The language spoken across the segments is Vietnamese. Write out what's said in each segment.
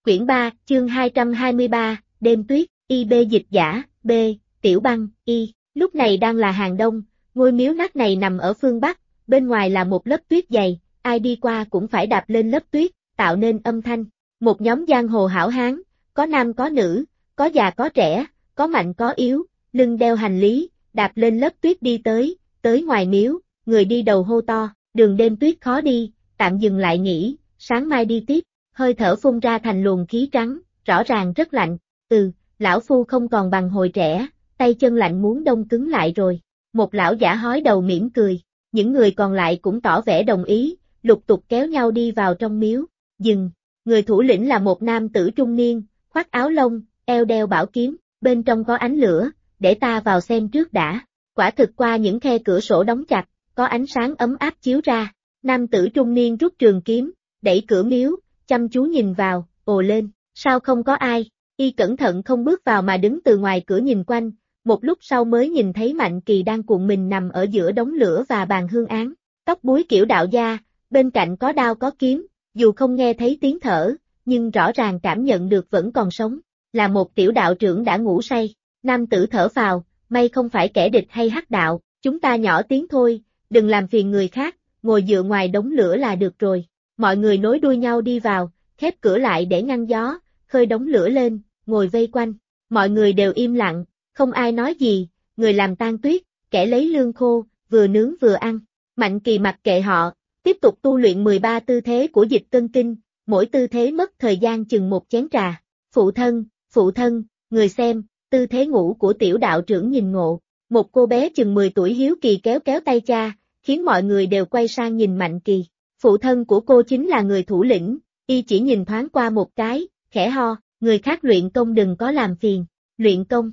Quyển 3, chương 223, đêm tuyết, IB dịch giả, B, Tiểu Băng, Y. Lúc này đang là hàng đông, ngôi miếu nát này nằm ở phương Bắc, bên ngoài là một lớp tuyết dày, ai đi qua cũng phải đạp lên lớp tuyết, tạo nên âm thanh. Một nhóm giang hồ hảo hán, có nam có nữ, có già có trẻ, có mạnh có yếu, lưng đeo hành lý, đạp lên lớp tuyết đi tới ngoài miếu, người đi đầu hô to, đường đêm tuyết khó đi, tạm dừng lại nghỉ, sáng mai đi tiếp. Hơi thở phun ra thành luồng khí trắng, rõ ràng rất lạnh, lão phu không còn bằng hồi trẻ, tay chân lạnh muốn đông cứng lại rồi. Một lão giả hói đầu mỉm cười, những người còn lại cũng tỏ vẻ đồng ý, lục tục kéo nhau đi vào trong miếu. Dừng, người thủ lĩnh là một nam tử trung niên, khoác áo lông, eo đeo bảo kiếm, bên trong có ánh lửa, để ta vào xem trước đã. Quả thực qua những khe cửa sổ đóng chặt, có ánh sáng ấm áp chiếu ra. Nam tử trung niên rút trường kiếm, đẩy cửa miếu, chăm chú nhìn vào, ồ lên, sao không có ai, y cẩn thận không bước vào mà đứng từ ngoài cửa nhìn quanh, một lúc sau mới nhìn thấy Mạnh Kỳ đang cuộn mình nằm ở giữa đống lửa và bàn hương án, tóc búi kiểu đạo gia, bên cạnh có đao có kiếm, dù không nghe thấy tiếng thở, nhưng rõ ràng cảm nhận được vẫn còn sống, là một tiểu đạo trưởng đã ngủ say. Nam tử thở phào, may không phải kẻ địch hay hắc đạo, chúng ta nhỏ tiếng thôi, đừng làm phiền người khác, ngồi dựa ngoài đống lửa là được rồi. Mọi người nối đuôi nhau đi vào, khép cửa lại để ngăn gió, khơi đống lửa lên, ngồi vây quanh. Mọi người đều im lặng, không ai nói gì, người làm tan tuyết, kẻ lấy lương khô, vừa nướng vừa ăn. Mạnh Kỳ mặc kệ họ, tiếp tục tu luyện 13 tư thế của dịch cân kinh, mỗi tư thế mất thời gian chừng một chén trà. Phụ thân, người xem, tư thế ngủ của tiểu đạo trưởng nhìn ngộ. Một cô bé chừng 10 tuổi hiếu kỳ kéo tay cha, khiến mọi người đều quay sang nhìn Mạnh Kỳ. Phụ thân của cô chính là người thủ lĩnh, y chỉ nhìn thoáng qua một cái, khẽ ho, người khác luyện công đừng có làm phiền. Luyện công?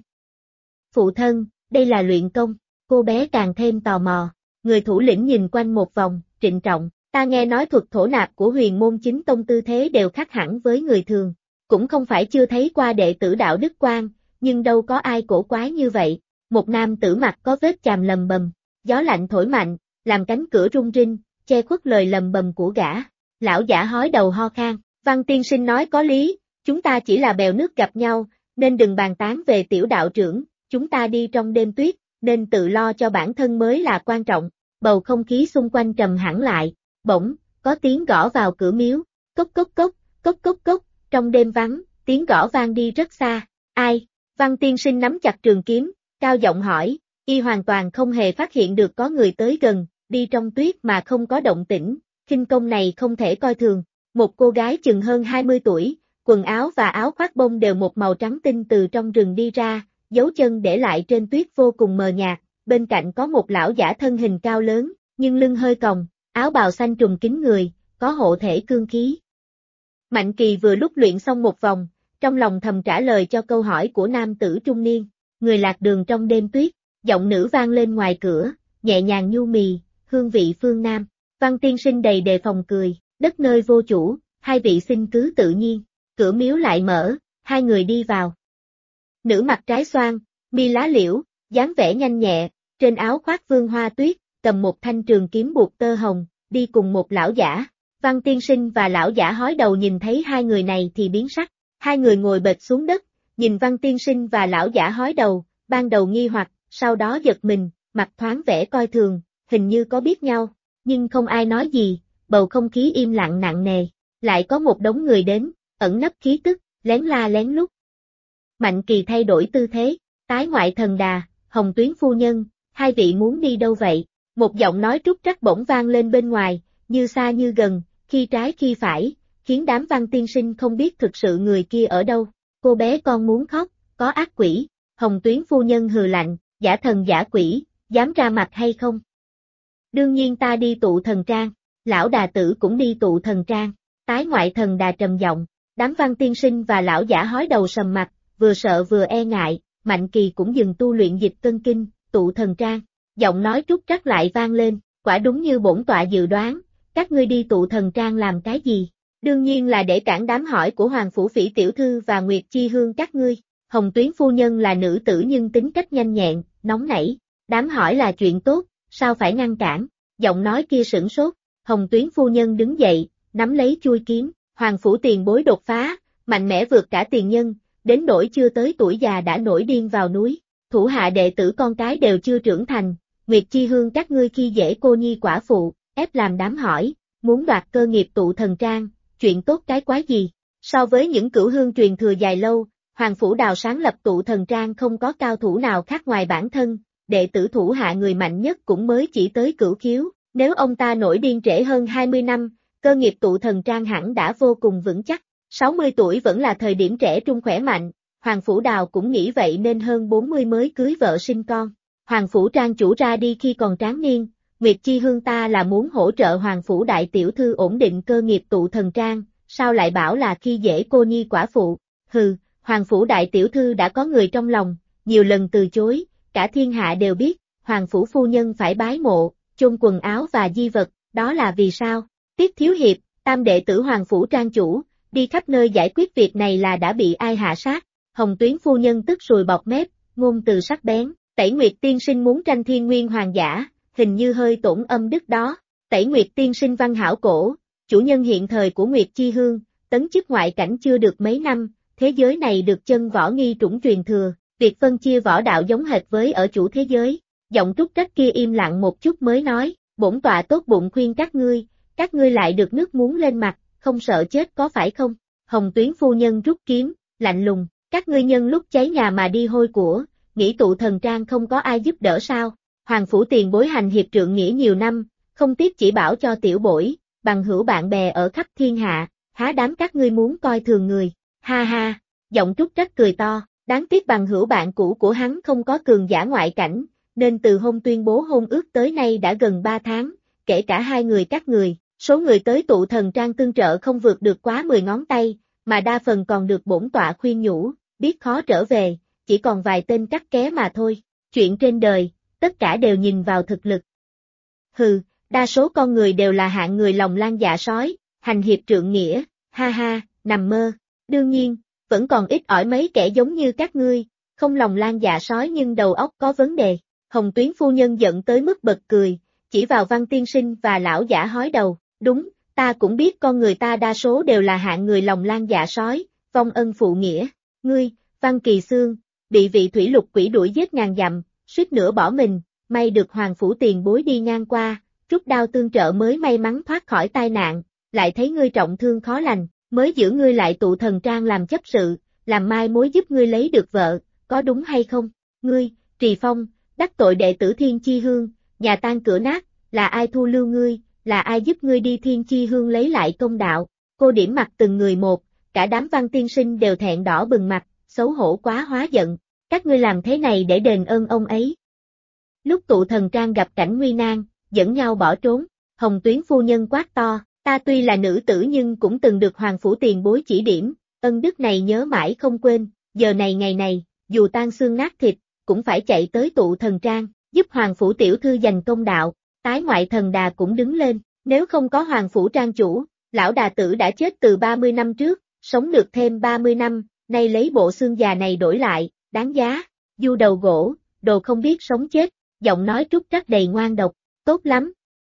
Phụ thân, đây là luyện công, cô bé càng thêm tò mò. Người thủ lĩnh nhìn quanh một vòng, trịnh trọng, ta nghe nói thuật thổ nạp của Huyền Môn Chính Tông tư thế đều khác hẳn với người thường, cũng không phải chưa thấy qua đệ tử đạo đức quan, nhưng đâu có ai cổ quái như vậy. Một nam tử mặt có vết chàm lầm bầm, gió lạnh thổi mạnh, làm cánh cửa rung rinh, che khuất lời lầm bầm của gã. Lão giả hói đầu ho khan, Văn tiên sinh nói có lý, chúng ta chỉ là bèo nước gặp nhau, nên đừng bàn tán về tiểu đạo trưởng, chúng ta đi trong đêm tuyết, nên tự lo cho bản thân mới là quan trọng. Bầu không khí xung quanh trầm hẳn lại, bỗng, có tiếng gõ vào cửa miếu, cốc cốc cốc, cốc cốc cốc, trong đêm vắng, tiếng gõ vang đi rất xa. Ai? Văn tiên sinh nắm chặt trường kiếm, cao giọng hỏi, y hoàn toàn không hề phát hiện được có người tới gần, đi trong tuyết mà không có động tĩnh, khinh công này không thể coi thường. Một cô gái chừng hơn 20 tuổi, quần áo và áo khoác bông đều một màu trắng tinh từ trong rừng đi ra, dấu chân để lại trên tuyết vô cùng mờ nhạt, bên cạnh có một lão giả thân hình cao lớn, nhưng lưng hơi còng, áo bào xanh trùm kín người, có hộ thể cương khí. Mạnh Kỳ vừa lúc luyện xong một vòng, trong lòng thầm trả lời cho câu hỏi của nam tử trung niên, người lạc đường trong đêm tuyết, giọng nữ vang lên ngoài cửa, nhẹ nhàng nhu mì, hương vị phương Nam. Văn tiên sinh đầy đề phòng cười, đất nơi vô chủ, hai vị xin cứ tự nhiên. Cửa miếu lại mở, hai người đi vào. Nữ mặc trái xoan, mi lá liễu, dáng vẻ nhanh nhẹ, trên áo khoác vương hoa tuyết, cầm một thanh trường kiếm buộc tơ hồng, đi cùng một lão giả. Văn tiên sinh và lão giả hói đầu nhìn thấy hai người này thì biến sắc. Hai người ngồi bệt xuống đất, nhìn Văn tiên sinh và lão giả hói đầu, ban đầu nghi hoặc, sau đó giật mình, mặt thoáng vẻ coi thường, hình như có biết nhau, nhưng không ai nói gì, bầu không khí im lặng nặng nề. Lại có một đống người đến, ẩn nấp khí tức, lén la lén lút. Mạnh Kỳ thay đổi tư thế, tái ngoại thần đà, Hồng Tuyến phu nhân, hai vị muốn đi đâu vậy? Một giọng nói trúc trắc bỗng vang lên bên ngoài, như xa như gần, khi trái khi phải, khiến đám Văn tiên sinh không biết thực sự người kia ở đâu. Cô bé con muốn khóc, có ác quỷ. Hồng Tuyến phu nhân hừ lạnh, giả thần giả quỷ, dám ra mặt hay không? Đương nhiên ta đi tụ thần trang, lão đà tử cũng đi tụ thần trang. Tái ngoại thần đà trầm giọng, đám Văn tiên sinh và lão giả hói đầu sầm mặt, vừa sợ vừa e ngại. Mạnh Kỳ cũng dừng tu luyện dịch cân kinh, tụ thần trang. Giọng nói trúc trắc lại vang lên, quả đúng như bổn tọa dự đoán, các ngươi đi tụ thần trang làm cái gì? Đương nhiên là để cản đám hỏi của Hoàng Phủ Phỉ tiểu thư và Nguyệt Chi Hương các ngươi. Hồng Tuyến phu nhân là nữ tử nhưng tính cách nhanh nhẹn, nóng nảy. Đám hỏi là chuyện tốt, sao phải ngăn cản? Giọng nói kia sửng sốt. Hồng Tuyến phu nhân đứng dậy, nắm lấy chuôi kiếm. Hoàng Phủ tiền bối đột phá, mạnh mẽ vượt cả tiền nhân, đến nỗi chưa tới tuổi già đã nổi điên vào núi. Thủ hạ đệ tử con cái đều chưa trưởng thành, Nguyệt Chi Hương các ngươi khi dễ cô nhi quả phụ, ép làm đám hỏi, muốn đoạt cơ nghiệp tụ thần trang, chuyện tốt cái quái gì. So với những cửu hương truyền thừa dài lâu, Hoàng Phủ Đào sáng lập tụ thần trang không có cao thủ nào khác ngoài bản thân, đệ tử thủ hạ người mạnh nhất cũng mới chỉ tới cửu khiếu, nếu ông ta nổi điên trễ hơn 20 năm, cơ nghiệp tụ thần trang hẳn đã vô cùng vững chắc. 60 tuổi vẫn là thời điểm trẻ trung khỏe mạnh, Hoàng Phủ Đào cũng nghĩ vậy nên hơn 40 mới cưới vợ sinh con. Hoàng Phủ Trang chủ ra đi khi còn tráng niên, Nguyệt Chi Hương ta là muốn hỗ trợ Hoàng Phủ Đại Tiểu Thư ổn định cơ nghiệp tụ thần trang, sao lại bảo là khi dễ cô nhi quả phụ, hừ, Hoàng Phủ Đại Tiểu Thư đã có người trong lòng, nhiều lần từ chối, cả thiên hạ đều biết, Hoàng Phủ Phu Nhân phải bái mộ, chôn quần áo và di vật, đó là vì sao? Tiết Thiếu Hiệp, tam đệ tử Hoàng Phủ Trang chủ, đi khắp nơi giải quyết việc này là đã bị ai hạ sát, Hồng Tuyến Phu Nhân tức sùi bọt mép, ngôn từ sắc bén, Tẩy Nguyệt Tiên Sinh muốn tranh thiên nguyên hoàng giả, hình như hơi tổn âm đức đó, Tẩy Nguyệt Tiên Sinh văn hảo cổ, chủ nhân hiện thời của Nguyệt Chi Hương, tấn chức ngoại cảnh chưa được mấy năm, thế giới này được chân võ nghi trũng truyền thừa, việc phân chia võ đạo giống hệt với ở chủ thế giới, giọng Trúc Trách kia im lặng một chút mới nói, bổn tọa tốt bụng khuyên các ngươi lại được nước muốn lên mặt, không sợ chết có phải không? Hồng Tuyến Phu Nhân rút kiếm, lạnh lùng, các ngươi nhân lúc cháy nhà mà đi hôi của, nghĩ tụ thần trang không có ai giúp đỡ sao? Hoàng Phủ tiền bối hành hiệp trượng nghĩa nhiều năm, không tiếc chỉ bảo cho tiểu bối, bằng hữu bạn bè ở khắp thiên hạ, há đám các ngươi muốn coi thường người, ha ha, giọng Trúc Trách cười to, đáng tiếc bằng hữu bạn cũ của hắn không có cường giả ngoại cảnh, nên từ hôm tuyên bố hôn ước tới nay đã gần 3 tháng, kể cả hai người các người, số người tới tụ thần trang tương trợ không vượt được quá 10 ngón tay, mà đa phần còn được bổn tọa khuyên nhủ, biết khó trở về, chỉ còn vài tên cắt ké mà thôi, chuyện trên đời, tất cả đều nhìn vào thực lực. Hừ, đa số con người đều là hạng người lòng lan dạ sói, hành hiệp trượng nghĩa, ha ha, nằm mơ, đương nhiên, vẫn còn ít ỏi mấy kẻ giống như các ngươi, không lòng lan dạ sói nhưng đầu óc có vấn đề. Hồng Tuyến Phu Nhân giận tới mức bật cười, chỉ vào Văn Tiên Sinh và lão giả hói đầu, đúng, ta cũng biết con người ta đa số đều là hạng người lòng lan dạ sói, vong ân phụ nghĩa, ngươi, Văn Kỳ Xương, bị vị thủy lục quỷ đuổi giết ngàn dặm, suýt nữa bỏ mình, may được Hoàng Phủ tiền bối đi ngang qua, rút đao tương trợ mới may mắn thoát khỏi tai nạn, lại thấy ngươi trọng thương khó lành, mới giữ ngươi lại tụ thần trang làm chấp sự, làm mai mối giúp ngươi lấy được vợ, có đúng hay không? Ngươi, Trì Phong, đắc tội đệ tử Thiên Chi Hương, nhà tan cửa nát, là ai thu lưu ngươi, là ai giúp ngươi đi Thiên Chi Hương lấy lại công đạo? Cô điểm mặt từng người một, cả đám Văn tiên sinh đều thẹn đỏ bừng mặt, xấu hổ quá hóa giận, các ngươi làm thế này để đền ơn ông ấy. Lúc tụ thần trang gặp cảnh nguy nan, dẫn nhau bỏ trốn, Hồng Tuyến Phu Nhân quát to, ta tuy là nữ tử nhưng cũng từng được Hoàng Phủ tiền bối chỉ điểm, ân đức này nhớ mãi không quên, giờ này ngày này, dù tan xương nát thịt, cũng phải chạy tới tụ thần trang, giúp Hoàng Phủ tiểu thư giành công đạo, tái ngoại thần đà cũng đứng lên, nếu không có Hoàng Phủ trang chủ, lão đà tử đã chết từ 30 năm trước, sống được thêm 30 năm, nay lấy bộ xương già này đổi lại, đáng giá, du đầu gỗ, đồ không biết sống chết, giọng nói Trúc Trách đầy ngoan độc, tốt lắm.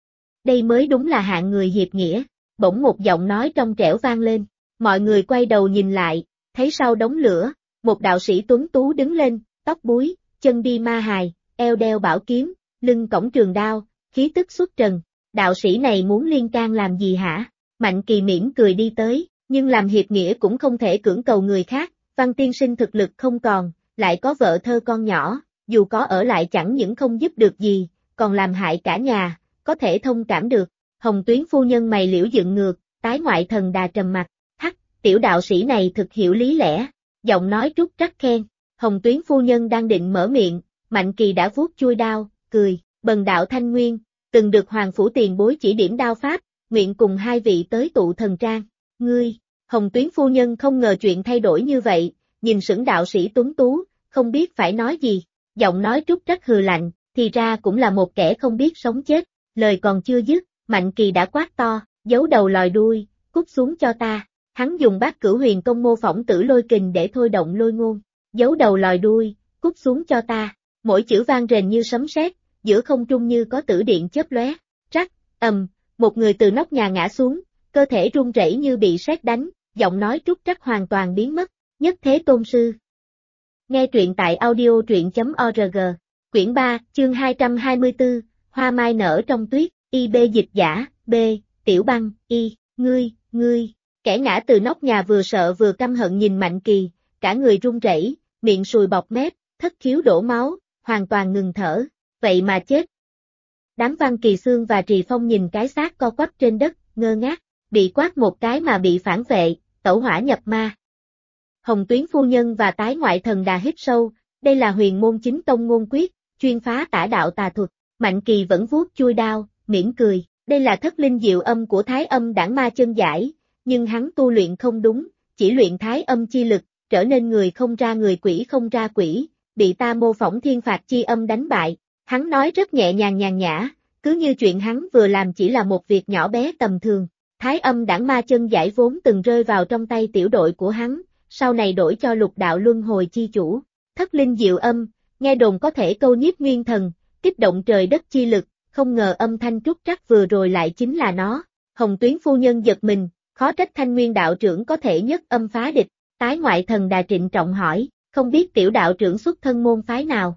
Đây mới đúng là hạng người hiệp nghĩa, bỗng một giọng nói trong trẻo vang lên, mọi người quay đầu nhìn lại, thấy sau đống lửa, một đạo sĩ tuấn tú đứng lên, tóc búi, chân đi ma hài, eo đeo bảo kiếm, lưng cõng trường đao, khí tức xuất trần, đạo sĩ này muốn liên can làm gì hả? Mạnh Kỳ mỉm cười đi tới, nhưng làm hiệp nghĩa cũng không thể cưỡng cầu người khác, Văn tiên sinh thực lực không còn, lại có vợ thơ con nhỏ, dù có ở lại chẳng những không giúp được gì, còn làm hại cả nhà, có thể thông cảm được. Hồng Tuyến Phu Nhân mày liễu dựng ngược, tái ngoại thần đà trầm mặt, hắc, tiểu đạo sĩ này thực hiểu lý lẽ, giọng nói Trúc Trách khen. Hồng Tuyến Phu Nhân đang định mở miệng, Mạnh Kỳ đã vuốt chui đao, cười, bần đạo Thanh Nguyên, từng được Hoàng Phủ tiền bối chỉ điểm đao pháp, nguyện cùng hai vị tới tụ thần trang. Ngươi, Hồng Tuyến Phu Nhân không ngờ chuyện thay đổi như vậy, nhìn sững đạo sĩ tuấn tú, không biết phải nói gì, giọng nói Trúc Trách hừ lạnh, thì ra cũng là một kẻ không biết sống chết, lời còn chưa dứt, Mạnh Kỳ đã quát to, giấu đầu lòi đuôi, cút xuống cho ta, hắn dùng Bát Cửu Huyền Công mô phỏng Tử Lôi Kình để thôi động lôi ngôn, giấu đầu lòi đuôi, cút xuống cho ta, mỗi chữ vang rền như sấm sét, giữa không trung như có tử điện chớp lóe, rắc, một người từ nóc nhà ngã xuống, cơ thể run rẩy như bị sét đánh, giọng nói trúc trắc hoàn toàn biến mất, nhất thế tôn sư. Nghe truyện tại audio truyện.org, quyển 3, chương 224, Hoa mai nở trong tuyết, IB dịch giả, B, Tiểu Băng, Y, ngươi, kẻ ngã từ nóc nhà vừa sợ vừa căm hận nhìn Mạnh Kỳ, cả người run rẩy, miệng sùi bọt mép, thất khiếu đổ máu, hoàn toàn ngừng thở, vậy mà chết. Đám Văn Kỳ Xương và Trì Phong nhìn cái xác co quắp trên đất, ngơ ngác, bị quát một cái mà bị phản vệ, tẩu hỏa nhập ma. Hồng Tuyến phu nhân và Tái Ngoại Thần Đà hít sâu, đây là huyền môn chính tông ngôn quyết, chuyên phá tả đạo tà thuật. Mạnh Kỳ vẫn vuốt chui đao, mỉm cười, đây là thất linh diệu âm của Thái Âm Đản Ma Chân Giải, nhưng hắn tu luyện không đúng, chỉ luyện Thái Âm chi lực, trở nên người không ra người quỷ không ra quỷ, bị ta mô phỏng thiên phạt chi âm đánh bại. Hắn nói rất nhẹ nhàng nhàn nhã, cứ như chuyện hắn vừa làm chỉ là một việc nhỏ bé tầm thường. Thái Âm Đản Ma Chân Giải vốn từng rơi vào trong tay tiểu đội của hắn, sau này đổi cho Lục Đạo Luân Hồi chi chủ. Thất linh diệu âm, nghe đồn có thể câu nhiếp nguyên thần, kích động trời đất chi lực, không ngờ âm thanh trúc trắc vừa rồi lại chính là nó. Hồng Tuyến phu nhân giật mình, khó trách Thanh Nguyên đạo trưởng có thể nhất âm phá địch. Tái Ngoại Thần Đà trịnh trọng hỏi, không biết tiểu đạo trưởng xuất thân môn phái nào?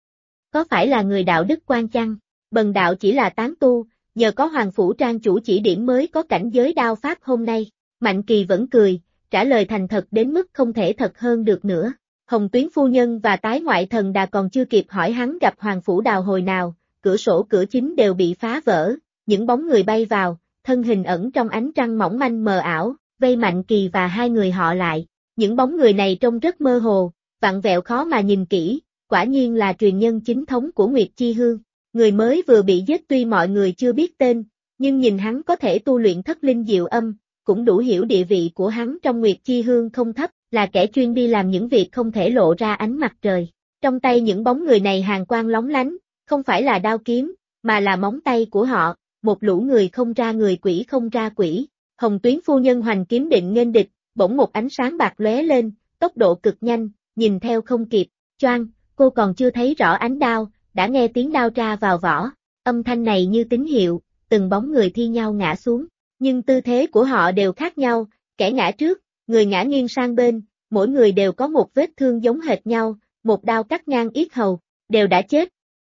Có phải là người đạo đức quan chăng? Bần đạo chỉ là tán tu, nhờ có Hoàng Phủ Trang chủ chỉ điểm mới có cảnh giới đao pháp hôm nay. Mạnh Kỳ vẫn cười, trả lời thành thật đến mức không thể thật hơn được nữa. Hồng Tuyến phu nhân và Tái Ngoại Thần Đà còn chưa kịp hỏi hắn gặp Hoàng Phủ Đào hồi nào, cửa sổ cửa chính đều bị phá vỡ, những bóng người bay vào, thân hình ẩn trong ánh trăng mỏng manh mờ ảo, vây Mạnh Kỳ và hai người họ lại. Những bóng người này trông rất mơ hồ, vặn vẹo khó mà nhìn kỹ, quả nhiên là truyền nhân chính thống của Nguyệt Chi Hương. Người mới vừa bị giết tuy mọi người chưa biết tên, nhưng nhìn hắn có thể tu luyện thất linh diệu âm, cũng đủ hiểu địa vị của hắn trong Nguyệt Chi Hương không thấp, là kẻ chuyên đi làm những việc không thể lộ ra ánh mặt trời. Trong tay những bóng người này hàn quang lóng lánh, không phải là đao kiếm, mà là móng tay của họ, một lũ người không ra người quỷ không ra quỷ. Hồng Tuyến phu nhân hoành kiếm định nghênh địch, bỗng một ánh sáng bạc lóe lên, tốc độ cực nhanh, nhìn theo không kịp, choang, cô còn chưa thấy rõ ánh đao, đã nghe tiếng đao ra vào vỏ, âm thanh này như tín hiệu, từng bóng người thi nhau ngã xuống, nhưng tư thế của họ đều khác nhau, kẻ ngã trước, người ngã nghiêng sang bên, mỗi người đều có một vết thương giống hệt nhau, một đao cắt ngang yết hầu, đều đã chết.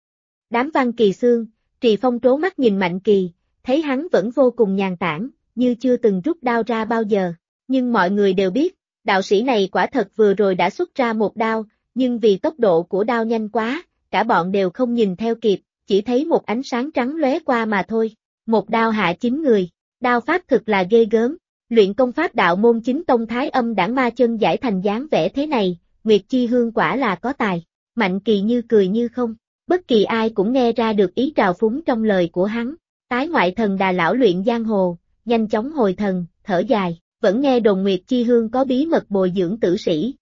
Đám Văn Kỳ Xương, Trì Phong trố mắt nhìn Mạnh Kỳ, thấy hắn vẫn vô cùng nhàn tản, như chưa từng rút đao ra bao giờ, nhưng mọi người đều biết, đạo sĩ này quả thật vừa rồi đã xuất ra một đao, nhưng vì tốc độ của đao nhanh quá, cả bọn đều không nhìn theo kịp, chỉ thấy một ánh sáng trắng lóe qua mà thôi, một đao hạ 9 người, đao pháp thực là ghê gớm, luyện công pháp đạo môn chính tông Thái Âm Đản Ma Chân Giải thành dáng vẻ thế này, Nguyệt Chi Hương quả là có tài. Mạnh Kỳ như cười như không, bất kỳ ai cũng nghe ra được ý trào phúng trong lời của hắn. Tái Ngoại Thần Đà lão luyện giang hồ, nhanh chóng hồi thần, thở dài, vẫn nghe đồn Nguyệt Chi Hương có bí mật bồi dưỡng tử sĩ.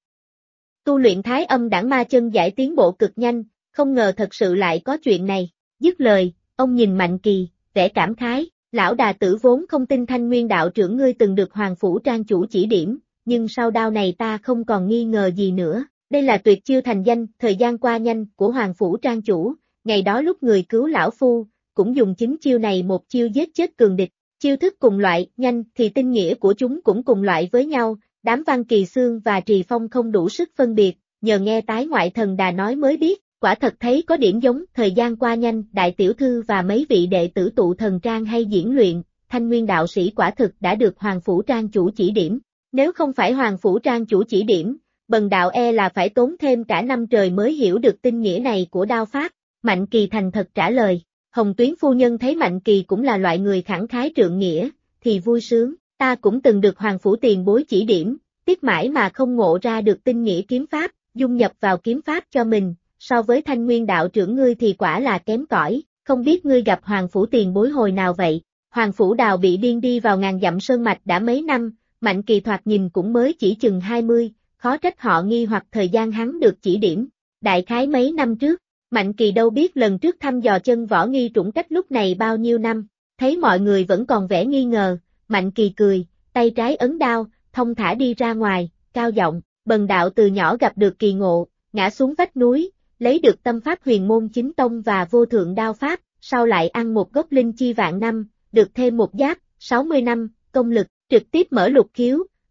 Tu luyện Thái Âm Đản Ma Chân Giải tiến bộ cực nhanh, không ngờ thật sự lại có chuyện này. Dứt lời, ông nhìn Mạnh Kỳ, vẻ cảm khái, lão đà tử vốn không tin Thanh Nguyên đạo trưởng ngươi từng được Hoàng Phủ Trang chủ chỉ điểm, nhưng sau đao này ta không còn nghi ngờ gì nữa. Đây là tuyệt chiêu thành danh, thời gian qua nhanh của Hoàng Phủ Trang chủ, ngày đó lúc người cứu lão phu, cũng dùng chính chiêu này một chiêu giết chết cường địch. Chiêu thức cùng loại, nhanh thì tinh nghĩa của chúng cũng cùng loại với nhau, đám Văn Kỳ Xương và Trì Phong không đủ sức phân biệt, nhờ nghe Tái Ngoại Thần Đà nói mới biết, quả thật thấy có điểm giống, thời gian qua nhanh, đại tiểu thư và mấy vị đệ tử tụ thần trang hay diễn luyện, Thanh Nguyên đạo sĩ quả thực đã được Hoàng Phủ Trang chủ chỉ điểm. Nếu không phải Hoàng Phủ Trang chủ chỉ điểm, bần đạo e là phải tốn thêm cả năm trời mới hiểu được tinh nghĩa này của đao pháp. Mạnh Kỳ thành thật trả lời. Hồng Tuyến phu nhân thấy Mạnh Kỳ cũng là loại người khẳng khái trượng nghĩa, thì vui sướng, ta cũng từng được Hoàng Phủ tiền bối chỉ điểm, tiếc mãi mà không ngộ ra được tinh nghĩa kiếm pháp, dung nhập vào kiếm pháp cho mình, so với Thanh Nguyên đạo trưởng ngươi thì quả là kém cỏi, không biết ngươi gặp Hoàng Phủ tiền bối hồi nào vậy. Hoàng Phủ Đào bị điên đi vào ngàn dặm sơn mạch đã mấy năm, Mạnh Kỳ thoạt nhìn cũng mới chỉ chừng 20, khó trách họ nghi hoặc thời gian hắn được chỉ điểm, đại khái mấy năm trước. Mạnh Kỳ đâu biết lần trước thăm dò chân võ nghi trũng cách lúc này bao nhiêu năm, thấy mọi người vẫn còn vẻ nghi ngờ, Mạnh Kỳ cười, tay trái ấn đao, thông thả đi ra ngoài, cao giọng, bần đạo từ nhỏ gặp được kỳ ngộ, ngã xuống vách núi, lấy được tâm pháp huyền môn chính tông và vô thượng đao pháp, sau lại ăn một gốc linh chi vạn năm, được thêm một giáp, 60 năm, công lực, trực tiếp mở lục khiếu,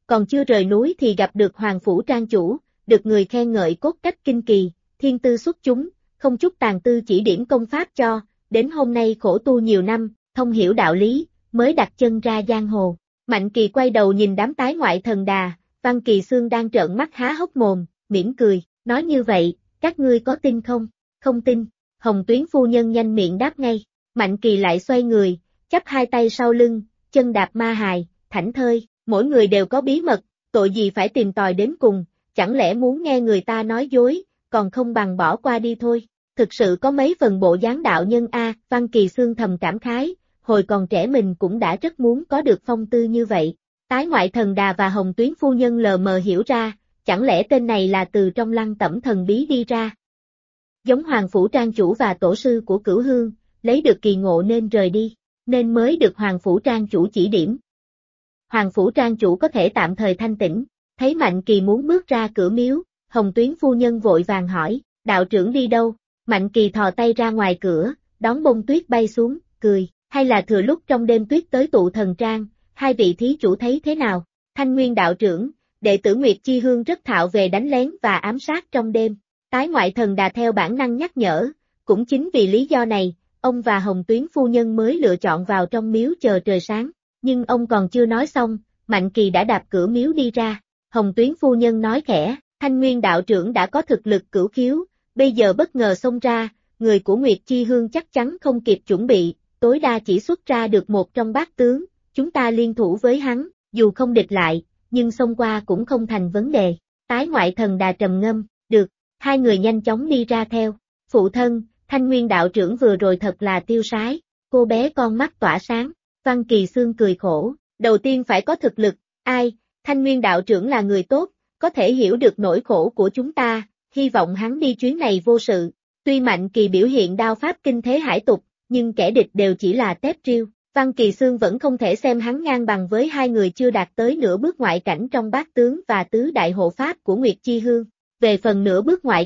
còn chưa rời núi thì gặp được Hoàng Phủ Trang chủ, được người khen ngợi cốt cách kinh kỳ, thiên tư xuất chúng, không chút tàn tư chỉ điểm công pháp cho, đến hôm nay khổ tu nhiều năm, thông hiểu đạo lý, mới đặt chân ra giang hồ. Mạnh Kỳ quay đầu nhìn đám tái ngoại thần đà, Văn Kỳ Xương đang trợn mắt há hốc mồm, mỉm cười, nói như vậy, các ngươi có tin không? Không tin, Hồng Tuyến phu nhân nhanh miệng đáp ngay. Mạnh Kỳ lại xoay người, chắp hai tay sau lưng, chân đạp ma hài, thảnh thơi, mỗi người đều có bí mật, tội gì phải tìm tòi đến cùng, chẳng lẽ muốn nghe người ta nói dối, còn không bằng bỏ qua đi thôi. Thực sự có mấy phần bộ dáng đạo nhân a, Văn Kỳ Xương thầm cảm khái, hồi còn trẻ mình cũng đã rất muốn có được phong tư như vậy. Tái ngoại thần đà và Hồng Tuyến phu nhân lờ mờ hiểu ra, chẳng lẽ tên này là từ trong Lăng Tẩm thần bí đi ra. Giống Hoàng Phủ Trang chủ và tổ sư của Cửu Hương, lấy được kỳ ngộ nên rời đi, nên mới được Hoàng Phủ Trang chủ chỉ điểm. Hoàng Phủ Trang chủ có thể tạm thời thanh tĩnh, thấy Mạnh Kỳ muốn bước ra cửa miếu, Hồng Tuyến phu nhân vội vàng hỏi, đạo trưởng đi đâu? Mạnh Kỳ thò tay ra ngoài cửa, đón bông tuyết bay xuống, cười, hay là thừa lúc trong đêm tuyết tới tụ thần trang, hai vị thí chủ thấy thế nào? Thanh Nguyên đạo trưởng, đệ tử Nguyệt Chi Hương rất thạo về đánh lén và ám sát trong đêm. Tái ngoại thần đà theo bản năng nhắc nhở, cũng chính vì lý do này, ông và Hồng Tuyến phu nhân mới lựa chọn vào trong miếu chờ trời sáng, nhưng ông còn chưa nói xong, Mạnh Kỳ đã đạp cửa miếu đi ra. Hồng Tuyến phu nhân nói khẽ, Thanh Nguyên đạo trưởng đã có thực lực cửu khiếu, bây giờ bất ngờ xông ra, người của Nguyệt Chi Hương chắc chắn không kịp chuẩn bị, tối đa chỉ xuất ra được một trong bát tướng, chúng ta liên thủ với hắn, dù không địch lại, nhưng xông qua cũng không thành vấn đề. Tái ngoại thần đà trầm ngâm, được, hai người nhanh chóng đi ra theo. Phụ thân, Thanh Nguyên đạo trưởng vừa rồi thật là tiêu sái, cô bé con mắt tỏa sáng. Văn Kỳ Xương cười khổ, đầu tiên phải có thực lực, ai, Thanh Nguyên đạo trưởng là người tốt, có thể hiểu được nỗi khổ của chúng ta, hy vọng hắn đi chuyến này vô sự. Tuy Mạnh Kỳ biểu hiện đao pháp kinh thế hải tục, nhưng kẻ địch đều chỉ là tép riêu. Văn Kỳ Xương vẫn không thể xem hắn ngang bằng với hai người chưa đạt tới nửa bước ngoại cảnh trong bát tướng và tứ đại hộ pháp của Nguyệt Chi Hương. Về phần nửa bước ngoại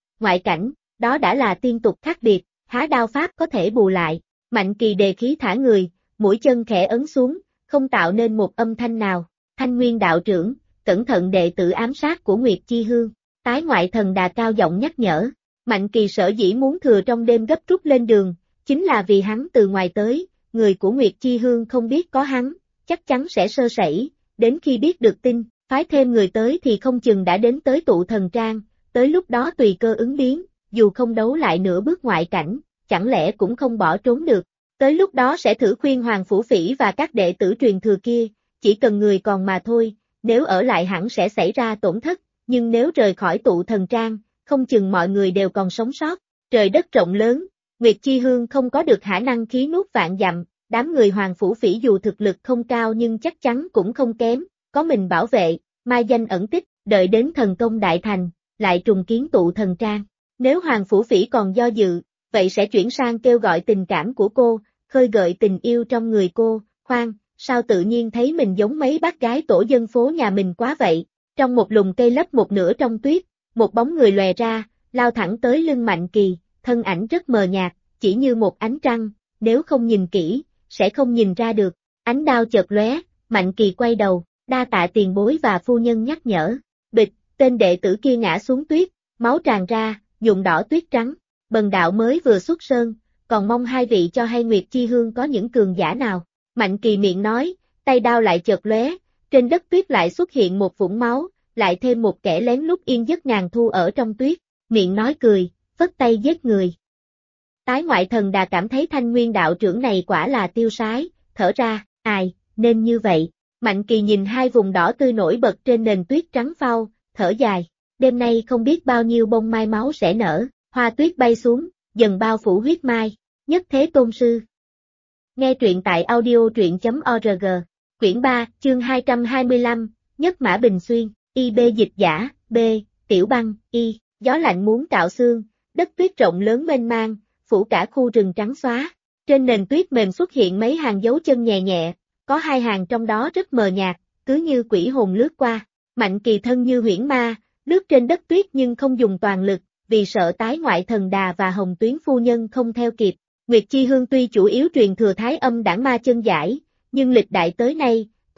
cảnh, đó đã là tiên tục khác biệt, há đao pháp có thể bù lại. Mạnh Kỳ đề khí thả người, mũi chân khẽ ấn xuống, không tạo nên một âm thanh nào. Thanh Nguyên đạo trưởng, cẩn thận đệ tử ám sát của Nguyệt Chi Hương. Tái ngoại thần đà cao giọng nhắc nhở. Mạnh Kỳ sở dĩ muốn thừa trong đêm gấp rút lên đường, chính là vì hắn từ ngoài tới, người của Nguyệt Chi Hương không biết có hắn, chắc chắn sẽ sơ sẩy, đến khi biết được tin, phái thêm người tới thì không chừng đã đến tới tụ thần trang, tới lúc đó tùy cơ ứng biến, dù không đấu lại nửa bước ngoại cảnh, chẳng lẽ cũng không bỏ trốn được. Tới lúc đó sẽ thử khuyên Hoàng Phủ Phỉ và các đệ tử truyền thừa kia, chỉ cần người còn mà thôi, nếu ở lại hẳn sẽ xảy ra tổn thất, nhưng nếu rời khỏi tụ thần trang, không chừng mọi người đều còn sống sót. Trời đất rộng lớn, Nguyệt Chi Hương không có được khả năng khí nuốt vạn dặm, đám người Hoàng Phủ Phỉ dù thực lực không cao nhưng chắc chắn cũng không kém, có mình bảo vệ, mai danh ẩn tích, đợi đến thần công đại thành, lại trùng kiến tụ thần trang. Nếu Hoàng Phủ Phỉ còn do dự, vậy sẽ chuyển sang kêu gọi tình cảm của cô, khơi gợi tình yêu trong người cô. Khoan, sao tự nhiên thấy mình giống mấy bác gái tổ dân phố nhà mình quá vậy? Trong một lùm cây lấp một nửa trong tuyết, một bóng người lòe ra, lao thẳng tới lưng Mạnh Kỳ, thân ảnh rất mờ nhạt, chỉ như một ánh trăng, nếu không nhìn kỹ, sẽ không nhìn ra được. Ánh đao chợt lóe, Mạnh Kỳ quay đầu, đa tạ tiền bối và phu nhân nhắc nhở. Bịch, tên đệ tử kia ngã xuống tuyết, máu tràn ra, nhuộm đỏ tuyết trắng. Bần đạo mới vừa xuất sơn, còn mong hai vị cho hay Nguyệt Chi Hương có những cường giả nào. Mạnh Kỳ miệng nói, tay đao lại chợt lóe, trên đất tuyết lại xuất hiện một vũng máu, lại thêm một kẻ lén lút yên giấc ngàn thu ở trong tuyết, miệng nói cười, phất tay giết người. Tái ngoại thần đà cảm thấy Thanh Nguyên đạo trưởng này quả là tiêu sái, thở ra, ai, nên như vậy. Mạnh Kỳ nhìn hai vùng đỏ tươi nổi bật trên nền tuyết trắng phau, thở dài, đêm nay không biết bao nhiêu bông mai máu sẽ nở, hoa tuyết bay xuống, dần bao phủ huyết mai, nhất thế tôn sư. Nghe truyện tại audio.org, quyển 3, chương 225, Nhất Mã Bình Xuyên, IB dịch giả, B, Tiểu Băng, Y, gió lạnh muốn cạo xương, đất tuyết rộng lớn mênh mang, phủ cả khu rừng trắng xóa. Trên nền tuyết mềm xuất hiện mấy hàng dấu chân nhẹ nhẹ, có hai hàng trong đó rất mờ nhạt, cứ như quỷ hồn lướt qua. Mạnh Kỳ thân như huyễn ma, lướt trên đất tuyết nhưng không dùng toàn lực, vì sợ tái ngoại thần đà và Hồng Tuyến phu nhân không theo kịp. Nguyệt Chi Hương tuy chủ yếu truyền thừa Thái Âm Đản Ma chân giải, nhưng lịch đại tới nay,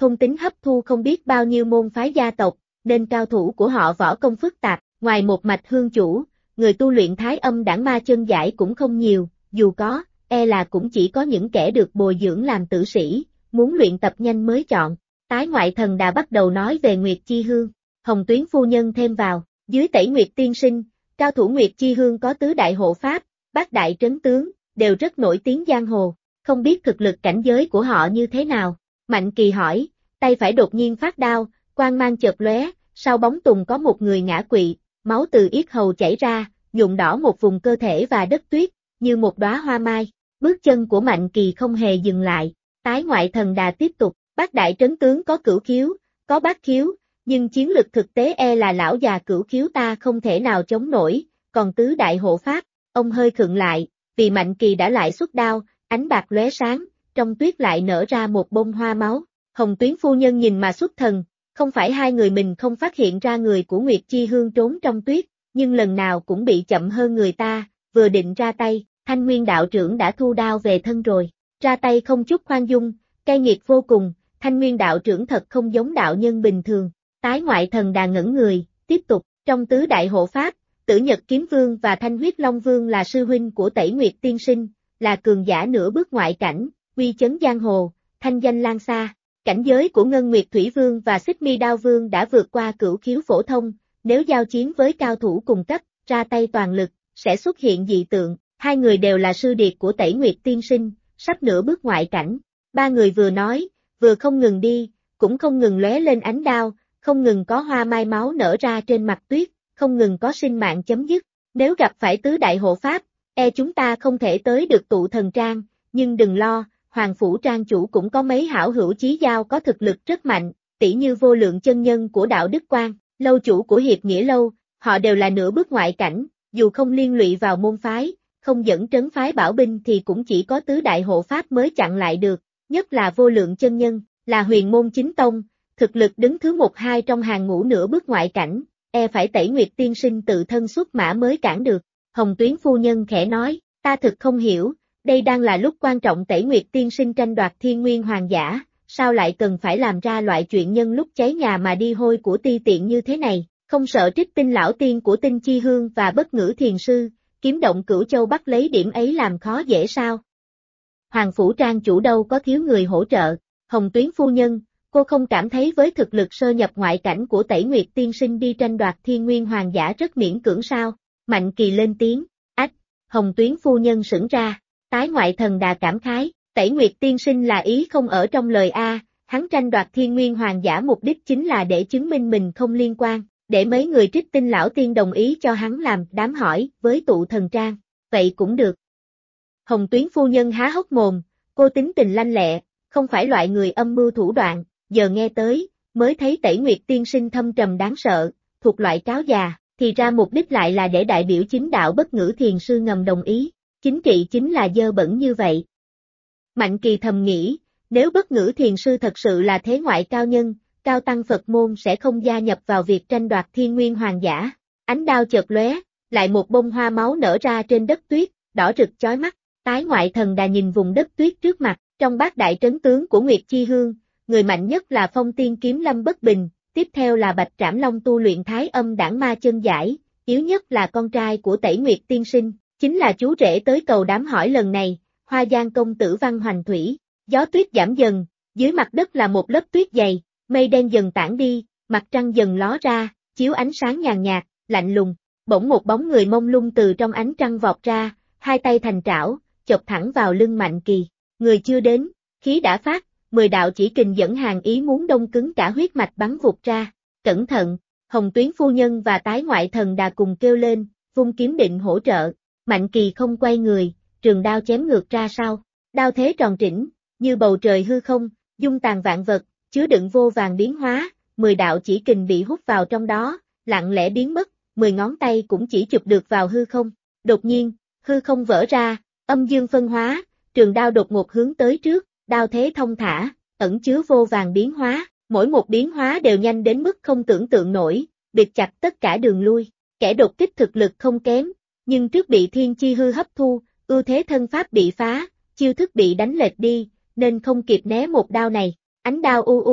thôn tính hấp thu không biết bao nhiêu môn phái gia tộc, nên cao thủ của họ võ công phức tạp, ngoài một mạch hương chủ, người tu luyện thái âm đản ma chân giải cũng không nhiều, dù có, là cũng chỉ có những kẻ được bồi dưỡng làm tử sĩ, muốn luyện tập nhanh mới chọn. Tái ngoại thần đã bắt đầu nói về Nguyệt Chi Hương, Hồng Tuyến phu nhân thêm vào, dưới Tẩy Nguyệt tiên sinh, cao thủ Nguyệt Chi Hương có tứ đại hộ pháp, bát đại trấn tướng, đều rất nổi tiếng giang hồ, không biết thực lực cảnh giới của họ như thế nào. Mạnh Kỳ hỏi, tay phải đột nhiên phát đao, quang mang chợt lóe, sau bóng tùng có một người ngã quỵ, máu từ yết hầu chảy ra, nhuộm đỏ một vùng cơ thể và đất tuyết, như một đóa hoa mai. Bước chân của Mạnh Kỳ không hề dừng lại, tái ngoại thần đà tiếp tục, bát đại trấn tướng có cửu khiếu, có bát khiếu, nhưng chiến lực thực tế là lão già cửu khiếu ta không thể nào chống nổi, còn tứ đại hộ pháp, ông hơi khựng lại, vì Mạnh Kỳ đã lại xuất đao, ánh bạc lóe sáng, trong tuyết lại nở ra một bông hoa máu. Hồng Tuyến phu nhân nhìn mà xuất thần, không phải hai người mình không phát hiện ra người của Nguyệt Chi Hương trốn trong tuyết, nhưng lần nào cũng bị chậm hơn người ta, vừa định ra tay, Thanh Nguyên đạo trưởng đã thu đao về thân rồi, ra tay không chút khoan dung, cay nghiệt vô cùng, Thanh Nguyên đạo trưởng thật không giống đạo nhân bình thường. Tái ngoại thần đà ngẩn người, tiếp tục, trong tứ đại hộ pháp, Tử Nhật Kiếm Vương và Thanh Huyết Long Vương là sư huynh của Tẩy Nguyệt tiên sinh, là cường giả nửa bước ngoại cảnh, uy chấn giang hồ, thanh danh lan xa. Cảnh giới của Ngân Nguyệt Thủy Vương và Xích Mi Đao Vương đã vượt qua cửu khiếu phổ thông, nếu giao chiến với cao thủ cùng cấp, ra tay toàn lực, sẽ xuất hiện dị tượng. Hai người đều là sư điệt của Tẩy Nguyệt tiên sinh, sắp nửa bước ngoại cảnh. Ba người vừa nói, vừa không ngừng đi, cũng không ngừng lóe lên ánh đao, không ngừng có hoa mai máu nở ra trên mặt tuyết, không ngừng có sinh mạng chấm dứt. Nếu gặp phải tứ đại hộ pháp, chúng ta không thể tới được Tụ Thần Trang, nhưng đừng lo, Hoàng Phủ Trang chủ cũng có mấy hảo hữu chí giao có thực lực rất mạnh, tỷ như Vô Lượng chân nhân của Đạo Đức Quan, lâu chủ của Hiệp Nghĩa Lâu, họ đều là nửa bước ngoại cảnh, dù không liên lụy vào môn phái, không dẫn trấn phái bảo binh thì cũng chỉ có tứ đại hộ pháp mới chặn lại được, nhất là Vô Lượng chân nhân, là huyền môn chính tông, thực lực đứng thứ 1-2 trong hàng ngũ nửa bước ngoại cảnh, phải Tẩy Nguyệt tiên sinh tự thân xuất mã mới cản được. Hồng Tuyến phu nhân khẽ nói, ta thực không hiểu, đây đang là lúc quan trọng Tẩy Nguyệt tiên sinh tranh đoạt Thiên Nguyên Hoàng giả, sao lại cần phải làm ra loại chuyện nhân lúc cháy nhà mà đi hôi của ti tiện như thế này, không sợ Trích Tinh lão tiên của Tinh Chi Hương và Bất Ngữ thiền sư, kiếm động Cửu Châu bắt lấy điểm ấy làm khó dễ sao? Hoàng Phủ Trang chủ đâu có thiếu người hỗ trợ, Hồng Tuyến phu nhân, cô không cảm thấy với thực lực sơ nhập ngoại cảnh của Tẩy Nguyệt tiên sinh đi tranh đoạt Thiên Nguyên Hoàng giả rất miễn cưỡng sao? Mạnh Kỳ lên tiếng, ách, Hồng Tuyến phu nhân sững ra, tái ngoại thần đà cảm khái, Tẩy Nguyệt tiên sinh là ý không ở trong lời A, hắn tranh đoạt Thiên Nguyên Hoàng giả mục đích chính là để chứng minh mình không liên quan, để mấy người Trích Tinh lão tiên đồng ý cho hắn làm đám hỏi với Tụ Thần Trang, vậy cũng được. Hồng Tuyến phu nhân há hốc mồm, cô tính tình lanh lẹ, không phải loại người âm mưu thủ đoạn, giờ nghe tới, mới thấy Tẩy Nguyệt tiên sinh thâm trầm đáng sợ, thuộc loại cáo già, thì ra mục đích lại là để đại biểu chính đạo Bất Ngữ thiền sư ngầm đồng ý, chính trị chính là dơ bẩn như vậy. Mạnh Kỳ thầm nghĩ, nếu Bất Ngữ thiền sư thật sự là thế ngoại cao nhân, cao tăng Phật môn sẽ không gia nhập vào việc tranh đoạt Thiên Nguyên Hoàng giả. Ánh đao chợt lóe, lại một bông hoa máu nở ra trên đất tuyết, đỏ rực chói mắt, tái ngoại thần đà nhìn vùng đất tuyết trước mặt, trong bát đại trấn tướng của Nguyệt Chi Hương, người mạnh nhất là Phong Tiên Kiếm Lâm Bất Bình, tiếp theo là Bạch Trảm Long tu luyện Thái Âm đản ma chân giải, yếu nhất là con trai của Tẩy Nguyệt tiên sinh, chính là chú rể tới cầu đám hỏi lần này, Hoa Giang công tử Văn Hoành Thủy. Gió tuyết giảm dần, dưới mặt đất là một lớp tuyết dày, mây đen dần tản đi, mặt trăng dần ló ra, chiếu ánh sáng nhàn nhạt, lạnh lùng. Bỗng một bóng người mông lung từ trong ánh trăng vọt ra, hai tay thành trảo, chộp thẳng vào lưng Mạnh Kỳ. Người chưa đến, khí đã phát, 10 đạo chỉ kình dẫn hàng ý muốn đông cứng cả huyết mạch bắn vụt ra. Cẩn thận, Hồng Tuyến phu nhân và tái ngoại thần đà cùng kêu lên, vung kiếm định hỗ trợ. Mạnh Kỳ không quay người, trường đao chém ngược ra sau. Đao thế tròn trĩnh, như bầu trời hư không, dung tàn vạn vật, chứa đựng vô vàng biến hóa, 10 đạo chỉ kình bị hút vào trong đó, lặng lẽ biến mất, 10 ngón tay cũng chỉ chụp được vào hư không. Đột nhiên, hư không vỡ ra, âm dương phân hóa, trường đao đột ngột hướng tới trước, đao thế thông thả, ẩn chứa vô vàng biến hóa, mỗi một biến hóa đều nhanh đến mức không tưởng tượng nổi, bịt chặt tất cả đường lui. Kẻ đột kích thực lực không kém, nhưng trước bị thiên chi hư hấp thu, ưu thế thân pháp bị phá, chiêu thức bị đánh lệch đi, nên không kịp né một đao này. Ánh đao u u,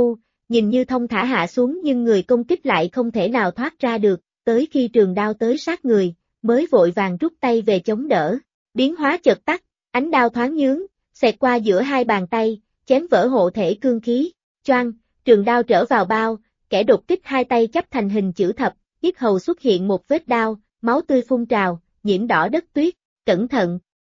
nhìn như thông thả hạ xuống nhưng người công kích lại không thể nào thoát ra được, tới khi trường đao tới sát người, mới vội vàng rút tay về chống đỡ. Biến hóa chợt tắt, ánh đao thoáng nhướng, xẹt qua giữa hai bàn tay, chém vỡ hộ thể cương khí. Choang, trường đao trở vào bao, kẻ đột kích hai tay chắp thành hình chữ thập, yết hầu xuất hiện một vết đao, máu tươi phun trào, nhiễm đỏ đất tuyết. Cẩn thận!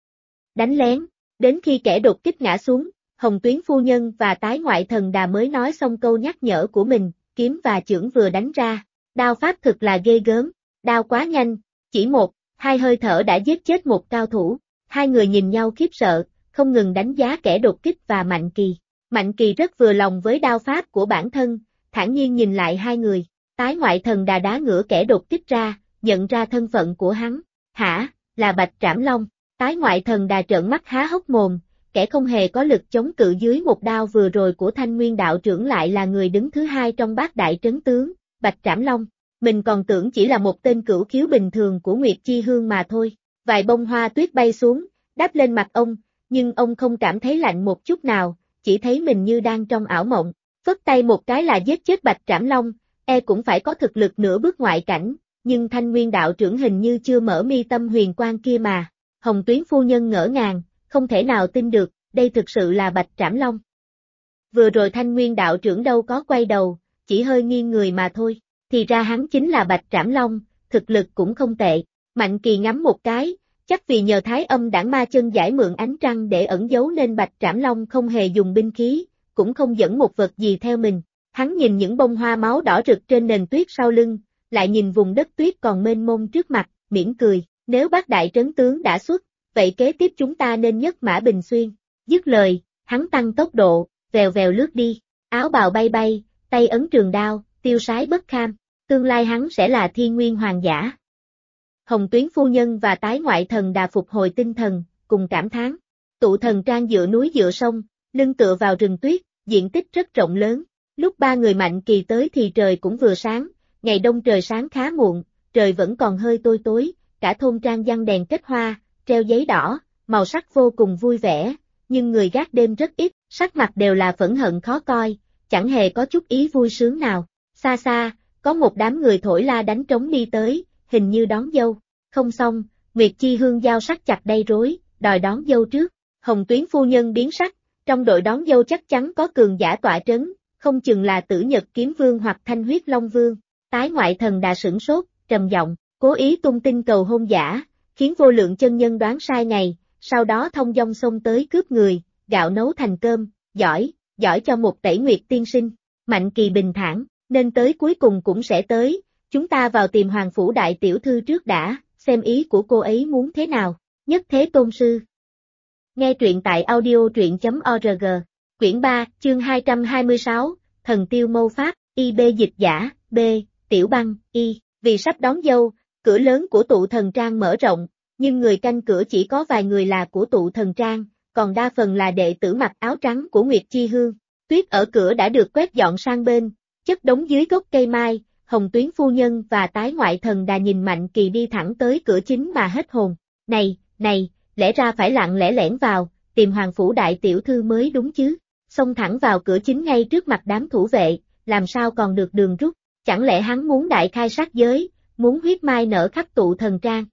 Đánh lén, đến khi kẻ đột kích ngã xuống, Hồng Tuyến phu nhân và Tái Ngoại Thần Đà mới nói xong câu nhắc nhở của mình, kiếm và chưởng vừa đánh ra. Đao pháp thực là ghê gớm, đao quá nhanh, chỉ một, hai hơi thở đã giết chết một cao thủ. Hai người nhìn nhau khiếp sợ, không ngừng đánh giá kẻ đột kích và Mạnh Kỳ. Mạnh Kỳ rất vừa lòng với đao pháp của bản thân, thản nhiên nhìn lại hai người. Tái Ngoại Thần Đà đá ngửa kẻ đột kích ra, nhận ra thân phận của hắn. Hả, là Bạch Trảm Long. Tái Ngoại Thần Đà trợn mắt há hốc mồm, kẻ không hề có lực chống cự dưới một đao vừa rồi của Thanh Nguyên đạo trưởng lại là người đứng thứ hai trong bát đại trấn tướng, Bạch Trảm Long. Mình còn tưởng chỉ là một tên cửu khiếu bình thường của Nguyệt Chi Hương mà thôi. Vài bông hoa tuyết bay xuống, đáp lên mặt ông, nhưng ông không cảm thấy lạnh một chút nào, chỉ thấy mình như đang trong ảo mộng. Phất tay một cái là giết chết Bạch Trảm Long, cũng phải có thực lực nửa bước ngoại cảnh, nhưng Thanh Nguyên đạo trưởng hình như chưa mở mi tâm huyền quang kia mà. Hồng Tuyến phu nhân ngỡ ngàng, không thể nào tin được, đây thực sự là Bạch Trảm Long. Vừa rồi Thanh Nguyên đạo trưởng đâu có quay đầu, chỉ hơi nghiêng người mà thôi, thì ra hắn chính là Bạch Trảm Long, thực lực cũng không tệ. Mạnh Kỳ ngắm một cái, chắc vì nhờ Thái Âm Đản Ma chân giải mượn ánh trăng để ẩn giấu nên Bạch Trảm Long không hề dùng binh khí, cũng không dẫn một vật gì theo mình. Hắn nhìn những bông hoa máu đỏ rực trên nền tuyết sau lưng, lại nhìn vùng đất tuyết còn mênh mông trước mặt, mỉm cười, nếu bát đại trấn tướng đã xuất, vậy kế tiếp chúng ta nên nhất mã bình xuyên. Dứt lời, hắn tăng tốc độ, vèo vèo lướt đi, áo bào bay bay, tay ấn trường đao, tiêu sái bất kham, tương lai hắn sẽ là thiên nguyên hoàng giả. Hồng Tuyến phu nhân và Tái Ngoại Thần Đà phục hồi tinh thần, cùng cảm thán. Tụ Thần Trang dựa núi dựa sông, lưng tựa vào rừng tuyết, diện tích rất rộng lớn. Lúc ba người Mạnh Kỳ tới thì trời cũng vừa sáng, ngày đông trời sáng khá muộn, trời vẫn còn hơi tối tối, cả thôn trang giăng đèn kết hoa, treo giấy đỏ, màu sắc vô cùng vui vẻ, nhưng người gác đêm rất ít, sắc mặt đều là phẫn hận khó coi, chẳng hề có chút ý vui sướng nào. Xa xa, có một đám người thổi la đánh trống đi tới, hình như đón dâu. Không xong, Nguyệt Chi Hương giao sắc chặt đây rối, đòi đón dâu trước. Hồng Tuyến phu nhân biến sắc, trong đội đón dâu chắc chắn có cường giả tọa trấn, không chừng là Tử Nhật Kiếm Vương hoặc Thanh Huyết Long Vương. Tái Ngoại Thần Đà sửng sốt, trầm giọng, cố ý tung tin cầu hôn giả, khiến Vô Lượng chân nhân đoán sai ngày, sau đó thông dong xông tới cướp người, gạo nấu thành cơm, giỏi cho một Tẩy Nguyệt tiên sinh. Mạnh Kỳ bình thản, nên tới cuối cùng cũng sẽ tới, chúng ta vào tìm Hoàng phủ đại tiểu thư trước đã, xem ý của cô ấy muốn thế nào. Nhất Thế Tôn sư. Nghe truyện tại audio.org. Quyển 3, chương 226, Thần Tiêu Mâu Pháp, IB dịch giả, B, Tiểu Băng, Y. Vì sắp đón dâu, cửa lớn của Tụ Thần Trang mở rộng, nhưng người canh cửa chỉ có vài người là của Tụ Thần Trang, còn đa phần là đệ tử mặc áo trắng của Nguyệt Chi Hương. Tuyết ở cửa đã được quét dọn sang bên, chất đống dưới gốc cây mai. Hồng Tuyến phu nhân và Tái Ngoại Thần Đà nhìn Mạnh Kỳ đi thẳng tới cửa chính mà hết hồn. Này, lẽ ra phải lặng lẽ lẻn vào, tìm Hoàng phủ đại tiểu thư mới đúng chứ. Xông thẳng vào cửa chính ngay trước mặt đám thủ vệ, làm sao còn được đường rút, chẳng lẽ hắn muốn đại khai sát giới, muốn huyết mai nở khắp Tụ Thần Trang.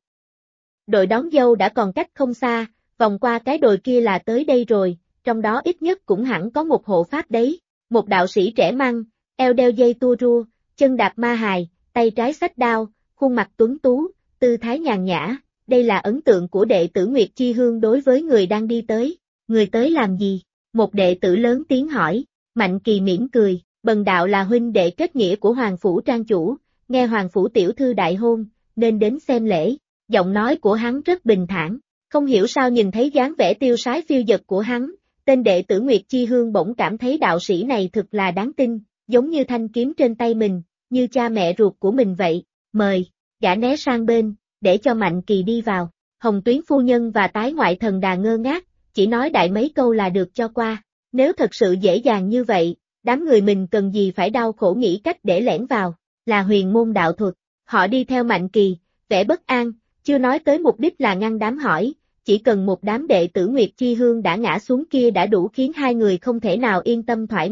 Đội đón dâu đã còn cách không xa, vòng qua cái đồi kia là tới đây rồi, trong đó ít nhất cũng hẳn có một hộ pháp đấy. Một đạo sĩ trẻ măng, eo đeo dây tua rua, chân đạp ma hài, tay trái xách đao, khuôn mặt tuấn tú, tư thái nhàn nhã, đây là ấn tượng của đệ tử Nguyệt Chi Hương đối với người đang đi tới. Người tới làm gì? Một đệ tử lớn tiếng hỏi. Mạnh Kỳ mỉm cười, bần đạo là huynh đệ kết nghĩa của Hoàng phủ trang chủ, nghe Hoàng phủ tiểu thư đại hôn, nên đến xem lễ. Giọng nói của hắn rất bình thản, không hiểu sao nhìn thấy dáng vẻ tiêu sái phiêu dật của hắn, tên đệ tử Nguyệt Chi Hương bỗng cảm thấy đạo sĩ này thực là đáng tin, giống như thanh kiếm trên tay mình, như cha mẹ ruột của mình vậy. Mời, gã né sang bên, để cho Mạnh Kỳ đi vào. Hồng Tuyến phu nhân và Tái Ngoại Thần Đà ngơ ngác, chỉ nói đại mấy câu là được cho qua. Nếu thật sự dễ dàng như vậy, đám người mình cần gì phải đau khổ nghĩ cách để lẻn vào, là huyền môn đạo thuật. Họ đi theo Mạnh Kỳ, vẻ bất an, chưa nói tới mục đích là ngăn đám hỏi, chỉ cần một đám đệ tử Nguyệt Chi Hương đã ngã xuống kia đã đủ khiến hai người không thể nào yên tâm thoải mái.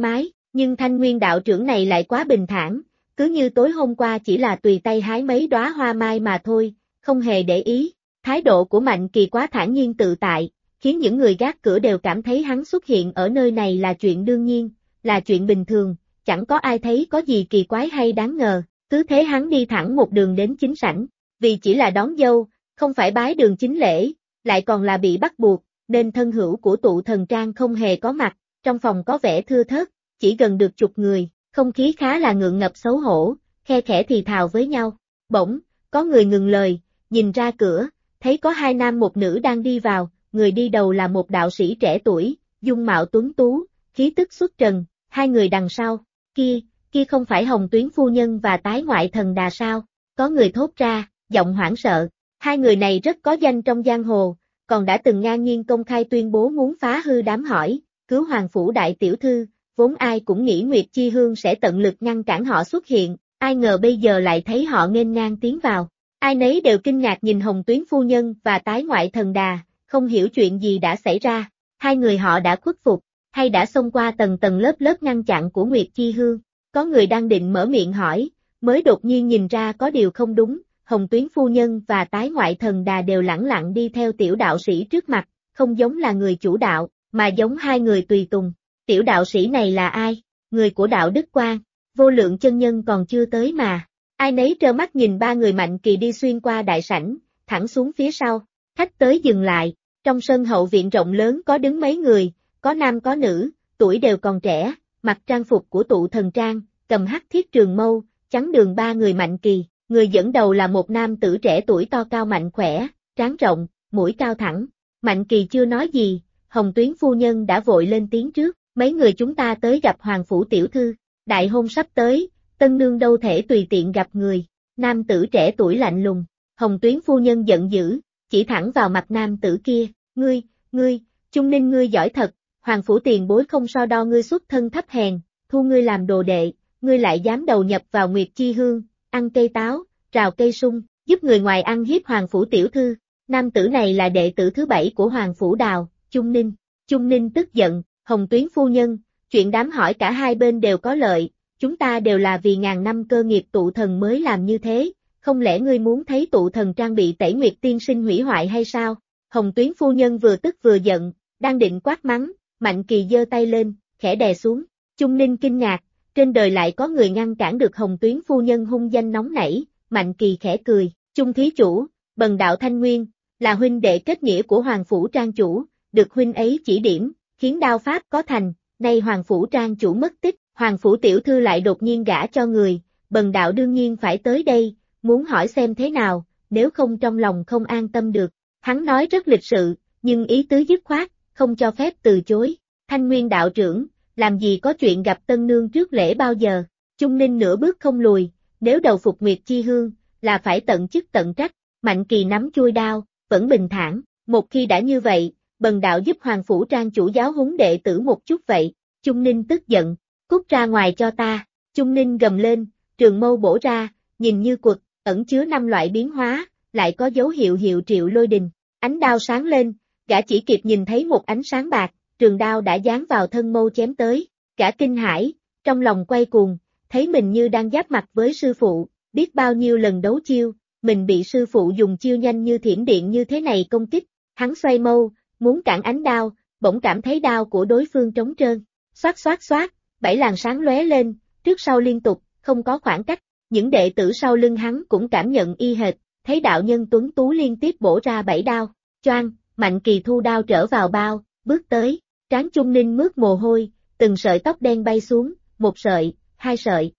Nhưng Thanh Nguyên đạo trưởng này lại quá bình thản, cứ như tối hôm qua chỉ là tùy tay hái mấy đóa hoa mai mà thôi, không hề để ý. Thái độ của Mạnh Kỳ quá thản nhiên tự tại, khiến những người gác cửa đều cảm thấy hắn xuất hiện ở nơi này là chuyện đương nhiên, là chuyện bình thường, chẳng có ai thấy có gì kỳ quái hay đáng ngờ. Cứ thế hắn đi thẳng một đường đến chính sảnh, vì chỉ là đón dâu, không phải bái đường chính lễ, lại còn là bị bắt buộc, nên thân hữu của tụ thần trang không hề có mặt, trong phòng có vẻ thưa thớt, chỉ gần được chục người, không khí khá là ngượng ngập xấu hổ, khe khẽ thì thào với nhau. Bỗng, có người ngừng lời, nhìn ra cửa, thấy có hai nam một nữ đang đi vào, người đi đầu là một đạo sĩ trẻ tuổi, dung mạo tuấn tú, khí tức xuất trần, hai người đằng sau, kia không phải Hồng Tuyến phu nhân và Tái Ngoại Thần Đà sao? Có người thốt ra, giọng hoảng sợ. Hai người này rất có danh trong giang hồ, còn đã từng ngang nhiên công khai tuyên bố muốn phá hư đám hỏi, cứu Hoàng phủ đại tiểu thư, vốn ai cũng nghĩ Nguyệt Chi Hương sẽ tận lực ngăn cản họ xuất hiện, ai ngờ bây giờ lại thấy họ nghênh ngang tiến vào. Ai nấy đều kinh ngạc nhìn Hồng Tuyến phu nhân và Tái Ngoại Thần Đà, không hiểu chuyện gì đã xảy ra, hai người họ đã khuất phục, hay đã xông qua tầng tầng lớp lớp ngăn chặn của Nguyệt Chi Hương. Có người đang định mở miệng hỏi, mới đột nhiên nhìn ra có điều không đúng, Hồng Tuyến phu nhân và Tái Ngoại Thần Đà đều lẳng lặng đi theo tiểu đạo sĩ trước mặt, không giống là người chủ đạo, mà giống hai người tùy tùng. Tiểu đạo sĩ này là ai? Người của đạo Đức Quang, Vô Lượng chân nhân còn chưa tới mà. Ai nấy trơ mắt nhìn ba người Mạnh Kỳ đi xuyên qua đại sảnh, thẳng xuống phía sau, khách tới dừng lại, trong sân hậu viện rộng lớn có đứng mấy người, có nam có nữ, tuổi đều còn trẻ, mặc trang phục của tụ thần trang, cầm hắc thiết trường mâu, chắn đường ba người Mạnh Kỳ, người dẫn đầu là một nam tử trẻ tuổi to cao mạnh khỏe, trán rộng, mũi cao thẳng. Mạnh Kỳ chưa nói gì, Hồng Tuyến phu nhân đã vội lên tiếng trước, mấy người chúng ta tới gặp Hoàng phủ tiểu thư, đại hôn sắp tới, tân nương đâu thể tùy tiện gặp người. Nam tử trẻ tuổi lạnh lùng, Hồng Tuyến phu nhân giận dữ, chỉ thẳng vào mặt nam tử kia, ngươi, Chung Ninh ngươi giỏi thật, Hoàng phủ tiền bối không so đo ngươi xuất thân thấp hèn, thu ngươi làm đồ đệ, ngươi lại dám đầu nhập vào Nguyệt Chi Hương, ăn cây táo, rào cây sung, giúp người ngoài ăn hiếp Hoàng phủ tiểu thư. Nam tử này là đệ tử thứ 7 của Hoàng phủ Đào, Chung Ninh. Chung Ninh tức giận, Hồng Tuyến phu nhân, chuyện đám hỏi cả hai bên đều có lợi, chúng ta đều là vì ngàn năm cơ nghiệp tụ thần mới làm như thế, không lẽ ngươi muốn thấy tụ thần trang bị Tẩy Nguyệt tiên sinh hủy hoại hay sao? Hồng Tuyến phu nhân vừa tức vừa giận, đang định quát mắng, Mạnh Kỳ giơ tay lên, khẽ đè xuống. Chung Ninh kinh ngạc, trên đời lại có người ngăn cản được Hồng Tuyến phu nhân hung danh nóng nảy. Mạnh Kỳ khẽ cười, Chung thí chủ, bần đạo Thanh Nguyên, là huynh đệ kết nghĩa của Hoàng phủ trang chủ, được huynh ấy chỉ điểm, khiến đao pháp có thành, nay Hoàng phủ trang chủ mất tích, Hoàng phủ tiểu thư lại đột nhiên gả cho người, bần đạo đương nhiên phải tới đây, muốn hỏi xem thế nào, nếu không trong lòng không an tâm được. Hắn nói rất lịch sự, nhưng ý tứ dứt khoát, không cho phép từ chối. Thanh Nguyên đạo trưởng, làm gì có chuyện gặp tân nương trước lễ bao giờ? Chung Ninh nửa bước không lùi, nếu đầu phục Nguyệt Chi Hương, là phải tận chức tận trách. Mạnh Kỳ nắm chuôi đao, vẫn bình thản, một khi đã như vậy, bần đạo giúp Hoàng phủ trang chủ giáo huấn đệ tử một chút vậy. Chung Ninh tức giận, cút ra ngoài cho ta. Chung Ninh gầm lên, trường mâu bổ ra, nhìn như quật, ẩn chứa 5 loại biến hóa, lại có dấu hiệu hiệu triệu lôi đình. Ánh đao sáng lên, gã chỉ kịp nhìn thấy một ánh sáng bạc, trường đao đã giáng vào thân mâu chém tới. Gã kinh hãi, trong lòng quay cuồng, thấy mình như đang giáp mặt với sư phụ, biết bao nhiêu lần đấu chiêu, mình bị sư phụ dùng chiêu nhanh như thiểm điện như thế này công kích. Hắn xoay mâu, muốn cản ánh đao, bỗng cảm thấy đao của đối phương trống trơn. Xoát xoát xoát, 7 làn sáng lóe lên, trước sau liên tục, không có khoảng cách. Những đệ tử sau lưng hắn cũng cảm nhận y hệt, thấy đạo nhân tuấn tú liên tiếp bổ ra 7 đao. Choang, Mạnh Kỳ thu đao trở vào bao, bước tới, trán Chung Ninh mướt mồ hôi, từng sợi tóc đen bay xuống, 1 sợi, 2 sợi,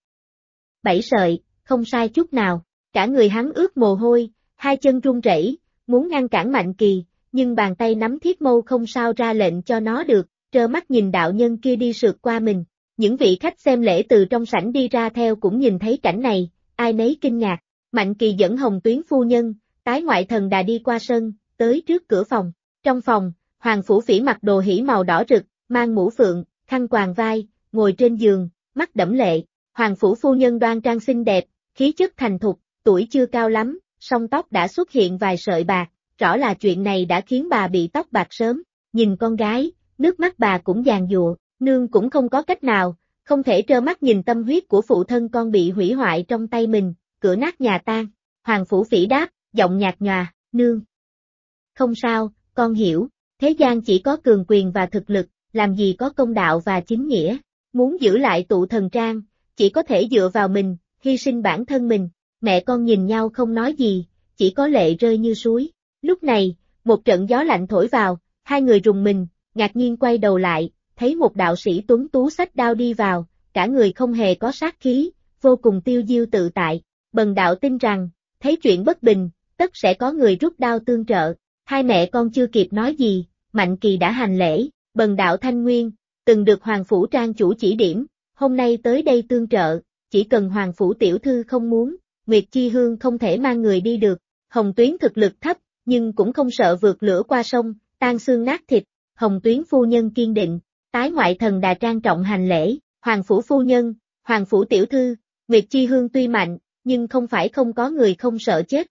7 sợi, không sai chút nào. Cả người hắn ướt mồ hôi, hai chân run rẩy, muốn ngăn cản Mạnh Kỳ, nhưng bàn tay nắm thiết mâu không sao ra lệnh cho nó được, trơ mắt nhìn đạo nhân kia đi sượt qua mình. Những vị khách xem lễ từ trong sảnh đi ra theo cũng nhìn thấy cảnh này, ai nấy kinh ngạc. Mạnh Kỳ dẫn Hồng Tuyến phu nhân, Tái Ngoại Thần Đà đi qua sân, tới trước cửa phòng. Trong phòng, Hoàng phủ Phỉ mặc đồ hỉ màu đỏ rực, mang mũ phượng, khăn quàng vai, ngồi trên giường, mắt đẫm lệ. Hoàng phủ phu nhân đoan trang xinh đẹp, khí chất thành thục, tuổi chưa cao lắm, song tóc đã xuất hiện vài sợi bạc, rõ là chuyện này đã khiến bà bị tóc bạc sớm. Nhìn con gái, nước mắt bà cũng giàn giụa, nương cũng không có cách nào, không thể trơ mắt nhìn tâm huyết của phụ thân con bị hủy hoại trong tay mình, cửa nát nhà tan. Hoàng Phủ Phỉ đáp, giọng nhạt nhòa, nương. Không sao, con hiểu, thế gian chỉ có cường quyền và thực lực, làm gì có công đạo và chính nghĩa. Muốn giữ lại tụ thần trang, chỉ có thể dựa vào mình, hy sinh bản thân mình. Mẹ con nhìn nhau không nói gì, chỉ có lệ rơi như suối. Lúc này, một trận gió lạnh thổi vào, hai người rùng mình, ngạc nhiên quay đầu lại, thấy một đạo sĩ tuấn tú xách đao đi vào, cả người không hề có sát khí, vô cùng tiêu diêu tự tại. Bần đạo tin rằng, thấy chuyện bất bình, tất sẽ có người rút đao tương trợ. Hai mẹ con chưa kịp nói gì, Mạnh Kỳ đã hành lễ, bần đạo Thanh Nguyên, từng được Hoàng Phủ Trang chủ chỉ điểm, hôm nay tới đây tương trợ, chỉ cần Hoàng Phủ tiểu thư không muốn, Nguyệt Chi Hương không thể mang người đi được. Hồng Tuyến thực lực thấp, nhưng cũng không sợ vượt lửa qua sông, tan xương nát thịt. Hồng Tuyến phu nhân kiên định, tái ngoại thần đà trang trọng hành lễ, Hoàng Phủ phu nhân, Hoàng Phủ tiểu thư, Nguyệt Chi Hương tuy mạnh, nhưng không phải không có người không sợ chết.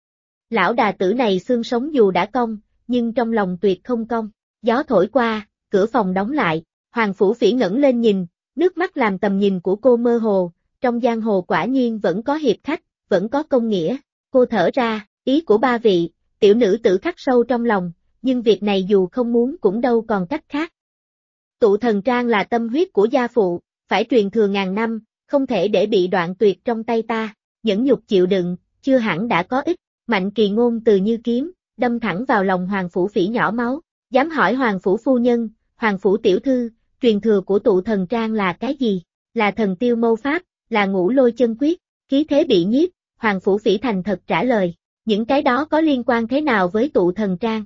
Lão đà tử này xương sống dù đã cong, nhưng trong lòng tuyệt không cong. Gió thổi qua, cửa phòng đóng lại, Hoàng Phủ Phỉ ngẩng lên nhìn, nước mắt làm tầm nhìn của cô mơ hồ, trong giang hồ quả nhiên vẫn có hiệp khách, vẫn có công nghĩa. Cô thở ra, ý của ba vị, tiểu nữ tử khắc sâu trong lòng, nhưng việc này dù không muốn cũng đâu còn cách khác. Tụ thần trang là tâm huyết của gia phụ, phải truyền thừa ngàn năm, không thể để bị đoạn tuyệt trong tay ta, nhẫn nhục chịu đựng, chưa hẳn đã có ích. Mạnh Kỳ ngôn từ như kiếm, đâm thẳng vào lòng Hoàng Phủ Phỉ nhỏ máu, dám hỏi Hoàng Phủ phu nhân, Hoàng Phủ tiểu thư, truyền thừa của tụ thần trang là cái gì? Là thần tiêu mâu pháp, là ngũ lôi chân quyết, khí thế bị nhiếp. Hoàng Phủ Phỉ thành thật trả lời, những cái đó có liên quan thế nào với tụ thần trang?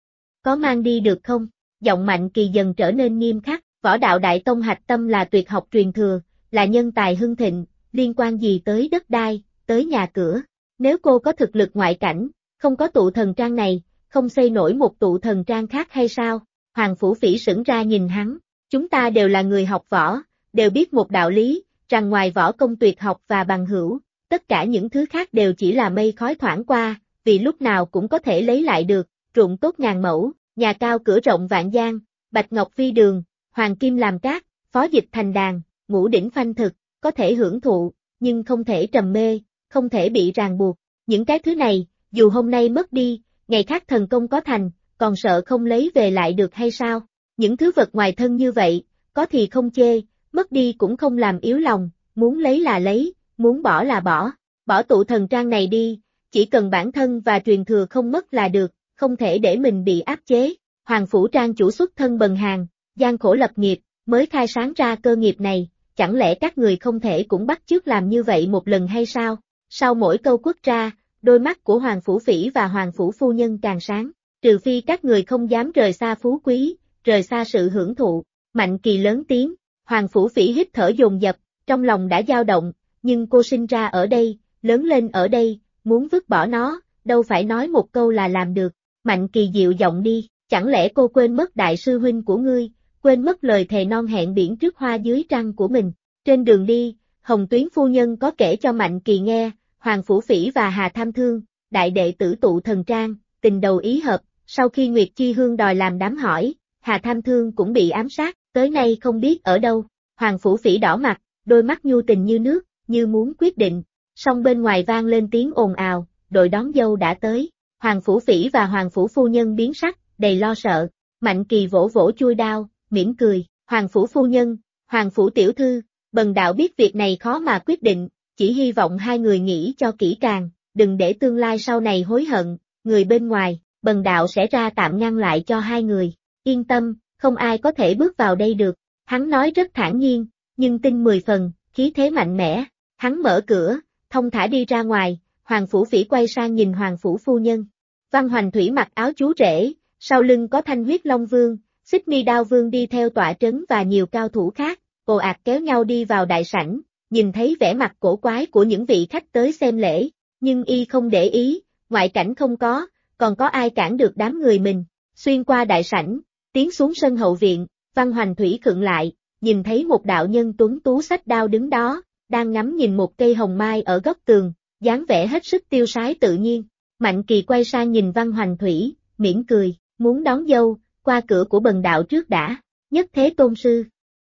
Có mang đi được không? Giọng Mạnh Kỳ dần trở nên nghiêm khắc, Võ Đạo Đại Tông hạch tâm là tuyệt học truyền thừa, là nhân tài hưng thịnh, liên quan gì tới đất đai, tới nhà cửa. Nếu cô có thực lực ngoại cảnh, không có tụ thần trang này, không xây nổi một tụ thần trang khác hay sao? Hoàng Phủ Phỉ sững ra nhìn hắn, chúng ta đều là người học võ, đều biết một đạo lý, rằng ngoài võ công tuyệt học và bằng hữu, tất cả những thứ khác đều chỉ là mây khói thoảng qua, vì lúc nào cũng có thể lấy lại được, ruộng tốt ngàn mẫu, nhà cao cửa rộng vạn gian, bạch ngọc phi đường, hoàng kim làm cát, phó dịch thành đàn, ngũ đỉnh phanh thực, có thể hưởng thụ, nhưng không thể trầm mê, không thể bị ràng buộc. Những cái thứ này, dù hôm nay mất đi, ngày khác thần công có thành, còn sợ không lấy về lại được hay sao? Những thứ vật ngoài thân như vậy, có thì không chê, mất đi cũng không làm yếu lòng, muốn lấy là lấy, muốn bỏ là bỏ. Bỏ tụ thần trang này đi, chỉ cần bản thân và truyền thừa không mất là được, không thể để mình bị áp chế. Hoàng Phủ Trang chủ xuất thân bần hàn, gian khổ lập nghiệp, mới khai sáng ra cơ nghiệp này, chẳng lẽ các người không thể cũng bắt chước làm như vậy một lần hay sao? Sau mỗi câu quất ra, đôi mắt của Hoàng Phủ Phỉ và Hoàng Phủ phu nhân càng sáng, trừ phi các người không dám rời xa phú quý, rời xa sự hưởng thụ. Mạnh Kỳ lớn tiếng, Hoàng Phủ Phỉ hít thở dồn dập, trong lòng đã dao động, nhưng cô sinh ra ở đây, lớn lên ở đây, muốn vứt bỏ nó, đâu phải nói một câu là làm được. Mạnh Kỳ dịu giọng đi, chẳng lẽ cô quên mất đại sư huynh của ngươi, quên mất lời thề non hẹn biển trước hoa dưới trăng của mình. Trên đường đi, Hồng Tuyến phu nhân có kể cho Mạnh Kỳ nghe, Hoàng Phủ Phỉ và Hà Tham Thương, đại đệ tử tụ thần trang, tình đầu ý hợp, sau khi Nguyệt Chi Hương đòi làm đám hỏi, Hà Tham Thương cũng bị ám sát, tới nay không biết ở đâu. Hoàng Phủ Phỉ đỏ mặt, đôi mắt nhu tình như nước, như muốn quyết định, song bên ngoài vang lên tiếng ồn ào, đội đón dâu đã tới. Hoàng Phủ Phỉ và Hoàng Phủ phu nhân biến sắc, đầy lo sợ. Mạnh Kỳ vỗ vỗ chui đao, mỉm cười, Hoàng Phủ phu nhân, Hoàng Phủ tiểu thư, bần đạo biết việc này khó mà quyết định, chỉ hy vọng hai người nghĩ cho kỹ càng, đừng để tương lai sau này hối hận, người bên ngoài, bần đạo sẽ ra tạm ngăn lại cho hai người. Yên tâm, không ai có thể bước vào đây được. Hắn nói rất thản nhiên, nhưng tin 10 phần, khí thế mạnh mẽ. Hắn mở cửa, thông thả đi ra ngoài, Hoàng Phủ Phỉ quay sang nhìn Hoàng Phủ phu nhân. Văn Hoành Thủy mặc áo chú rể, sau lưng có Thanh Huyết Long Vương, Xích Mi Đao Vương đi theo tọa trấn và nhiều cao thủ khác, ồ ạt kéo nhau đi vào đại sảnh, nhìn thấy vẻ mặt cổ quái của những vị khách tới xem lễ, nhưng y không để ý, ngoại cảnh không có, còn có ai cản được đám người mình. Xuyên qua đại sảnh, tiến xuống sân hậu viện, Văn Hoành Thủy khựng lại, nhìn thấy một đạo nhân tuấn tú xách đao đứng đó, đang ngắm nhìn một cây hồng mai ở góc tường, dáng vẻ hết sức tiêu sái tự nhiên. Mạnh Kỳ quay sang nhìn Văn Hoành Thủy, mỉm cười, muốn đón dâu, qua cửa của bần đạo trước đã. Nhất Thế Tôn sư.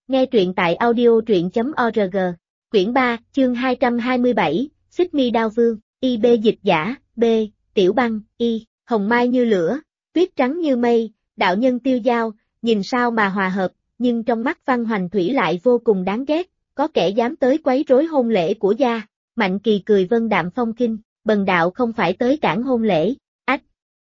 Nghe truyện tại audio truyện.org. Quyển 3, chương 227, Xích Mi Đao Vương, IB dịch giả, B, Tiểu Băng, Y, hồng mai như lửa, tuyết trắng như mây, đạo nhân tiêu dao, nhìn sao mà hòa hợp, nhưng trong mắt Văn Hoành Thủy lại vô cùng đáng ghét, có kẻ dám tới quấy rối hôn lễ của gia. Mạnh Kỳ cười vân đạm phong khinh, bần đạo không phải tới cản hôn lễ, ách.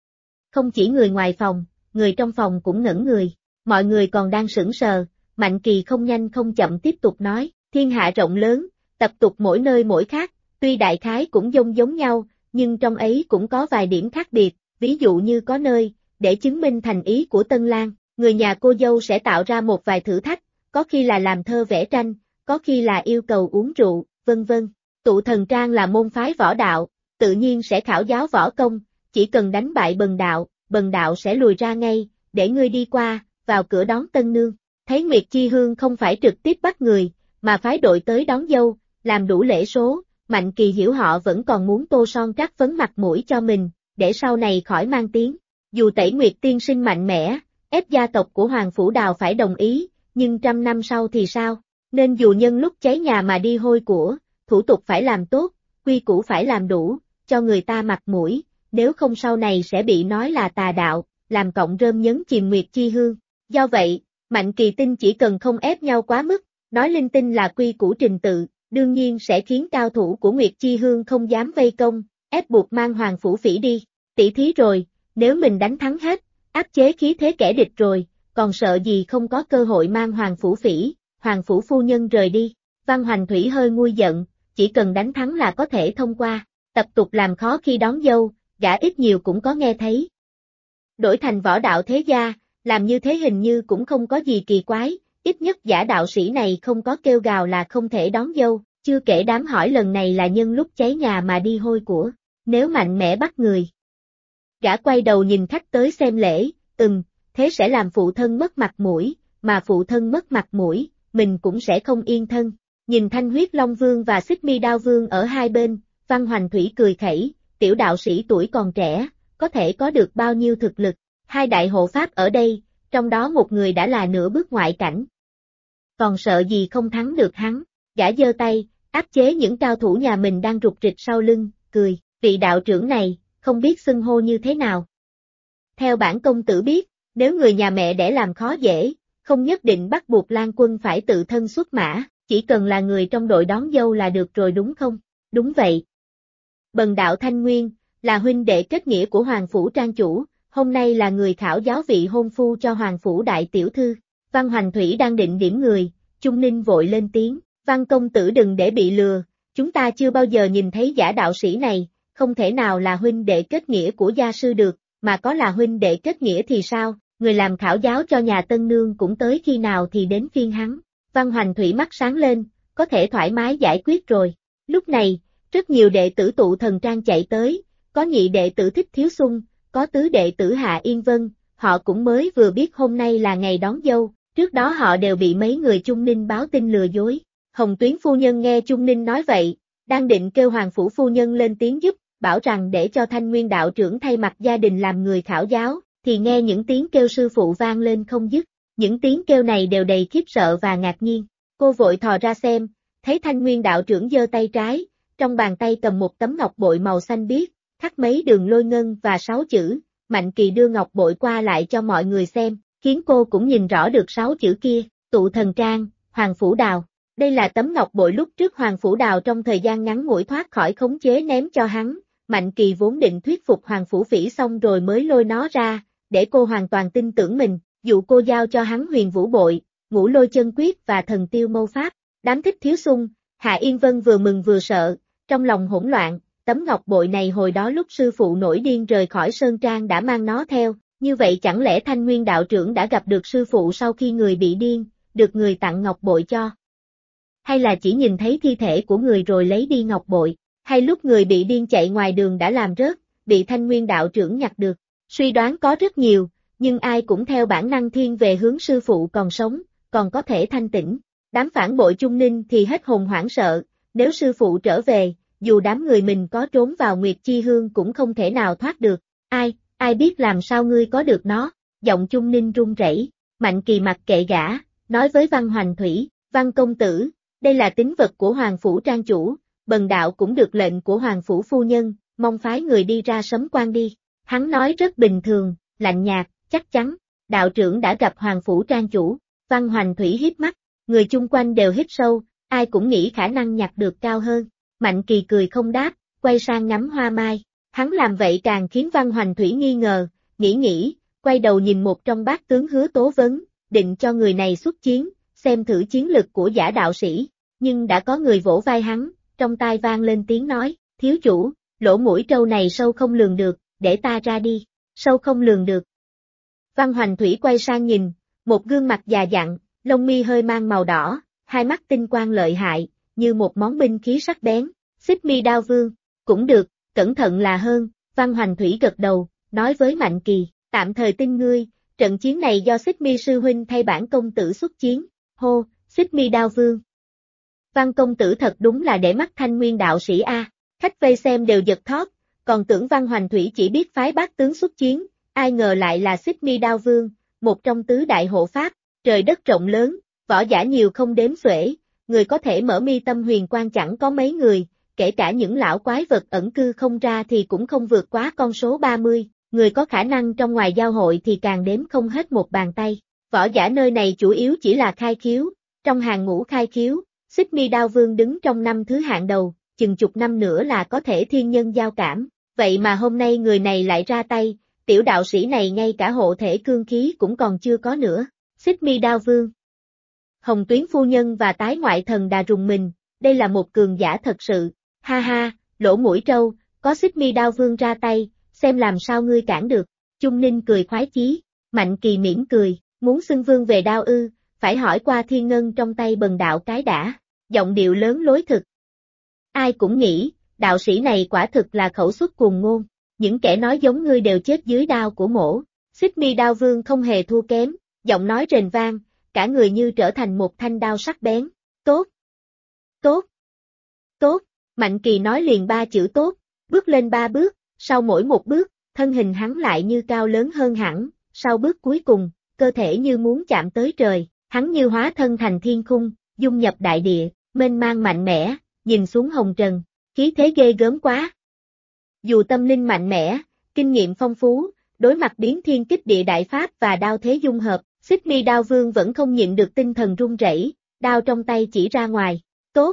Không chỉ người ngoài phòng, người trong phòng cũng ngẩn người, mọi người còn đang sững sờ, Mạnh Kỳ không nhanh không chậm tiếp tục nói, thiên hạ rộng lớn, tập tục mỗi nơi mỗi khác, tuy đại khái cũng giống nhau, nhưng trong ấy cũng có vài điểm khác biệt, ví dụ như có nơi, để chứng minh thành ý của tân lang, người nhà cô dâu sẽ tạo ra một vài thử thách, có khi là làm thơ vẽ tranh, có khi là yêu cầu uống rượu, vân vân. Tụ Thần Trang là môn phái võ đạo, tự nhiên sẽ khảo giáo võ công, chỉ cần đánh bại bần đạo sẽ lùi ra ngay, để ngươi đi qua, vào cửa đón tân nương. Thấy Nguyệt Chi Hương không phải trực tiếp bắt người, mà phái đội tới đón dâu, làm đủ lễ số, Mạnh Kỳ hiểu họ vẫn còn muốn tô son trát phấn mặt mũi cho mình, để sau này khỏi mang tiếng. Dù Tẩy Nguyệt tiên sinh mạnh mẽ, ép gia tộc của Hoàng Phủ Đào phải đồng ý, nhưng 100 năm sau thì sao? Nên dù nhân lúc cháy nhà mà đi hôi của, thủ tục phải làm tốt, quy củ phải làm đủ, cho người ta mặt mũi, nếu không sau này sẽ bị nói là tà đạo, làm cọng rơm nhấn chìm Nguyệt Chi Hương. Do vậy, Mạnh Kỳ tin chỉ cần không ép nhau quá mức, nói linh tinh là quy củ trình tự, đương nhiên sẽ khiến cao thủ của Nguyệt Chi Hương không dám vây công, ép buộc mang Hoàng Phủ Phỉ đi. Tỷ thí rồi, nếu mình đánh thắng hết, áp chế khí thế kẻ địch rồi, còn sợ gì không có cơ hội mang Hoàng Phủ Phỉ, Hoàng Phủ phu nhân rời đi. Văn Hoành Thủy hơi nguôi giận, chỉ cần đánh thắng là có thể thông qua, tập tục làm khó khi đón dâu, gã ít nhiều cũng có nghe thấy. Đổi thành võ đạo thế gia, làm như thế hình như cũng không có gì kỳ quái, ít nhất giả đạo sĩ này không có kêu gào là không thể đón dâu, chưa kể đám hỏi lần này là nhân lúc cháy nhà mà đi hôi của, nếu mạnh mẽ bắt người. Gã quay đầu nhìn khách tới xem lễ, thế sẽ làm phụ thân mất mặt mũi, mà phụ thân mất mặt mũi, mình cũng sẽ không yên thân. Nhìn Thanh Huyết Long Vương và Xích Mi Đao Vương ở hai bên, Văn Hoành Thủy cười khẩy, tiểu đạo sĩ tuổi còn trẻ, có thể có được bao nhiêu thực lực, hai đại hộ pháp ở đây, trong đó một người đã là nửa bước ngoại cảnh. Còn sợ gì không thắng được hắn, gã giơ tay, áp chế những cao thủ nhà mình đang rục rịch sau lưng, cười, vị đạo trưởng này, không biết xưng hô như thế nào. Theo bản công tử biết, nếu người nhà mẹ đẻ làm khó dễ, không nhất định bắt buộc Lan Quân phải tự thân xuất mã, chỉ cần là người trong đội đón dâu là được rồi đúng không? Đúng vậy. Bần đạo Thanh Nguyên, là huynh đệ kết nghĩa của Hoàng Phủ Trang chủ, hôm nay là người khảo giáo vị hôn phu cho Hoàng Phủ đại tiểu thư. Văn Hoành Thủy đang định điểm người, Chung Ninh vội lên tiếng, Văn công tử đừng để bị lừa, chúng ta chưa bao giờ nhìn thấy giả đạo sĩ này, không thể nào là huynh đệ kết nghĩa của gia sư được, mà có là huynh đệ kết nghĩa thì sao, người làm khảo giáo cho nhà tân nương cũng tới khi nào thì đến phiên hắn. Văn Hoành Thủy mắt sáng lên, có thể thoải mái giải quyết rồi. Lúc này, rất nhiều đệ tử Tụ Thần Trang chạy tới, có nhị đệ tử Thích Thiếu Xuân, có tứ đệ tử Hạ Yên Vân, họ cũng mới vừa biết hôm nay là ngày đón dâu, trước đó họ đều bị mấy người Chung Ninh báo tin lừa dối. Hồng Tuyến phu nhân nghe Chung Ninh nói vậy, đang định kêu Hoàng Phủ phu nhân lên tiếng giúp, bảo rằng để cho Thanh Nguyên đạo trưởng thay mặt gia đình làm người khảo giáo, thì nghe những tiếng kêu sư phụ vang lên không dứt. Những tiếng kêu này đều đầy khiếp sợ và ngạc nhiên. Cô vội thò ra xem, thấy Thanh Nguyên đạo trưởng giơ tay trái, trong bàn tay cầm một tấm ngọc bội màu xanh biếc, khắc mấy đường lôi ngân và 6 chữ. Mạnh Kỳ đưa ngọc bội qua lại cho mọi người xem, khiến cô cũng nhìn rõ được 6 chữ kia, Tụ Thần Trang, Hoàng Phủ Đào. Đây là tấm ngọc bội lúc trước Hoàng Phủ Đào trong thời gian ngắn ngủi thoát khỏi khống chế ném cho hắn. Mạnh Kỳ vốn định thuyết phục Hoàng Phủ Phỉ xong rồi mới lôi nó ra, để cô hoàn toàn tin tưởng mình. Dụ cô giao cho hắn Huyền Vũ Bội, Ngũ Lôi Chân Quyết và Thần Tiêu Mâu Pháp. Đám Thích Thiếu Xuân, Hạ Yên Vân vừa mừng vừa sợ, trong lòng hỗn loạn, tấm ngọc bội này hồi đó lúc sư phụ nổi điên rời khỏi Sơn Trang đã mang nó theo, như vậy chẳng lẽ Thanh Nguyên đạo trưởng đã gặp được sư phụ sau khi người bị điên, được người tặng ngọc bội cho? Hay là chỉ nhìn thấy thi thể của người rồi lấy đi ngọc bội, hay lúc người bị điên chạy ngoài đường đã làm rớt, bị Thanh Nguyên đạo trưởng nhặt được? Suy đoán có rất nhiều, nhưng ai cũng theo bản năng thiên về hướng sư phụ còn sống, còn có thể thanh tỉnh. Đám phản bội Chung Ninh thì hết hồn hoảng sợ, nếu sư phụ trở về, dù đám người mình có trốn vào Nguyệt Chi Hương cũng không thể nào thoát được. Ai biết làm sao ngươi có được nó? Giọng Chung Ninh run rẩy. Mạnh Kỳ mặc kệ gã, nói với Văn Hoành Thủy, Văn công tử, đây là tín vật của Hoàng Phủ Trang chủ, bần đạo cũng được lệnh của Hoàng Phủ phu nhân, mong phái người đi ra sấm quan đi. Hắn nói rất bình thường, lạnh nhạt, chắc chắn, đạo trưởng đã gặp Hoàng Phủ Trang chủ. Văn Hoành Thủy híp mắt, người chung quanh đều hít sâu, ai cũng nghĩ khả năng nhặt được cao hơn. Mạnh Kỳ cười không đáp, quay sang ngắm hoa mai. Hắn làm vậy càng khiến Văn Hoành Thủy nghi ngờ, nghĩ, quay đầu nhìn một trong bát tướng Hứa Tố Vấn, định cho người này xuất chiến, xem thử chiến lực của giả đạo sĩ. Nhưng đã có người vỗ vai hắn, trong tai vang lên tiếng nói, thiếu chủ, lỗ mũi trâu này sâu không lường được, để ta ra đi. Sâu không lường được. Văn Hoành Thủy quay sang nhìn, một gương mặt già dặn, lông mi hơi mang màu đỏ, hai mắt tinh quang lợi hại, như một món binh khí sắc bén. Xích Mi Đao Vương, cũng được, cẩn thận là hơn. Văn Hoành Thủy gật đầu, nói với Mạnh Kỳ, tạm thời tin ngươi, trận chiến này do Xích Mi sư huynh thay bản công tử xuất chiến. Hô, Xích Mi Đao Vương. Văn công tử thật đúng là để mắt Thanh Nguyên đạo sĩ a. Khách vây xem đều giật thót, còn tưởng Văn Hoành Thủy chỉ biết phái bát tướng xuất chiến, ai ngờ lại là Xích Mi Đao Vương, một trong tứ đại hộ pháp. Trời đất rộng lớn, võ giả nhiều không đếm xuể, người có thể mở mi tâm huyền quan chẳng có mấy người, kể cả những lão quái vật ẩn cư không ra thì cũng không vượt quá con số 30, người có khả năng trong ngoài giao hội thì càng đếm không hết một bàn tay. Võ giả nơi này chủ yếu chỉ là khai khiếu, trong hàng ngũ khai khiếu, Xích Mi Đao Vương đứng trong năm thứ hạng đầu, chừng chục năm nữa là có thể thiên nhân giao cảm, vậy mà hôm nay người này lại ra tay, tiểu đạo sĩ này ngay cả hộ thể cương khí cũng còn chưa có nữa. Xích Mi Đao Vương. Hồng Tuyến phu nhân và tái ngoại thần đà rùng mình, đây là một cường giả thật sự. Ha ha, lỗ mũi trâu, có Xích Mi Đao Vương ra tay, xem làm sao ngươi cản được. Chung Ninh cười khoái chí, Mạnh Kỳ mỉm cười, muốn xưng vương về đao ư, phải hỏi qua thiên ngân trong tay bần đạo cái đã. Giọng điệu lớn lối thực. Ai cũng nghĩ, đạo sĩ này quả thực là khẩu xuất cuồng ngôn, những kẻ nói giống ngươi đều chết dưới đao của mổ. Xích Mi Đao Vương không hề thua kém, giọng nói rền vang, cả người như trở thành một thanh đao sắc bén. Tốt, tốt, tốt, Mạnh Kỳ nói liền ba chữ tốt, bước lên ba bước, sau mỗi một bước, thân hình hắn lại như cao lớn hơn hẳn, sau bước cuối cùng, cơ thể như muốn chạm tới trời, hắn như hóa thân thành thiên khung, dung nhập đại địa, mênh mang mạnh mẽ, nhìn xuống hồng trần, khí thế ghê gớm quá. Dù tâm linh mạnh mẽ, kinh nghiệm phong phú, đối mặt biến thiên kích địa đại pháp và đao thế dung hợp, Xích Mi Đao Vương vẫn không nhịn được tinh thần run rẩy, đao trong tay chỉ ra ngoài. Tốt.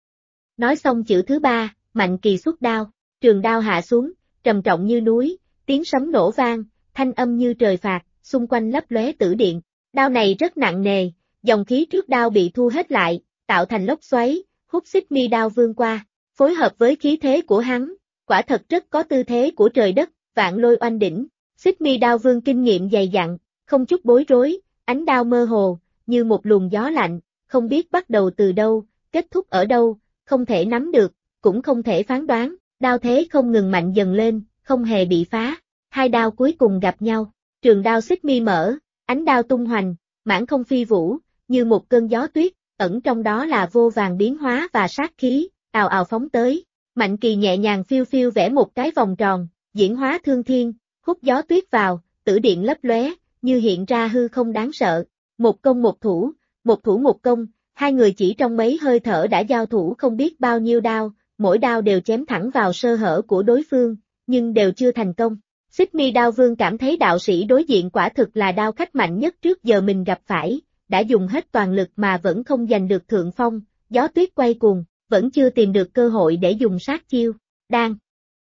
Nói xong chữ thứ ba, Mạnh Kỳ xuất đao, trường đao hạ xuống, trầm trọng như núi, tiếng sấm nổ vang, thanh âm như trời phạt, xung quanh lấp lóe tử điện. Đao này rất nặng nề, dòng khí trước đao bị thu hết lại, tạo thành lốc xoáy, hút Xích Mi Đao Vương qua, phối hợp với khí thế của hắn, quả thật rất có tư thế của trời đất, vạn lôi oanh đỉnh. Xích Mi Đao Vương kinh nghiệm dày dặn, không chút bối rối, ánh đao mơ hồ, như một luồng gió lạnh, không biết bắt đầu từ đâu, kết thúc ở đâu, không thể nắm được, cũng không thể phán đoán, đao thế không ngừng mạnh dần lên, không hề bị phá. Hai đao cuối cùng gặp nhau, trường đao Xích Mi mở, ánh đao tung hoành, mãn không phi vũ, như một cơn gió tuyết, ẩn trong đó là vô vàng biến hóa và sát khí, ào ào phóng tới. Mạnh Kỳ nhẹ nhàng phiêu phiêu vẽ một cái vòng tròn, diễn hóa thương thiên, hút gió tuyết vào, tử điện lấp lóe, như hiện ra hư không đáng sợ. Một công một thủ một công, hai người chỉ trong mấy hơi thở đã giao thủ không biết bao nhiêu đao, mỗi đao đều chém thẳng vào sơ hở của đối phương, nhưng đều chưa thành công. Xích Mi Đao Vương cảm thấy đạo sĩ đối diện quả thực là đao khách mạnh nhất trước giờ mình gặp phải, đã dùng hết toàn lực mà vẫn không giành được thượng phong, gió tuyết quay cuồng, vẫn chưa tìm được cơ hội để dùng sát chiêu. Đang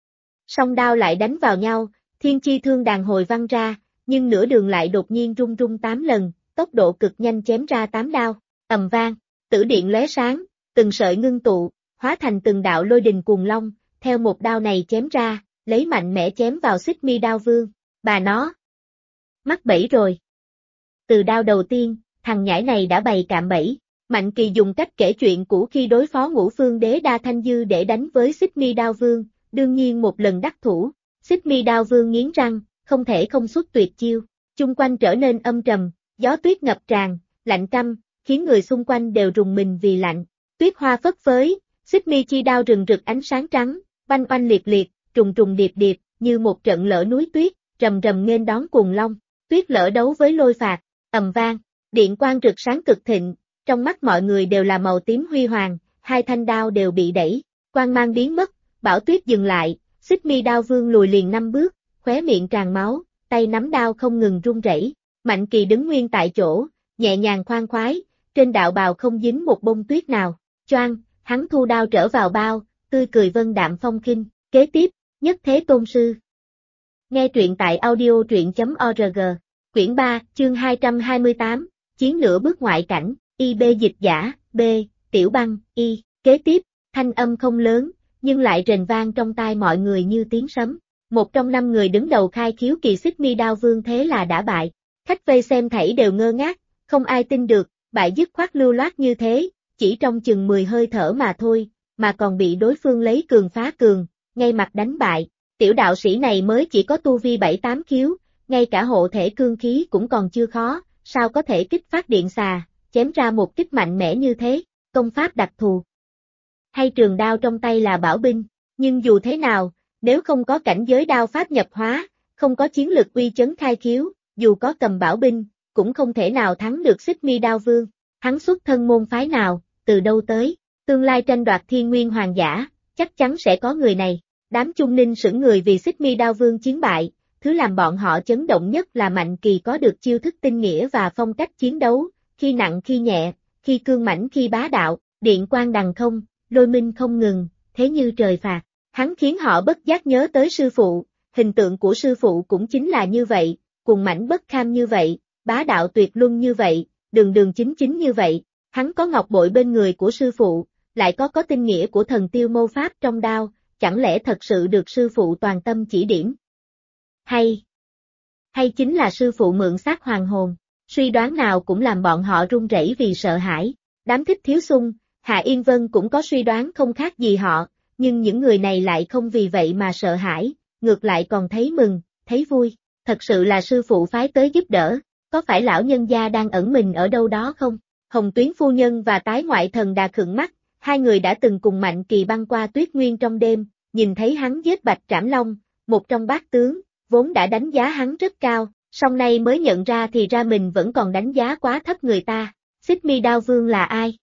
song đao lại đánh vào nhau, thiên chi thương đàn hồi văng ra, nhưng nửa đường lại đột nhiên rung rung 8 lần, tốc độ cực nhanh chém ra 8 đao, ầm vang, tử điện lóe sáng, từng sợi ngưng tụ, hóa thành từng đạo lôi đình cuồng long, theo một đao này chém ra, lấy mạnh mẽ chém vào Xích Mi Đao Vương. Bà nó mắc bẫy rồi. Từ đao đầu tiên, thằng nhãi này đã bày cạm bẫy. Mạnh Kỳ dùng cách kể chuyện cũ khi đối phó Ngũ Phương Đế Đa Thanh Dư để đánh với Xích Mi Đao Vương, đương nhiên một lần đắc thủ. Xích Mi Đao Vương nghiến răng, không thể không xuất tuyệt chiêu. Chung quanh trở nên âm trầm, gió tuyết ngập tràn, lạnh căm, khiến người xung quanh đều rùng mình vì lạnh. Tuyết hoa phất phới, Xích Mi chi đao rừng rực ánh sáng trắng, oanh oanh liệt liệt, trùng trùng điệp điệp, như một trận lở núi tuyết, rầm rầm nghênh đón cuồng long. Tuyết lở đấu với lôi phạt, ầm vang, Điện quang rực sáng cực thịnh, trong mắt mọi người đều là màu tím huy hoàng, hai thanh đao đều bị đẩy, quang mang biến mất, Bảo Tuyết dừng lại, Xích Mi Đao Vương lùi liền 5 bước, khóe miệng tràn máu, tay nắm đao không ngừng run rẩy. Mạnh Kỳ đứng nguyên tại chỗ, nhẹ nhàng khoan khoái, trên đạo bào không dính một bông tuyết nào. Choang, hắn thu đao trở vào bao, tươi cười vân đạm phong khinh. Kế tiếp, Nhất Thế Tôn Sư. Nghe truyện tại audio.org. Quyển 3, chương 228, Chiến lửa bước ngoại cảnh, IB dịch giả, B, Tiểu Băng, Y. Kế tiếp, thanh âm không lớn, nhưng lại rền vang trong tai mọi người như tiếng sấm. Một trong 5 người đứng đầu khai khiếu kỳ Xích Mi Đao Vương thế là đã bại. Khách vây xem thảy đều ngơ ngác, không ai tin được, bại dứt khoát lưu loát như thế, chỉ trong chừng 10 hơi thở mà thôi, mà còn bị đối phương lấy cường phá cường, ngay mặt đánh bại. Tiểu đạo sĩ này mới chỉ có tu vi 7-8 khiếu, ngay cả hộ thể cương khí cũng còn chưa khó, sao có thể kích phát điện xà, chém ra một kích mạnh mẽ như thế, công pháp đặc thù. Hay trường đao trong tay là bảo binh, nhưng dù thế nào, nếu không có cảnh giới đao pháp nhập hóa, không có chiến lực uy chấn khai khiếu, dù có cầm bảo binh, cũng không thể nào thắng được Xích Mi Đao Vương. Hắn xuất thân môn phái nào, từ đâu tới, tương lai tranh đoạt thiên nguyên hoàng giả, chắc chắn sẽ có người này. Đám Chung Ninh sững người vì Xích Mi Đao Vương chiến bại, thứ làm bọn họ chấn động nhất là Mạnh Kỳ có được chiêu thức tinh nghĩa và phong cách chiến đấu, khi nặng khi nhẹ, khi cương mãnh khi bá đạo, điện quang đằng không, lôi minh không ngừng, thế như trời phạt. Hắn khiến họ bất giác nhớ tới sư phụ, hình tượng của sư phụ cũng chính là như vậy, cuồng mãnh bất kham như vậy, bá đạo tuyệt luân như vậy, đường đường chính chính như vậy. Hắn có ngọc bội bên người của sư phụ, lại có tinh nghĩa của thần tiêu mâu pháp trong đao, chẳng lẽ thật sự được sư phụ toàn tâm chỉ điểm? Hay chính là sư phụ mượn xác hoàng hồn, suy đoán nào cũng làm bọn họ run rẩy vì sợ hãi. Đám Thích Thiếu Xung, Hạ Yên Vân cũng có suy đoán không khác gì họ, nhưng những người này lại không vì vậy mà sợ hãi, ngược lại còn thấy mừng, thấy vui. Thật sự là sư phụ phái tới giúp đỡ, có phải lão nhân gia đang ẩn mình ở đâu đó không? Hồng Tuyến phu nhân và Tái Ngoại Thần Đà khựng mắt, hai người đã từng cùng Mạnh Kỳ băng qua tuyết nguyên trong đêm, nhìn thấy hắn giết Bạch Trảm Long, một trong bát tướng, vốn đã đánh giá hắn rất cao, song nay mới nhận ra thì ra mình vẫn còn đánh giá quá thấp người ta. Xích Mi Đao Vương là ai?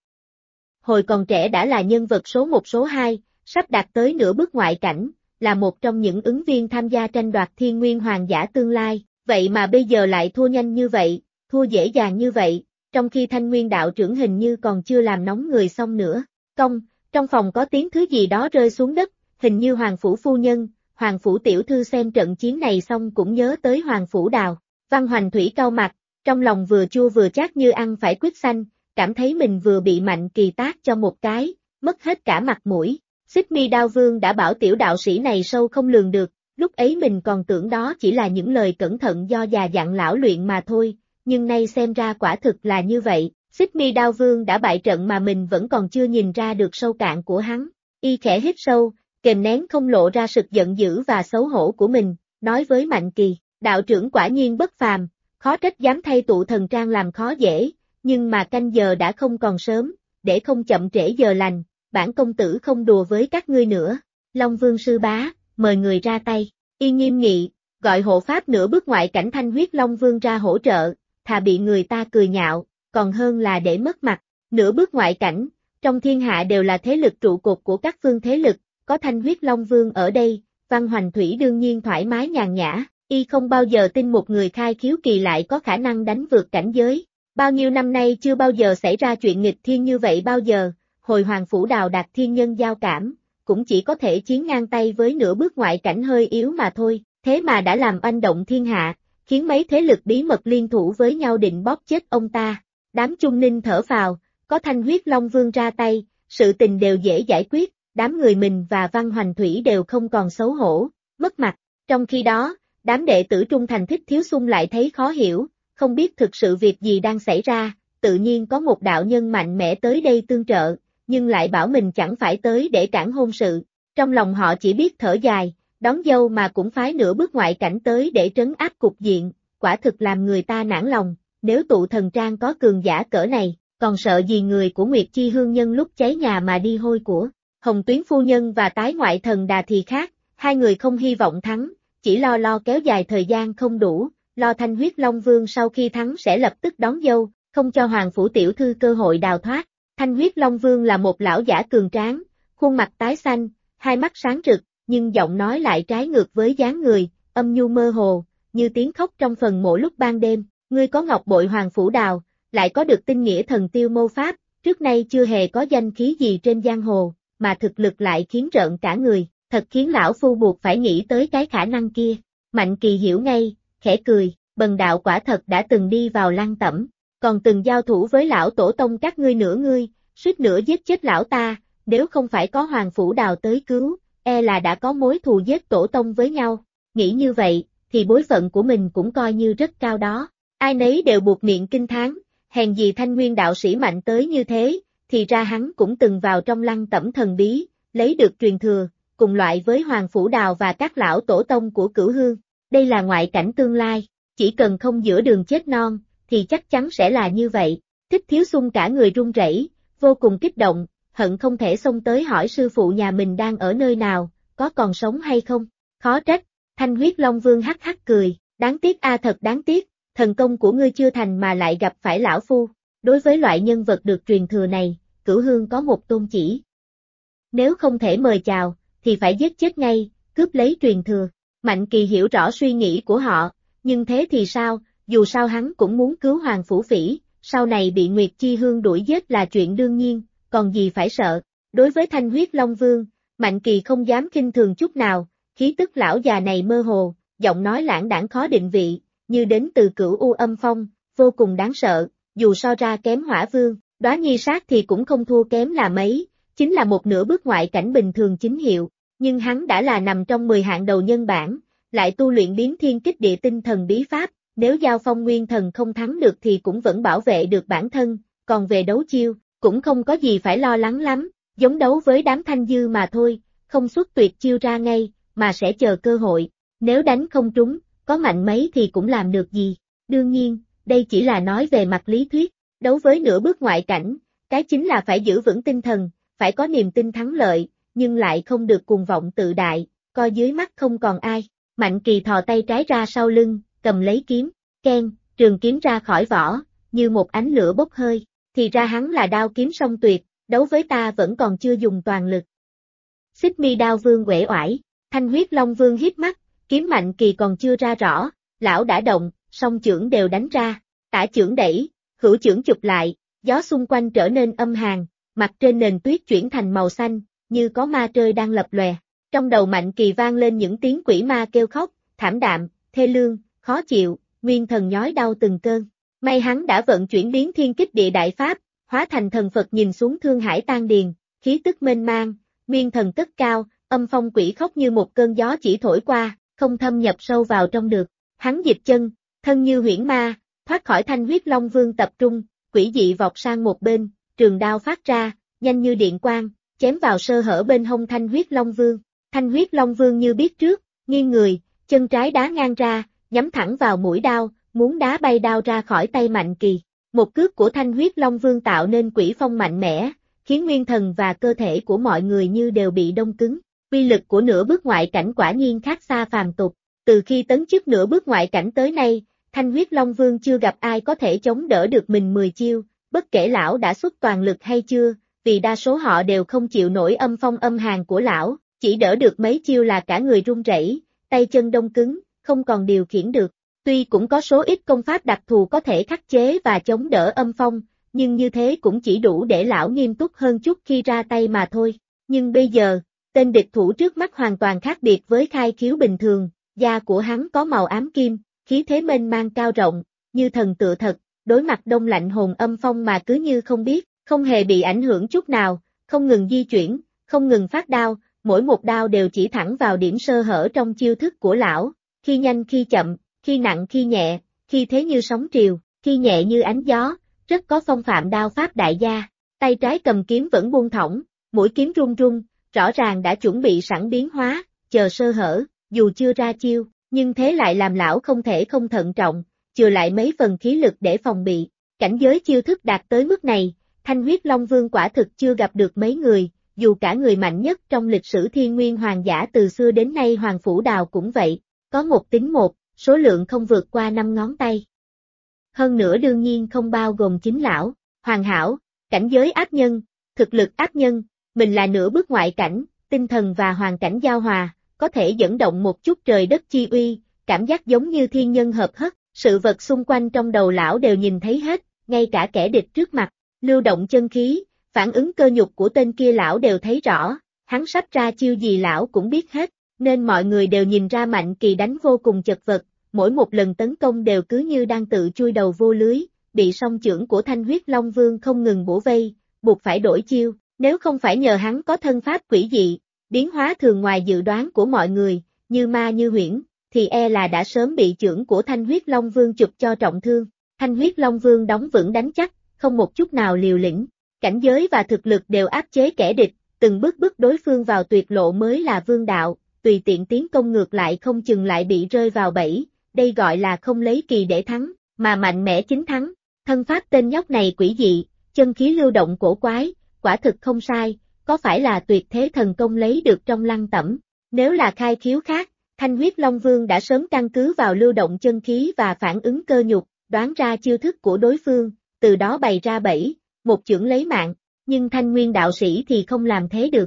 Hồi còn trẻ đã là nhân vật số 1 số 2, sắp đạt tới nửa bước ngoại cảnh, là một trong những ứng viên tham gia tranh đoạt thiên nguyên hoàng giả tương lai, vậy mà bây giờ lại thua nhanh như vậy, thua dễ dàng như vậy, trong khi Thanh Nguyên đạo trưởng hình như còn chưa làm nóng người xong nữa. Trong phòng có tiếng thứ gì đó rơi xuống đất, hình như Hoàng Phủ phu nhân, Hoàng Phủ tiểu thư xem trận chiến này xong cũng nhớ tới Hoàng Phủ Đào. Văn Hoành Thủy cau mặt, trong lòng vừa chua vừa chát như ăn phải quýt xanh, cảm thấy mình vừa bị Mạnh Kỳ tát cho một cái, mất hết cả mặt mũi. Xích Mi Đao Vương đã bảo tiểu đạo sĩ này sâu không lường được, lúc ấy mình còn tưởng đó chỉ là những lời cẩn thận do già dặn lão luyện mà thôi, nhưng nay xem ra quả thực là như vậy. Xích Mi Đao Vương đã bại trận mà mình vẫn còn chưa nhìn ra được sâu cạn của hắn. Y khẽ hít sâu, kềm nén không lộ ra sự giận dữ và xấu hổ của mình, nói với Mạnh Kỳ, đạo trưởng quả nhiên bất phàm, khó trách dám thay tụ thần trang làm khó dễ, nhưng mà canh giờ đã không còn sớm, để không chậm trễ giờ lành, bản công tử không đùa với các ngươi nữa. Long Vương sư bá, mời người ra tay. Y nghiêm nghị, gọi hộ pháp nửa bước ngoại cảnh Thanh Huyết Long Vương ra hỗ trợ, thà bị người ta cười nhạo, còn hơn là để mất mặt. Nửa bước ngoại cảnh, trong thiên hạ đều là thế lực trụ cột của các phương thế lực, có Thanh Huyết Long Vương ở đây, Văn Hoành Thủy đương nhiên thoải mái nhàn nhã, y không bao giờ tin một người khai khiếu kỳ lại có khả năng đánh vượt cảnh giới. Bao nhiêu năm nay chưa bao giờ xảy ra chuyện nghịch thiên như vậy bao giờ, hồi Hoàng Phủ Đào đạt thiên nhân giao cảm, cũng chỉ có thể chiến ngang tay với nửa bước ngoại cảnh hơi yếu mà thôi, thế mà đã làm oanh động thiên hạ, khiến mấy thế lực bí mật liên thủ với nhau định bóp chết ông ta. Đám Chung Ninh thở phào, có Thanh Huyết Long Vương ra tay, sự tình đều dễ giải quyết, đám người mình và Văn Hoành Thủy đều không còn xấu hổ, mất mặt. Trong khi đó, đám đệ tử trung thành Thích Thiếu Xung lại thấy khó hiểu, không biết thực sự việc gì đang xảy ra, tự nhiên có một đạo nhân mạnh mẽ tới đây tương trợ, nhưng lại bảo mình chẳng phải tới để cản hôn sự. Trong lòng họ chỉ biết thở dài, đón dâu mà cũng phái nửa bước ngoại cảnh tới để trấn áp cục diện, quả thực làm người ta nản lòng, nếu tụ thần trang có cường giả cỡ này, còn sợ gì người của Nguyệt Chi Hương nhân lúc cháy nhà mà đi hôi của. Hồng Tuyến phu nhân và Tái Ngoại Thần Đà thì khác, hai người không hy vọng thắng, chỉ lo kéo dài thời gian không đủ, lo Thanh Huyết Long Vương sau khi thắng sẽ lập tức đón dâu, không cho Hoàng Phủ Tiểu Thư cơ hội đào thoát. Thanh huyết Long Vương là một lão giả cường tráng, khuôn mặt tái xanh, hai mắt sáng rực, nhưng giọng nói lại trái ngược với dáng người, âm nhu mơ hồ, như tiếng khóc trong phần mộ lúc ban đêm. Ngươi có ngọc bội Hoàng Phủ Đào, lại có được tinh nghĩa thần tiêu mâu pháp, trước nay chưa hề có danh khí gì trên giang hồ, mà thực lực lại khiến rợn cả người, thật khiến lão phu buộc phải nghĩ tới cái khả năng kia. Mạnh Kỳ hiểu ngay, khẽ cười, bần đạo quả thật đã từng đi vào Lăng Tẩm, còn từng giao thủ với lão tổ tông các ngươi nữa ngươi, suýt nữa giết chết lão ta, nếu không phải có Hoàng Phủ Đào tới cứu, e là đã có mối thù giết tổ tông với nhau. Nghĩ như vậy, thì bối phận của mình cũng coi như rất cao đó. Ai nấy đều buộc miệng kinh thán, hèn gì Thanh Nguyên đạo sĩ mạnh tới như thế, thì ra hắn cũng từng vào trong Lăng Tẩm thần bí, lấy được truyền thừa, cùng loại với Hoàng Phủ Đào và các lão tổ tông của Cửu Hương. Đây là ngoại cảnh tương lai, chỉ cần không giữa đường chết non, thì chắc chắn sẽ là như vậy. Thích Thiếu Xung cả người run rẩy, vô cùng kích động, hận không thể xông tới hỏi sư phụ nhà mình đang ở nơi nào, có còn sống hay không. Khó trách, Thanh huyết Long Vương hắc hắc cười, đáng tiếc thật đáng tiếc, thần công của ngươi chưa thành mà lại gặp phải lão phu. Đối với loại nhân vật được truyền thừa này, Cửu Hương có một tôn chỉ. Nếu không thể mời chào, thì phải giết chết ngay, cướp lấy truyền thừa. Mạnh Kỳ hiểu rõ suy nghĩ của họ, nhưng thế thì sao, dù sao hắn cũng muốn cứu Hoàng Phủ Phỉ, sau này bị Nguyệt Chi Hương đuổi giết là chuyện đương nhiên, còn gì phải sợ. Đối với Thanh huyết Long Vương, Mạnh Kỳ không dám khinh thường chút nào, khí tức lão già này mơ hồ, giọng nói lãng đãng khó định vị, như đến từ Cửu U Âm Phong, vô cùng đáng sợ, dù so ra kém Hỏa Vương, Đóa Nhi Sát thì cũng không thua kém là mấy, chính là một nửa bước ngoại cảnh bình thường chính hiệu, nhưng hắn đã là nằm trong 10 hạng đầu nhân bản, lại tu luyện biến thiên kích địa tinh thần bí pháp, nếu giao phong nguyên thần không thắng được thì cũng vẫn bảo vệ được bản thân, còn về đấu chiêu, cũng không có gì phải lo lắng lắm, giống đấu với đám thanh dư mà thôi, không xuất tuyệt chiêu ra ngay, mà sẽ chờ cơ hội, nếu đánh không trúng, có mạnh mấy thì cũng làm được gì. Đương nhiên, đây chỉ là nói về mặt lý thuyết, đấu với nửa bước ngoại cảnh, cái chính là phải giữ vững tinh thần, phải có niềm tin thắng lợi, nhưng lại không được cuồng vọng tự đại, coi dưới mắt không còn ai. Mạnh Kỳ thò tay trái ra sau lưng, cầm lấy kiếm, keng, trường kiếm ra khỏi vỏ, như một ánh lửa bốc hơi, thì ra hắn là đao kiếm song tuyệt, đấu với ta vẫn còn chưa dùng toàn lực. Xích Mi Đao Vương uể oải, Thanh huyết Long Vương híp mắt, kiếm Mạnh Kỳ còn chưa ra rõ, lão đã động, song chưởng đều đánh ra, tả chưởng đẩy, hữu chưởng chụp lại, gió xung quanh trở nên âm hàn, mặt trên nền tuyết chuyển thành màu xanh, như có ma trơi đang lập lòe. Trong đầu Mạnh Kỳ vang lên những tiếng quỷ ma kêu khóc, thảm đạm, thê lương, khó chịu, nguyên thần nhói đau từng cơn. May hắn đã vận chuyển biến thiên kích địa đại pháp, hóa thành thần Phật nhìn xuống Thương Hải tan điền, khí tức mênh mang, nguyên thần cất cao, âm phong quỷ khóc như một cơn gió chỉ thổi qua, không thâm nhập sâu vào trong được. Hắn dịch chân, thân như huyễn ma, thoát khỏi Thanh huyết Long Vương tập trung, quỷ dị vọt sang một bên, trường đao phát ra, nhanh như điện quang, chém vào sơ hở bên hông Thanh huyết Long Vương. Thanh huyết Long Vương như biết trước, nghiêng người, chân trái đá ngang ra, nhắm thẳng vào mũi đao, muốn đá bay đao ra khỏi tay Mạnh Kỳ. Một cước của Thanh huyết Long Vương tạo nên quỷ phong mạnh mẽ, khiến nguyên thần và cơ thể của mọi người như đều bị đông cứng. Uy lực của nửa bước ngoại cảnh quả nhiên khác xa phàm tục. Từ khi tấn chức nửa bước ngoại cảnh tới nay, Thanh huyết Long Vương chưa gặp ai có thể chống đỡ được mình 10 chiêu, bất kể lão đã xuất toàn lực hay chưa, vì đa số họ đều không chịu nổi âm phong âm hàn của lão, chỉ đỡ được mấy chiêu là cả người run rẩy, tay chân đông cứng, không còn điều khiển được. Tuy cũng có số ít công pháp đặc thù có thể khắc chế và chống đỡ âm phong, nhưng như thế cũng chỉ đủ để lão nghiêm túc hơn chút khi ra tay mà thôi. Nhưng bây giờ, tên địch thủ trước mắt hoàn toàn khác biệt với khai khiếu bình thường, da của hắn có màu ám kim, khí thế mênh mang cao rộng, như thần tựa thật, đối mặt đông lạnh hồn âm phong mà cứ như không biết, không hề bị ảnh hưởng chút nào, không ngừng di chuyển, không ngừng phát đao, mỗi một đao đều chỉ thẳng vào điểm sơ hở trong chiêu thức của lão, khi nhanh khi chậm, khi nặng khi nhẹ, khi thế như sóng triều, khi nhẹ như ánh gió, rất có phong phạm đao pháp đại gia. Tay trái cầm kiếm vẫn buông thõng, mũi kiếm run run, rõ ràng đã chuẩn bị sẵn biến hóa, chờ sơ hở, dù chưa ra chiêu, nhưng thế lại làm lão không thể không thận trọng, chừa lại mấy phần khí lực để phòng bị. Cảnh giới chiêu thức đạt tới mức này, Thanh huyết Long Vương quả thực chưa gặp được mấy người, dù cả người mạnh nhất trong lịch sử Thiên Nguyên Hoàng giả từ xưa đến nay Hoàng Phủ Đào cũng vậy, có một tính một, số lượng không vượt qua 5 ngón tay. hơn nữa đương nhiên không bao gồm chính lão, hoàn hảo, cảnh giới áp nhân, thực lực áp nhân, mình là nửa bước ngoại cảnh, tinh thần và hoàn cảnh giao hòa, có thể dẫn động một chút trời đất chi uy, cảm giác giống như thiên nhân hợp hất, sự vật xung quanh trong đầu lão đều nhìn thấy hết, ngay cả kẻ địch trước mặt, lưu động chân khí, phản ứng cơ nhục của tên kia lão đều thấy rõ, hắn sắp ra chiêu gì lão cũng biết hết, nên mọi người đều nhìn ra Mạnh Kỳ đánh vô cùng chật vật, mỗi một lần tấn công đều cứ như đang tự chui đầu vô lưới, bị song chưởng của Thanh Huyết Long Vương không ngừng bủa vây, buộc phải đổi chiêu, nếu không phải nhờ hắn có thân pháp quỷ dị, biến hóa thường ngoài dự đoán của mọi người, như ma như huyễn, thì e là đã sớm bị chưởng của Thanh Huyết Long Vương chụp cho trọng thương. Thanh Huyết Long Vương đóng vững đánh chắc, không một chút nào liều lĩnh, cảnh giới và thực lực đều áp chế kẻ địch, từng bước bức đối phương vào tuyệt lộ mới là vương đạo, tùy tiện tiến công ngược lại không chừng lại bị rơi vào bẫy, đây gọi là không lấy kỳ để thắng, mà mạnh mẽ chính thắng. Thân pháp tên nhóc này quỷ dị, chân khí lưu động cổ quái, quả thực không sai, có phải là tuyệt thế thần công lấy được trong Lăng Tẩm, nếu là khai khiếu khác, Thanh Huyết Long Vương đã sớm căn cứ vào lưu động chân khí và phản ứng cơ nhục, đoán ra chiêu thức của đối phương, từ đó bày ra bẫy, một chưởng lấy mạng, nhưng Thanh Nguyên đạo sĩ thì không làm thế được.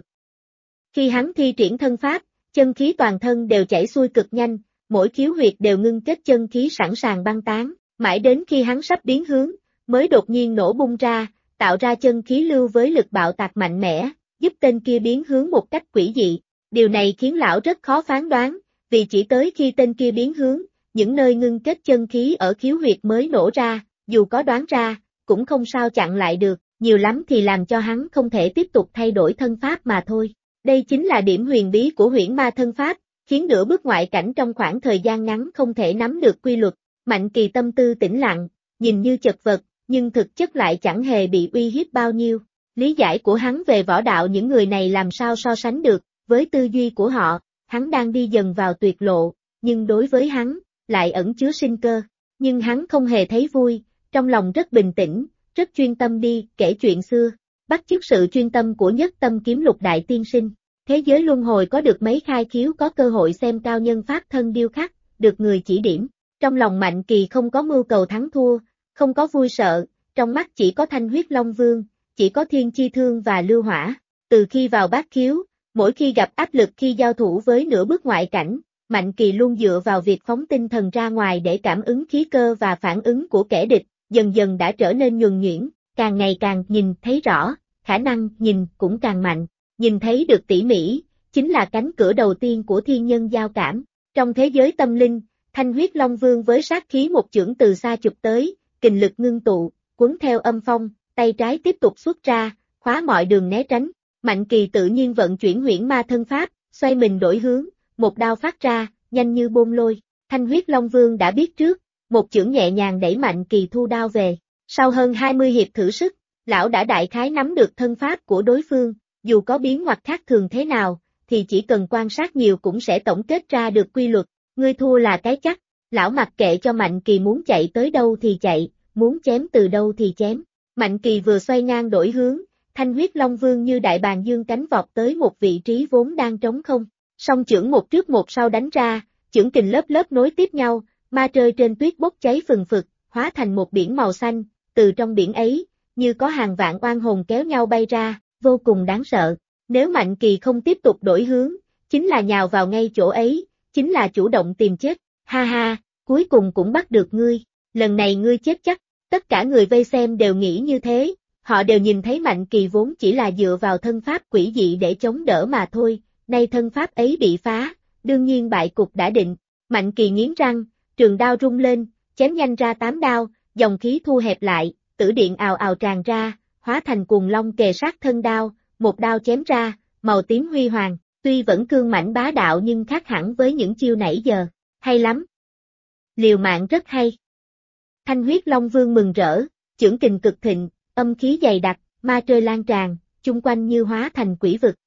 Khi hắn thi triển thân pháp, chân khí toàn thân đều chảy xuôi cực nhanh, mỗi khiếu huyệt đều ngưng kết chân khí sẵn sàng băng tán, mãi đến khi hắn sắp biến hướng, mới đột nhiên nổ bung ra, tạo ra chân khí lưu với lực bạo tạc mạnh mẽ, giúp tên kia biến hướng một cách quỷ dị. Điều này khiến lão rất khó phán đoán, vì chỉ tới khi tên kia biến hướng, những nơi ngưng kết chân khí ở khiếu huyệt mới nổ ra, dù có đoán ra, cũng không sao chặn lại được, nhiều lắm thì làm cho hắn không thể tiếp tục thay đổi thân pháp mà thôi. Đây chính là điểm huyền bí của huyễn ma thân pháp, khiến nửa bước ngoại cảnh trong khoảng thời gian ngắn không thể nắm được quy luật. Mạnh Kỳ tâm tư tĩnh lặng, nhìn như chật vật, nhưng thực chất lại chẳng hề bị uy hiếp bao nhiêu. Lý giải của hắn về võ đạo những người này làm sao so sánh được, với tư duy của họ, hắn đang đi dần vào tuyệt lộ, nhưng đối với hắn, lại ẩn chứa sinh cơ. Nhưng hắn không hề thấy vui, trong lòng rất bình tĩnh, rất chuyên tâm đi kể chuyện xưa, bắt chước sự chuyên tâm của Nhất Tâm Kiếm Lục đại tiên sinh. Thế giới luân hồi có được mấy khai khiếu có cơ hội xem cao nhân pháp thân điêu khắc, được người chỉ điểm. Trong lòng Mạnh Kỳ không có mưu cầu thắng thua, không có vui sợ, trong mắt chỉ có Thanh Huyết Long Vương, chỉ có Thiên Chi Thương và Lưu Hỏa. Từ khi vào bát khiếu, mỗi khi gặp áp lực khi giao thủ với nửa bước ngoại cảnh, Mạnh Kỳ luôn dựa vào việc phóng tinh thần ra ngoài để cảm ứng khí cơ và phản ứng của kẻ địch, dần dần đã trở nên nhuần nhuyễn, càng ngày càng nhìn thấy rõ, khả năng nhìn cũng càng mạnh, nhìn thấy được tỉ mỉ, chính là cánh cửa đầu tiên của thiên nhân giao cảm. Trong thế giới tâm linh, Thanh Huyết Long Vương với sát khí một chưởng từ xa chụp tới, kình lực ngưng tụ, cuốn theo âm phong, tay trái tiếp tục xuất ra, khóa mọi đường né tránh. Mạnh Kỳ tự nhiên vận chuyển huyễn ma thân pháp, xoay mình đổi hướng, một đao phát ra, nhanh như bôn lôi. Thanh Huyết Long Vương đã biết trước, một chưởng nhẹ nhàng đẩy Mạnh Kỳ thu đao về. Sau hơn 20 hiệp thử sức, lão đã đại khái nắm được thân pháp của đối phương, dù có biến ngoặt khác thường thế nào, thì chỉ cần quan sát nhiều cũng sẽ tổng kết ra được quy luật. Ngươi thua là cái chắc, lão mặc kệ cho Mạnh Kỳ muốn chạy tới đâu thì chạy, muốn chém từ đâu thì chém. Mạnh Kỳ vừa xoay ngang đổi hướng, Thanh Huyết Long Vương như đại bàng dương cánh vọt tới một vị trí vốn đang trống không. Song chưởng một trước một sau đánh ra, chưởng kình lớp lớp nối tiếp nhau, ma rơi trên tuyết bốc cháy phừng phực, hóa thành một biển màu xanh, từ trong biển ấy, như có hàng vạn oan hồn kéo nhau bay ra, vô cùng đáng sợ. Nếu Mạnh Kỳ không tiếp tục đổi hướng, chính là nhào vào ngay chỗ ấy, chính là chủ động tìm chết. Ha ha, cuối cùng cũng bắt được ngươi, lần này ngươi chết chắc. Tất cả người vây xem đều nghĩ như thế, họ đều nhìn thấy Mạnh Kỳ vốn chỉ là dựa vào thân pháp quỷ dị để chống đỡ mà thôi, nay thân pháp ấy bị phá, đương nhiên bại cục đã định. Mạnh Kỳ nghiến răng, trường đao rung lên, chém nhanh ra 8 đao, dòng khí thu hẹp lại, tử điện ào ào tràn ra, hóa thành cuồng long kề sát thân đao, một đao chém ra, màu tím huy hoàng, tuy vẫn cương mãnh bá đạo nhưng khác hẳn với những chiêu nãy giờ, hay lắm. Liều mạng rất hay. Thanh Huyết Long Vương mừng rỡ, chưởng kình cực thịnh, âm khí dày đặc, ma trời lan tràn, chung quanh như hóa thành quỷ vực,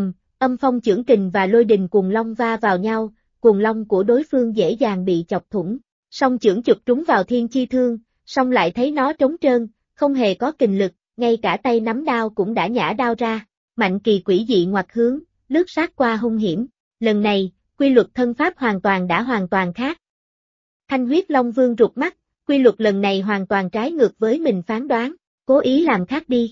âm phong chưởng kình và lôi đình cuồng long va vào nhau, cuồng long của đối phương dễ dàng bị chọc thủng, song chưởng chụp trúng vào Thiên Chi Thương, song lại thấy nó trống trơn, không hề có kình lực, ngay cả tay nắm đao cũng đã nhả đao ra. Mạnh Kỳ quỷ dị ngoặt hướng, lướt sát qua hung hiểm, lần này, quy luật thân pháp hoàn toàn khác. Thanh Huyết Long Vương rụt mắt, Quy luật lần này hoàn toàn trái ngược với mình phán đoán, cố ý làm khác đi.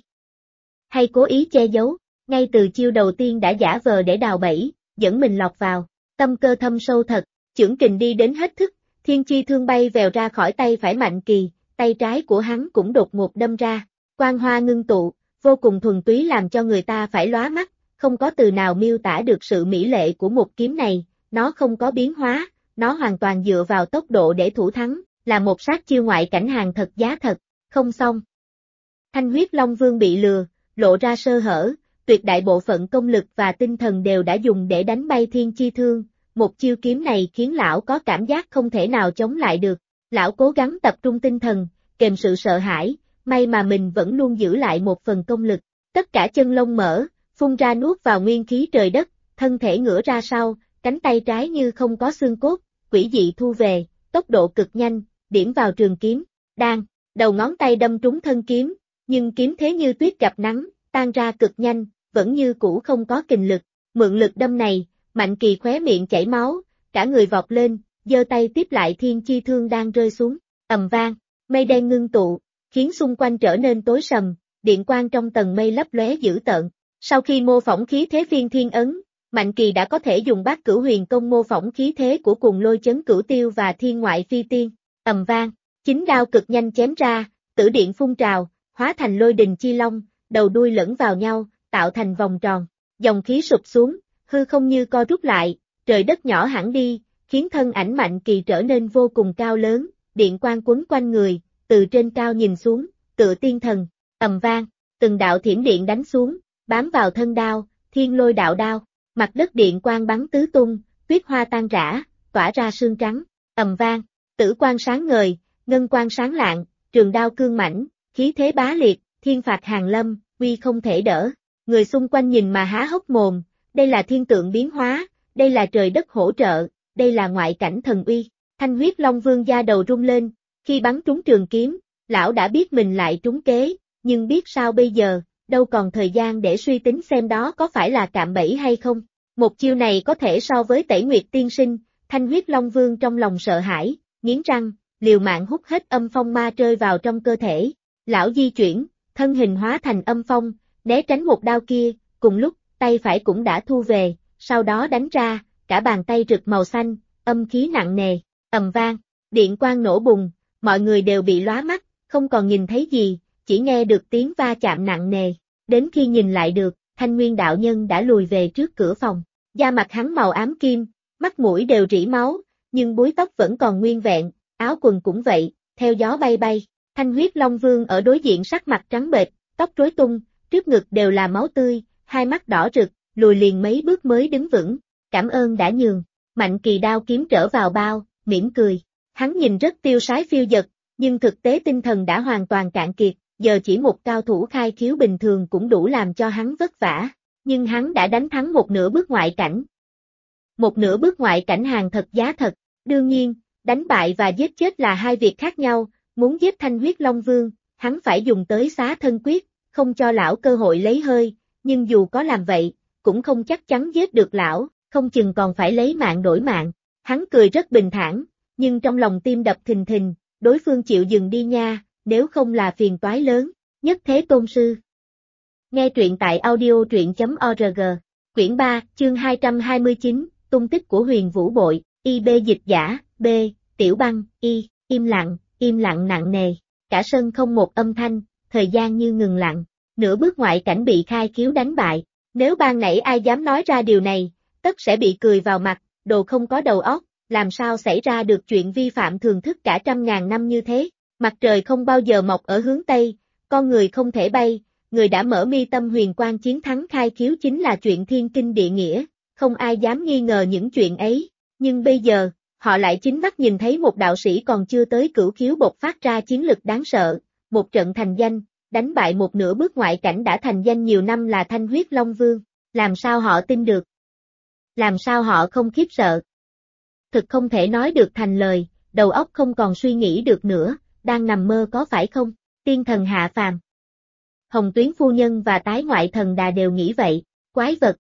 Hay cố ý che giấu, ngay từ chiêu đầu tiên đã giả vờ để đào bẫy, dẫn mình lọt vào, tâm cơ thâm sâu thật, chưởng kình đi đến hết thức, thiên chi thương bay vèo ra khỏi tay phải Mạnh Kỳ, tay trái của hắn cũng đột ngột đâm ra, quang hoa ngưng tụ, vô cùng thuần túy làm cho người ta phải lóa mắt, không có từ nào miêu tả được sự mỹ lệ của một kiếm này, nó không có biến hóa, nó hoàn toàn dựa vào tốc độ để thủ thắng, là một sát chiêu ngoại cảnh hàng thật giá thật, không xong. Thanh huyết Long Vương bị lừa, lộ ra sơ hở, tuyệt đại bộ phận công lực và tinh thần đều đã dùng để đánh bay thiên chi thương, một chiêu kiếm này khiến lão có cảm giác không thể nào chống lại được, lão cố gắng tập trung tinh thần, kềm sự sợ hãi, may mà mình vẫn luôn giữ lại một phần công lực, tất cả chân lông mở, phun ra nuốt vào nguyên khí trời đất, thân thể ngửa ra sau, cánh tay trái như không có xương cốt, quỷ dị thu về, tốc độ cực nhanh, điểm vào trường kiếm, đang, đầu ngón tay đâm trúng thân kiếm, nhưng kiếm thế như tuyết gặp nắng, tan ra cực nhanh, vẫn như cũ không có kình lực, mượn lực đâm này, Mạnh Kỳ khóe miệng chảy máu, cả người vọt lên, giơ tay tiếp lại thiên chi thương đang rơi xuống, ầm vang, mây đen ngưng tụ, khiến xung quanh trở nên tối sầm, điện quang trong tầng mây lấp lóe dữ tợn. Sau khi mô phỏng khí thế phiên thiên ấn, Mạnh Kỳ đã có thể dùng Bát Cửu Huyền Công mô phỏng khí thế của Cuồng Lôi Chấn Cửu Tiêu và Thiên Ngoại Phi Tiên, ầm vang, chính đao cực nhanh chém ra, tử điện phun trào, hóa thành lôi đình chi long, đầu đuôi lẫn vào nhau, tạo thành vòng tròn, dòng khí sụp xuống, hư không như co rút lại, trời đất nhỏ hẳn đi, khiến thân ảnh Mạnh Kỳ trở nên vô cùng cao lớn, điện quang quấn quanh người, từ trên cao nhìn xuống, tựa tiên thần, ầm vang, từng đạo thiểm điện đánh xuống, bám vào thân đao, thiên lôi đạo đao, mặt đất điện quang bắn tứ tung, tuyết hoa tan rã, tỏa ra sương trắng, ầm vang, tử quang sáng ngời, ngân quang sáng lạng, trường đao cương mãnh, khí thế bá liệt, thiên phạt hàng lâm, uy không thể đỡ, người xung quanh nhìn mà há hốc mồm, đây là thiên tượng biến hóa, đây là trời đất hỗ trợ, đây là ngoại cảnh thần uy, Thanh huyết Long Vương da đầu rung lên, khi bắn trúng trường kiếm, lão đã biết mình lại trúng kế, nhưng biết sao bây giờ, đâu còn thời gian để suy tính xem đó có phải là cạm bẫy hay không. Một chiêu này có thể so với Tẩy Nguyệt Tiên Sinh, Thanh huyết Long Vương trong lòng sợ hãi, nghiến răng, liều mạng hút hết âm phong ma rơi vào trong cơ thể. Lão di chuyển, thân hình hóa thành âm phong, né tránh một đao kia, cùng lúc, tay phải cũng đã thu về, sau đó đánh ra, cả bàn tay rực màu xanh, âm khí nặng nề, ầm vang, điện quang nổ bùng, mọi người đều bị lóa mắt, không còn nhìn thấy gì, chỉ nghe được tiếng va chạm nặng nề, đến khi nhìn lại được, Thanh Nguyên đạo nhân đã lùi về trước cửa phòng, da mặt hắn màu ám kim, mắt mũi đều rỉ máu, nhưng búi tóc vẫn còn nguyên vẹn, áo quần cũng vậy, theo gió bay bay, Thanh huyết Long Vương ở đối diện sắc mặt trắng bệch, tóc rối tung, trước ngực đều là máu tươi, hai mắt đỏ rực, lùi liền mấy bước mới đứng vững, cảm ơn đã nhường, Mạnh Kỳ đao kiếm trở vào bao, mỉm cười, hắn nhìn rất tiêu sái phiêu dật, nhưng thực tế tinh thần đã hoàn toàn cạn kiệt, giờ chỉ một cao thủ khai khiếu bình thường cũng đủ làm cho hắn vất vả, nhưng hắn đã đánh thắng một nửa bước ngoại cảnh. Một nửa bước ngoại cảnh hàng thật giá thật, đương nhiên, đánh bại và giết chết là hai việc khác nhau, muốn giết Thanh huyết Long Vương, hắn phải dùng tới xá thân quyết, không cho lão cơ hội lấy hơi, nhưng dù có làm vậy, cũng không chắc chắn giết được lão, không chừng còn phải lấy mạng đổi mạng. Hắn cười rất bình thản, nhưng trong lòng tim đập thình thình, đối phương chịu dừng đi nha, nếu không là phiền toái lớn, nhất thế tôn sư. Nghe truyện tại audio truyện.org, quyển 3, chương 229, tung tích của Huyền Vũ Bội, IB dịch giả, B, Tiểu Băng, Y, im lặng nặng nề, cả sân không một âm thanh, thời gian như ngừng lặng, nửa bước ngoại cảnh bị khai khiếu đánh bại, nếu ban nãy ai dám nói ra điều này, tất sẽ bị cười vào mặt, đồ không có đầu óc, làm sao xảy ra được chuyện vi phạm thường thức cả 100.000 năm như thế, mặt trời không bao giờ mọc ở hướng Tây, con người không thể bay, người đã mở mi tâm huyền quang chiến thắng khai khiếu chính là chuyện thiên kinh địa nghĩa, không ai dám nghi ngờ những chuyện ấy, nhưng bây giờ, họ lại chính mắt nhìn thấy một đạo sĩ còn chưa tới cửu khiếu bộc phát ra chiến lực đáng sợ, một trận thành danh, đánh bại một nửa bước ngoại cảnh đã thành danh nhiều năm là Thanh huyết Long Vương, làm sao họ tin được? Làm sao họ không khiếp sợ? Thực không thể nói được thành lời, đầu óc không còn suy nghĩ được nữa, đang nằm mơ có phải không? Tiên thần hạ phàm. Hồng Tuyến phu nhân và Tái Ngoại Thần Đà đều nghĩ vậy, quái vật.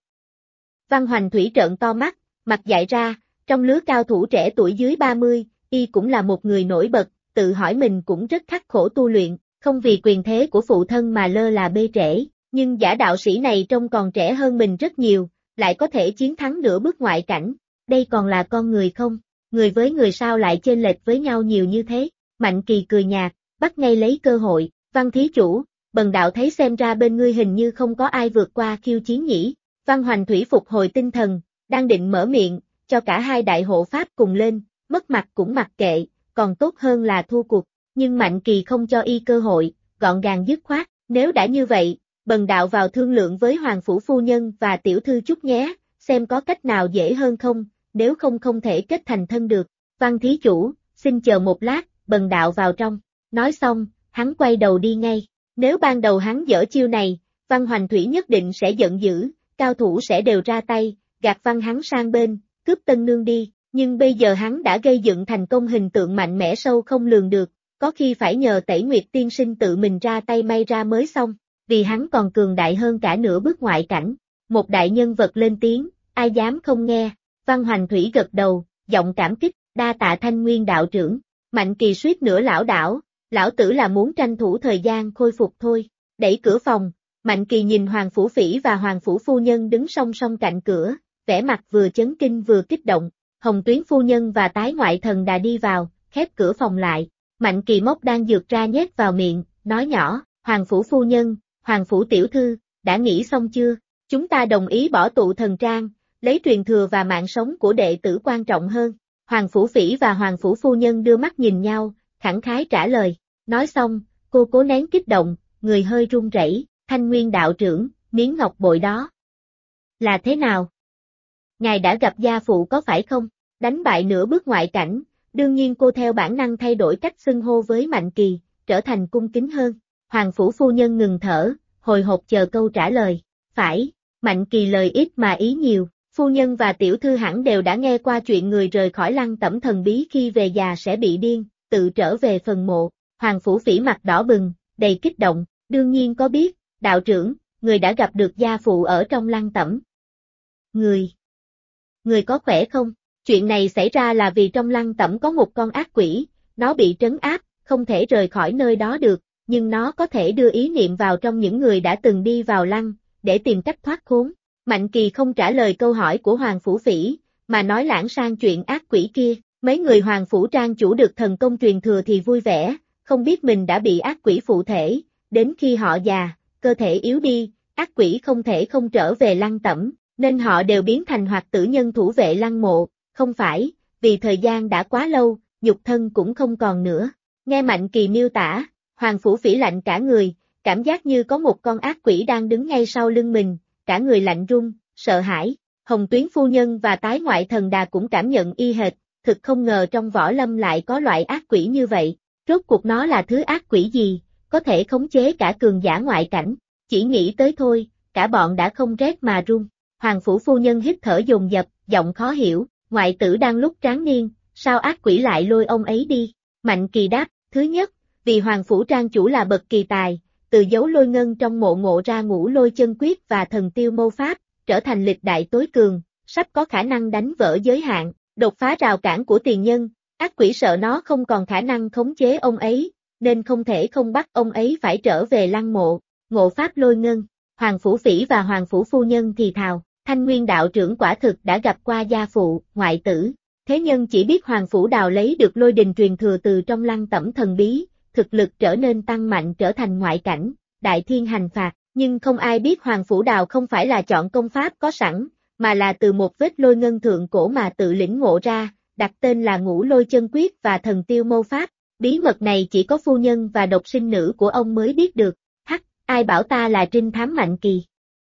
Văn Hoành Thủy trợn to mắt, mặt dại ra, trong lứa cao thủ trẻ tuổi dưới 30, y cũng là một người nổi bật, tự hỏi mình cũng rất khắc khổ tu luyện, không vì quyền thế của phụ thân mà lơ là bê trễ, nhưng giả đạo sĩ này trông còn trẻ hơn mình rất nhiều, lại có thể chiến thắng nửa bước ngoại cảnh, đây còn là con người không? Người với người sao lại chênh lệch với nhau nhiều như thế? Mạnh Kỳ cười nhạt, bắt ngay lấy cơ hội, Văn thí chủ, bần đạo thấy xem ra bên ngươi hình như không có ai vượt qua khiêu chiến nhỉ. Văn Hoành Thủy phục hồi tinh thần, đang định mở miệng, cho cả hai đại hộ pháp cùng lên, mất mặt cũng mặc kệ, còn tốt hơn là thua cuộc, nhưng Mạnh Kỳ không cho y cơ hội, gọn gàng dứt khoát, nếu đã như vậy, bần đạo vào thương lượng với Hoàng Phủ Phu Nhân và Tiểu Thư chút nhé, xem có cách nào dễ hơn không, nếu không không thể kết thành thân được. Văn thí chủ, xin chờ một lát, bần đạo vào trong. Nói xong, hắn quay đầu đi ngay. Nếu ban đầu hắn dở chiêu này, Văn Hoành Thủy nhất định sẽ giận dữ, cao thủ sẽ đều ra tay, gạt Văn hắn sang bên, cướp Tân Nương đi, nhưng bây giờ hắn đã gây dựng thành công hình tượng mạnh mẽ sâu không lường được, có khi phải nhờ Tẩy Nguyệt tiên sinh tự mình ra tay may ra mới xong, vì hắn còn cường đại hơn cả nửa bước ngoại cảnh. Một đại nhân vật lên tiếng, ai dám không nghe. Văn Hoành Thủy gật đầu, giọng cảm kích, đa tạ Thanh Nguyên đạo trưởng. Mạnh Kỳ suýt nữa lảo đảo, lão tử là muốn tranh thủ thời gian khôi phục thôi. Đẩy cửa phòng, Mạnh Kỳ nhìn Hoàng Phủ Phỉ và Hoàng Phủ Phu Nhân đứng song song cạnh cửa, vẻ mặt vừa chấn kinh vừa kích động. Hồng Tuyến Phu Nhân và Tái Ngoại Thần đã đi vào, khép cửa phòng lại. Mạnh Kỳ móc đan dược ra nhét vào miệng, nói nhỏ, Hoàng Phủ Phu Nhân, Hoàng Phủ Tiểu Thư, đã nghĩ xong chưa? Chúng ta đồng ý bỏ tụ thần trang, lấy truyền thừa và mạng sống của đệ tử quan trọng hơn. Hoàng Phủ Phỉ và Hoàng Phủ Phu Nhân đưa mắt nhìn nhau, khẳng khái trả lời. Nói xong, cô cố nén kích động, người hơi run rẩy. Thanh Nguyên đạo trưởng, miếng ngọc bội đó là thế nào? Ngài đã gặp gia phụ có phải không? Đánh bại nửa bước ngoại cảnh, đương nhiên cô theo bản năng thay đổi cách xưng hô với Mạnh Kỳ, trở thành cung kính hơn. Hoàng Phủ Phu Nhân ngừng thở, hồi hộp chờ câu trả lời. Phải, Mạnh Kỳ lời ít mà ý nhiều. Phu nhân và tiểu thư hẳn đều đã nghe qua chuyện người rời khỏi Lăng Tẩm thần bí khi về già sẽ bị điên, tự trở về phần mộ. Hoàng Phủ Phỉ mặt đỏ bừng, đầy kích động, đương nhiên có biết, đạo trưởng, người đã gặp được gia phụ ở trong Lăng Tẩm. Người có khỏe không? Chuyện này xảy ra là vì trong Lăng Tẩm có một con ác quỷ, nó bị trấn áp, không thể rời khỏi nơi đó được, nhưng nó có thể đưa ý niệm vào trong những người đã từng đi vào Lăng, để tìm cách thoát khốn. Mạnh Kỳ không trả lời câu hỏi của Hoàng Phủ Phỉ, mà nói lãng sang chuyện ác quỷ kia. Mấy người Hoàng Phủ Trang chủ được thần công truyền thừa thì vui vẻ, không biết mình đã bị ác quỷ phụ thể, đến khi họ già, cơ thể yếu đi, ác quỷ không thể không trở về Lăng Tẩm, nên họ đều biến thành hoạt tử nhân thủ vệ Lăng mộ, không phải, vì thời gian đã quá lâu, nhục thân cũng không còn nữa. Nghe Mạnh Kỳ miêu tả, Hoàng Phủ Phỉ lạnh cả người, cảm giác như có một con ác quỷ đang đứng ngay sau lưng mình, cả người lạnh run, sợ hãi. Hồng Tuyến Phu Nhân và Tái Ngoại Thần Đà cũng cảm nhận y hệt, thực không ngờ trong võ lâm lại có loại ác quỷ như vậy, rốt cuộc nó là thứ ác quỷ gì, có thể khống chế cả cường giả ngoại cảnh, chỉ nghĩ tới thôi, cả bọn đã không rét mà run. Hoàng Phủ Phu Nhân hít thở dồn dập, giọng khó hiểu, ngoại tử đang lúc tráng niên, sao ác quỷ lại lôi ông ấy đi? Mạnh Kỳ đáp, thứ nhất, vì Hoàng Phủ Trang chủ là bậc kỳ tài, từ dấu lôi ngân trong mộ ngộ ra ngũ lôi chân quyết và thần tiêu mâu pháp, trở thành lịch đại tối cường, sắp có khả năng đánh vỡ giới hạn, đột phá rào cản của tiền nhân, ác quỷ sợ nó không còn khả năng khống chế ông ấy, nên không thể không bắt ông ấy phải trở về Lăng mộ, ngộ pháp lôi ngân. Hoàng Phủ Phỉ và Hoàng Phủ Phu Nhân thì thào, Thanh Nguyên đạo trưởng quả thực đã gặp qua gia phụ, ngoại tử. Thế nhân chỉ biết Hoàng Phủ Đào lấy được lôi đình truyền thừa từ trong Lăng Tẩm thần bí, thực lực trở nên tăng mạnh trở thành ngoại cảnh, đại thiên hành phạt, nhưng không ai biết Hoàng Phủ Đào không phải là chọn công pháp có sẵn, mà là từ một vết lôi ngân thượng cổ mà tự lĩnh ngộ ra, đặt tên là ngũ lôi chân quyết và thần tiêu mâu pháp. Bí mật này chỉ có phu nhân và độc sinh nữ của ông mới biết được. Hắc, ai bảo ta là trinh thám Mạnh Kỳ?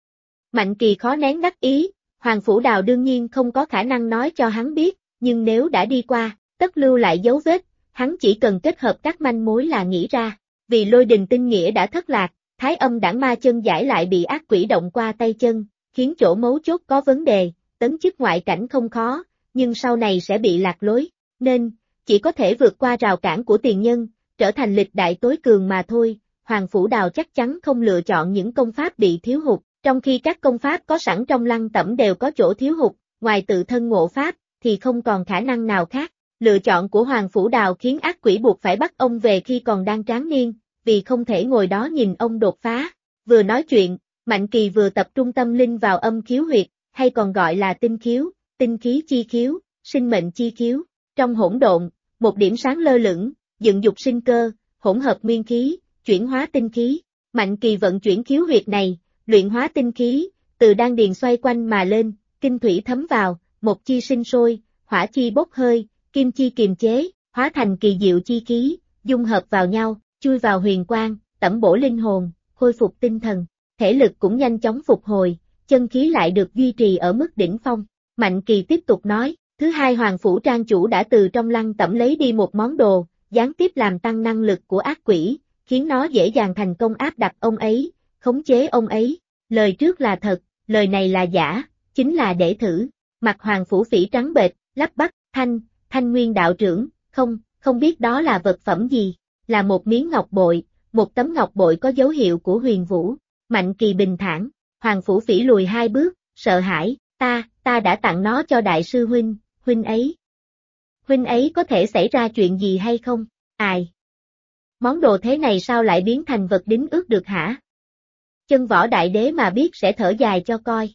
Mạnh Kỳ khó nén đắc ý, Hoàng Phủ Đào đương nhiên không có khả năng nói cho hắn biết, nhưng nếu đã đi qua, tất lưu lại dấu vết, hắn chỉ cần kết hợp các manh mối là nghĩ ra. Vì lôi đình tinh nghĩa đã thất lạc, Thái Âm Đản Ma chân giải lại bị ác quỷ động qua tay chân, khiến chỗ mấu chốt có vấn đề, tấn chức ngoại cảnh không khó, nhưng sau này sẽ bị lạc lối, nên, chỉ có thể vượt qua rào cản của tiền nhân, trở thành lịch đại tối cường mà thôi. Hoàng Phủ Đào chắc chắn không lựa chọn những công pháp bị thiếu hụt, trong khi các công pháp có sẵn trong Lăng Tẩm đều có chỗ thiếu hụt, ngoài tự thân ngộ pháp, thì không còn khả năng nào khác. Lựa chọn của Hoàng Phủ Đào khiến ác quỷ buộc phải bắt ông về khi còn đang tráng niên, vì không thể ngồi đó nhìn ông đột phá. Vừa nói chuyện, Mạnh Kỳ vừa tập trung tâm linh vào âm khiếu huyệt, hay còn gọi là tinh khiếu, tinh khí chi khiếu, sinh mệnh chi khiếu. Trong hỗn độn, một điểm sáng lơ lửng, dựng dục sinh cơ, hỗn hợp nguyên khí, chuyển hóa tinh khí. Mạnh Kỳ vận chuyển khiếu huyệt này, luyện hóa tinh khí, từ đan điền xoay quanh mà lên, kinh thủy thấm vào, một chi sinh sôi, hỏa chi bốc hơi, kim chi kiềm chế, hóa thành kỳ diệu chi khí, dung hợp vào nhau, chui vào huyền quang, tẩm bổ linh hồn, khôi phục tinh thần, thể lực cũng nhanh chóng phục hồi, chân khí lại được duy trì ở mức đỉnh phong. Mạnh Kỳ tiếp tục nói, thứ hai Hoàng Phủ Trang chủ đã từ trong lăng tẩm lấy đi một món đồ, gián tiếp làm tăng năng lực của ác quỷ, khiến nó dễ dàng thành công áp đặt ông ấy, khống chế ông ấy. Lời trước là thật, lời này là giả, chính là để thử. Mặt Hoàng Phủ Phỉ trắng bệch, lắp bắp, Thanh Nguyên đạo trưởng, không biết đó là vật phẩm gì, là một miếng ngọc bội, một tấm ngọc bội có dấu hiệu của huyền vũ. Mạnh Kỳ bình thản, Hoàng Phủ Phỉ lùi 2 bước, sợ hãi, ta đã tặng nó cho đại sư huynh ấy có thể xảy ra chuyện gì hay không? Ai? Món đồ thế này sao lại biến thành vật đính ước được hả? Chân Võ Đại Đế mà biết sẽ thở dài cho coi.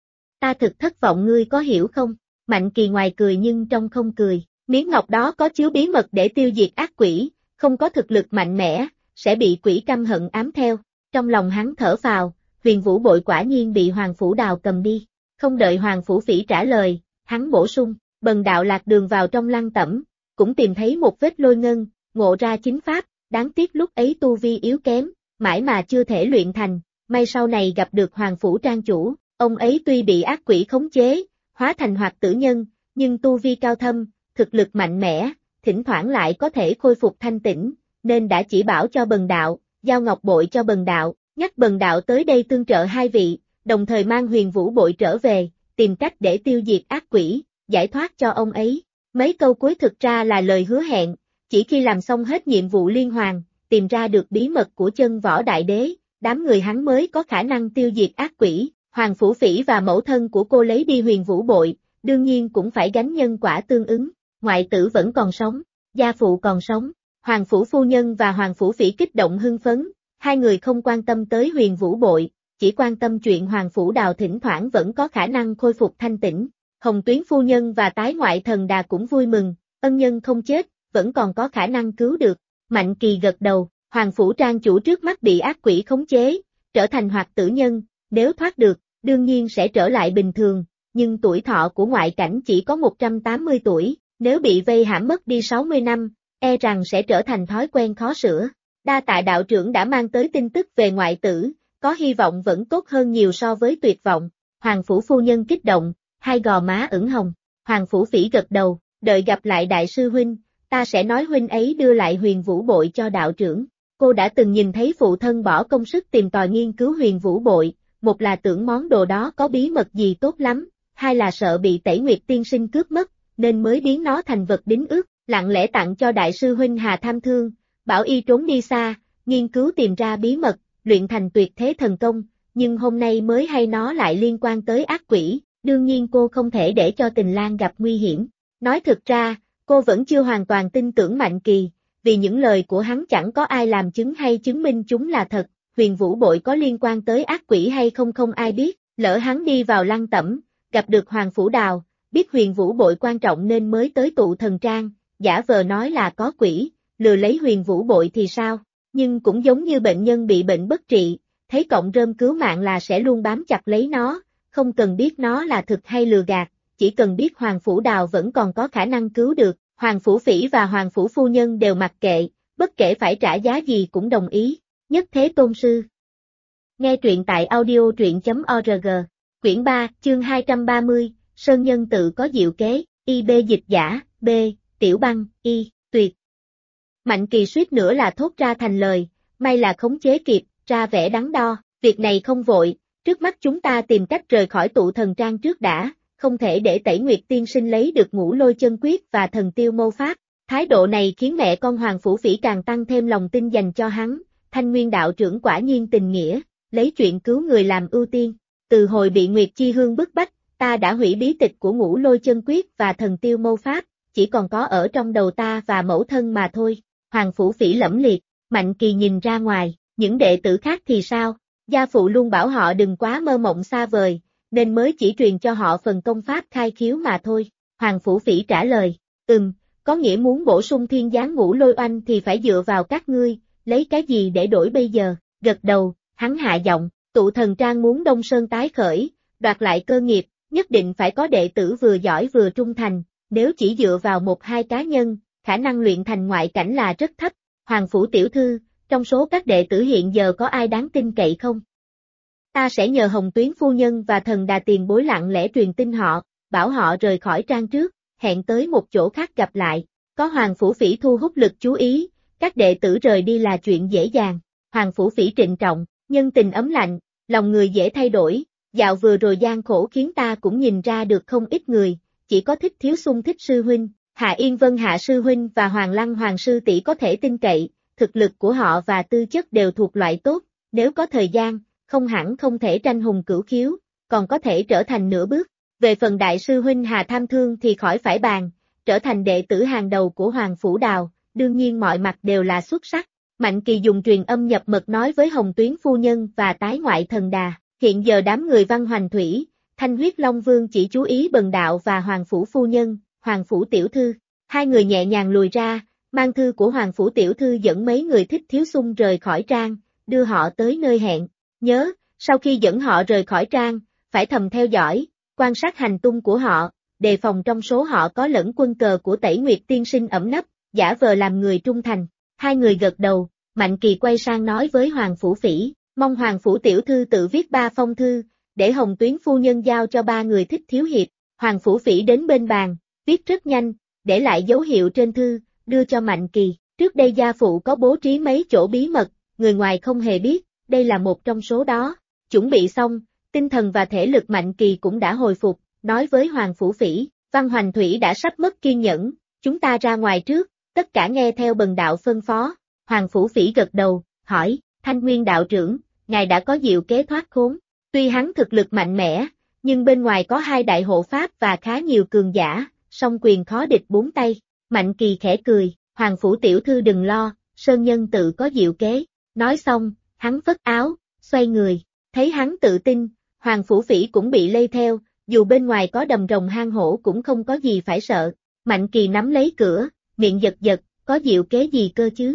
Ta thực thất vọng ngươi có hiểu không? Mạnh Kỳ ngoài cười nhưng trong không cười, miếng ngọc đó có chứa bí mật để tiêu diệt ác quỷ, không có thực lực mạnh mẽ, sẽ bị quỷ căm hận ám theo. Trong lòng hắn thở phào, huyền vũ bội quả nhiên bị Hoàng Phủ Đào cầm đi. Không đợi Hoàng Phủ Phỉ trả lời, hắn bổ sung, bần đạo lạc đường vào trong lăng tẩm, cũng tìm thấy một vết lôi ngân, ngộ ra chính pháp, đáng tiếc lúc ấy tu vi yếu kém, mãi mà chưa thể luyện thành, may sau này gặp được Hoàng Phủ Trang chủ, ông ấy tuy bị ác quỷ khống chế, hóa thành hoạt tử nhân, nhưng tu vi cao thâm, thực lực mạnh mẽ, thỉnh thoảng lại có thể khôi phục thanh tĩnh, nên đã chỉ bảo cho bần đạo, giao ngọc bội cho bần đạo, nhắc bần đạo tới đây tương trợ hai vị, đồng thời mang huyền vũ bội trở về, tìm cách để tiêu diệt ác quỷ, giải thoát cho ông ấy. Mấy câu cuối thực ra là lời hứa hẹn, chỉ khi làm xong hết nhiệm vụ liên hoàn, tìm ra được bí mật của Chân Võ Đại Đế, đám người hắn mới có khả năng tiêu diệt ác quỷ. Hoàng Phủ Phỉ và mẫu thân của cô lấy đi huyền vũ bội, đương nhiên cũng phải gánh nhân quả tương ứng. Ngoại tử vẫn còn sống, gia phụ còn sống. Hoàng Phủ Phu Nhân và Hoàng Phủ Phỉ kích động hưng phấn, hai người không quan tâm tới huyền vũ bội, chỉ quan tâm chuyện Hoàng Phủ Đào thỉnh thoảng vẫn có khả năng khôi phục thanh tĩnh. Hồng Tuyến Phu Nhân và Tái Ngoại Thần Đà cũng vui mừng, ân nhân không chết, vẫn còn có khả năng cứu được. Mạnh Kỳ gật đầu, Hoàng Phủ Trang chủ trước mắt bị ác quỷ khống chế, trở thành hoạt tử nhân, nếu thoát được, đương nhiên sẽ trở lại bình thường, nhưng tuổi thọ của ngoại cảnh chỉ có 180 tuổi, nếu bị vây hãm mất đi 60 năm, e rằng sẽ trở thành thói quen khó sửa. Đa tạ đạo trưởng đã mang tới tin tức về ngoại tử, có hy vọng vẫn tốt hơn nhiều so với tuyệt vọng. Hoàng Phủ Phu Nhân kích động, hai gò má ửng hồng. Hoàng Phủ Phỉ gật đầu, đợi gặp lại đại sư huynh, ta sẽ nói huynh ấy đưa lại huyền vũ bội cho đạo trưởng. Cô đã từng nhìn thấy phụ thân bỏ công sức tìm tòi nghiên cứu huyền vũ bội, một là tưởng món đồ đó có bí mật gì tốt lắm, hai là sợ bị Tẩy Nguyệt tiên sinh cướp mất, nên mới biến nó thành vật đính ước, lặng lẽ tặng cho đại sư huynh Hà Tham Thương, bảo y trốn đi xa, nghiên cứu tìm ra bí mật, luyện thành tuyệt thế thần công, nhưng hôm nay mới hay nó lại liên quan tới ác quỷ, đương nhiên cô không thể để cho Tình Lang gặp nguy hiểm. Nói thực ra, cô vẫn chưa hoàn toàn tin tưởng Mạnh Kỳ, vì những lời của hắn chẳng có ai làm chứng hay chứng minh chúng là thật, huyền vũ bội có liên quan tới ác quỷ hay không không ai biết, lỡ hắn đi vào lăng tẩm, gặp được Hoàng Phủ Đào, biết huyền vũ bội quan trọng nên mới tới tụ thần trang, giả vờ nói là có quỷ, lừa lấy huyền vũ bội thì sao, nhưng cũng giống như bệnh nhân bị bệnh bất trị, thấy cọng rơm cứu mạng là sẽ luôn bám chặt lấy nó, không cần biết nó là thực hay lừa gạt, chỉ cần biết Hoàng Phủ Đào vẫn còn có khả năng cứu được. Hoàng Phủ Phỉ và Hoàng Phủ Phu Nhân đều mặc kệ, bất kể phải trả giá gì cũng đồng ý. Nhất Thế Tôn Sư. Nghe truyện tại audio truyện.org. Quyển 3, chương 230, Sơn Nhân tự có diệu kế, IB dịch giả, B, Tiểu Băng, Y, tuyệt. Mạnh Kỳ suýt nữa là thốt ra thành lời, may là khống chế kịp, ra vẻ đắn đo, việc này không vội, trước mắt chúng ta tìm cách rời khỏi tụ thần trang trước đã. Không thể để Tẩy Nguyệt tiên sinh lấy được Ngũ Lôi chân quyết và Thần Tiêu mâu pháp. Thái độ này khiến mẹ con Hoàng Phủ Phỉ càng tăng thêm lòng tin dành cho hắn. Thanh Nguyên đạo trưởng quả nhiên tình nghĩa, lấy chuyện cứu người làm ưu tiên. Từ hồi bị Nguyệt Chi Hương bức bách, ta đã hủy bí tịch của Ngũ Lôi chân quyết và Thần Tiêu mâu pháp, chỉ còn có ở trong đầu ta và mẫu thân mà thôi. Hoàng Phủ Phỉ lẫm liệt, Mạnh Kỳ nhìn ra ngoài, những đệ tử khác thì sao? Gia phụ luôn bảo họ đừng quá mơ mộng xa vời, nên mới chỉ truyền cho họ phần công pháp khai khiếu mà thôi. Hoàng Phủ Phỉ trả lời, có nghĩa muốn bổ sung thiên gián ngũ lôi oanh thì phải dựa vào các ngươi, lấy cái gì để đổi bây giờ? Gật đầu, hắn hạ giọng, tụ thần trang muốn Đông Sơn tái khởi, đoạt lại cơ nghiệp, nhất định phải có đệ tử vừa giỏi vừa trung thành, nếu chỉ dựa vào một hai cá nhân, khả năng luyện thành ngoại cảnh là rất thấp. Hoàng Phủ tiểu thư, trong số các đệ tử hiện giờ có ai đáng tin cậy không? Ta sẽ nhờ Hồng Tuyến phu nhân và Thần Đà tiền bối lặng lẽ truyền tin họ, bảo họ rời khỏi trang trước, hẹn tới một chỗ khác gặp lại. Có Hoàng Phủ Phỉ thu hút lực chú ý, các đệ tử rời đi là chuyện dễ dàng. Hoàng Phủ Phỉ trịnh trọng, nhân tình ấm lạnh, lòng người dễ thay đổi, dạo vừa rồi gian khổ khiến ta cũng nhìn ra được không ít người, chỉ có Thích Thiếu Xung Thích sư huynh, Hạ Yên Vân Hạ sư huynh và Hoàng Lăng Hoàng sư tỷ có thể tin cậy, thực lực của họ và tư chất đều thuộc loại tốt, nếu có thời gian, không hẳn không thể tranh hùng cửu khiếu, còn có thể trở thành nửa bước. Về phần đại sư huynh Hà Tham Thương thì khỏi phải bàn, trở thành đệ tử hàng đầu của Hoàng Phủ Đào, đương nhiên mọi mặt đều là xuất sắc. Mạnh Kỳ dùng truyền âm nhập mật nói với Hồng Tuyến phu nhân và tái ngoại Thần Đà, hiện giờ đám người Văn Hoành Thủy, Thanh Huyết Long Vương chỉ chú ý Bần đạo và Hoàng Phủ phu nhân, Hoàng Phủ tiểu thư. Hai người nhẹ nhàng lùi ra, mang thư của Hoàng Phủ tiểu thư dẫn mấy người Thích Thiếu Xung rời khỏi trang, đưa họ tới nơi hẹn. Nhớ, sau khi dẫn họ rời khỏi trang, phải thầm theo dõi, quan sát hành tung của họ, đề phòng trong số họ có lẫn quân cờ của Tẩy Nguyệt tiên sinh ẩn nấp, giả vờ làm người trung thành. Hai người gật đầu, Mạnh Kỳ quay sang nói với Hoàng Phủ Phỉ, mong Hoàng Phủ tiểu thư tự viết 3 phong thư, để Hồng Tuyến phu nhân giao cho 3 người Thích thiếu hiệp. Hoàng Phủ Phỉ đến bên bàn, viết rất nhanh, để lại dấu hiệu trên thư, đưa cho Mạnh Kỳ. Trước đây gia phụ có bố trí mấy chỗ bí mật, người ngoài không hề biết, đây là một trong số đó. Chuẩn bị xong, tinh thần và thể lực Mạnh Kỳ cũng đã hồi phục, nói với Hoàng Phủ Phỉ, Văn Hoành Thủy đã sắp mất kiên nhẫn, chúng ta ra ngoài trước, tất cả nghe theo bần đạo phân phó. Hoàng Phủ Phỉ gật đầu, hỏi, Thanh Nguyên đạo trưởng, ngài đã có diệu kế thoát khốn. Tuy hắn thực lực mạnh mẽ, nhưng bên ngoài có 2 đại hộ pháp và khá nhiều cường giả, song quyền khó địch 4 tay. Mạnh Kỳ khẽ cười, Hoàng Phủ tiểu thư đừng lo, Sơn Nhân tự có diệu kế. Nói xong, hắn phất áo, xoay người, thấy hắn tự tin, Hoàng Phủ Phỉ cũng bị lây theo, dù bên ngoài có đầm rồng hang hổ cũng không có gì phải sợ. Mạnh Kỳ nắm lấy cửa, miệng giật giật, có diệu kế gì cơ chứ?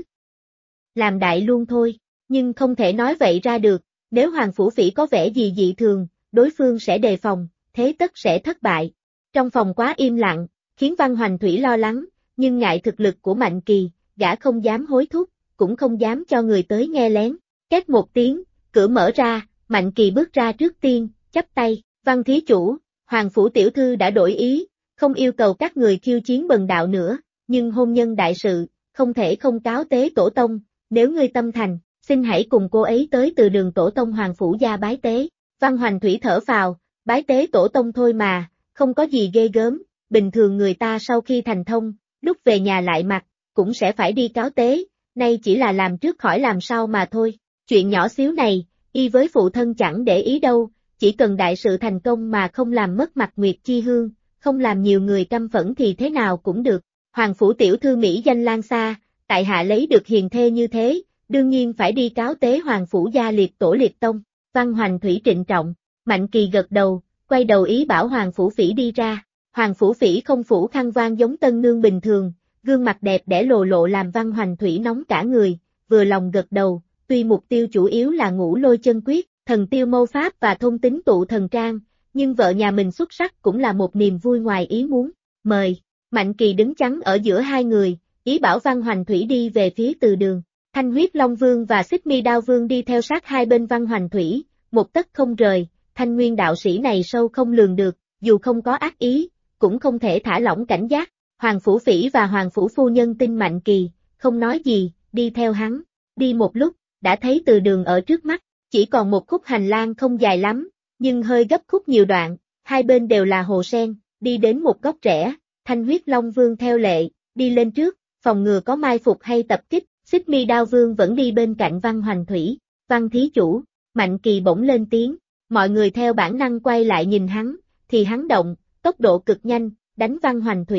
Làm đại luôn thôi, nhưng không thể nói vậy ra được, nếu Hoàng Phủ Phỉ có vẻ gì dị thường, đối phương sẽ đề phòng, thế tất sẽ thất bại. Trong phòng quá im lặng, khiến Văn Hoành Thủy lo lắng, nhưng ngại thực lực của Mạnh Kỳ, gã không dám hối thúc, cũng không dám cho người tới nghe lén. Két một tiếng, cửa mở ra, Mạnh Kỳ bước ra trước tiên, chắp tay, Văn thí chủ, Hoàng Phủ tiểu thư đã đổi ý, không yêu cầu các người khiêu chiến bần đạo nữa, nhưng hôn nhân đại sự, không thể không cáo tế tổ tông, nếu ngươi tâm thành, xin hãy cùng cô ấy tới từ đường tổ tông Hoàng Phủ gia bái tế. Văn Hoành Thủy thở phào, bái tế tổ tông thôi mà, không có gì ghê gớm, bình thường người ta sau khi thành thông, lúc về nhà lại mặc, cũng sẽ phải đi cáo tế, nay chỉ là làm trước khỏi làm sau mà thôi. Chuyện nhỏ xíu này, y với phụ thân chẳng để ý đâu, chỉ cần đại sự thành công mà không làm mất mặt Nguyệt Chi Hương, không làm nhiều người căm phẫn thì thế nào cũng được. Hoàng Phủ tiểu thư Mỹ danh lan xa, tại hạ lấy được hiền thê như thế, đương nhiên phải đi cáo tế Hoàng Phủ gia liệt tổ liệt tông. Văn Hoành Thủy trịnh trọng, Mạnh Kỳ gật đầu, quay đầu ý bảo Hoàng Phủ Phỉ đi ra. Hoàng Phủ Phỉ không phủ khăn voan giống tân nương bình thường, gương mặt đẹp đẽ lồ lộ làm Văn Hoành Thủy nóng cả người, vừa lòng gật đầu, tuy mục tiêu chủ yếu là ngũ lôi chân quyết, thần tiêu mâu pháp và thôn tính tụ thần trang, nhưng vợ nhà mình xuất sắc cũng là một niềm vui ngoài ý muốn. Mời, Mạnh Kỳ đứng chắn ở giữa hai người, ý bảo Văn Hoành Thủy đi về phía từ đường. Thanh Huyết Long Vương và Xích Mi Đao Vương đi theo sát hai bên Văn Hoành Thủy, một tấc không rời. Thanh Nguyên đạo sĩ này sâu không lường được, dù không có ác ý, cũng không thể thả lỏng cảnh giác. Hoàng Phủ Phỉ và Hoàng Phủ phu nhân tin Mạnh Kỳ, không nói gì, đi theo hắn. Đi một lúc, đã thấy từ đường ở trước mắt, chỉ còn một khúc hành lang không dài lắm, nhưng hơi gấp khúc nhiều đoạn, hai bên đều là hồ sen, đi đến một góc rẽ, Thanh Huyết Long Vương theo lệ, đi lên trước, phòng ngừa có mai phục hay tập kích. Xích Mi Đao Vương vẫn đi bên cạnh Văn Hoành Thủy. Văn thí chủ, Mạnh Kỳ bỗng lên tiếng, mọi người theo bản năng quay lại nhìn hắn, thì hắn động, tốc độ cực nhanh, đánh Văn Hoành Thủy.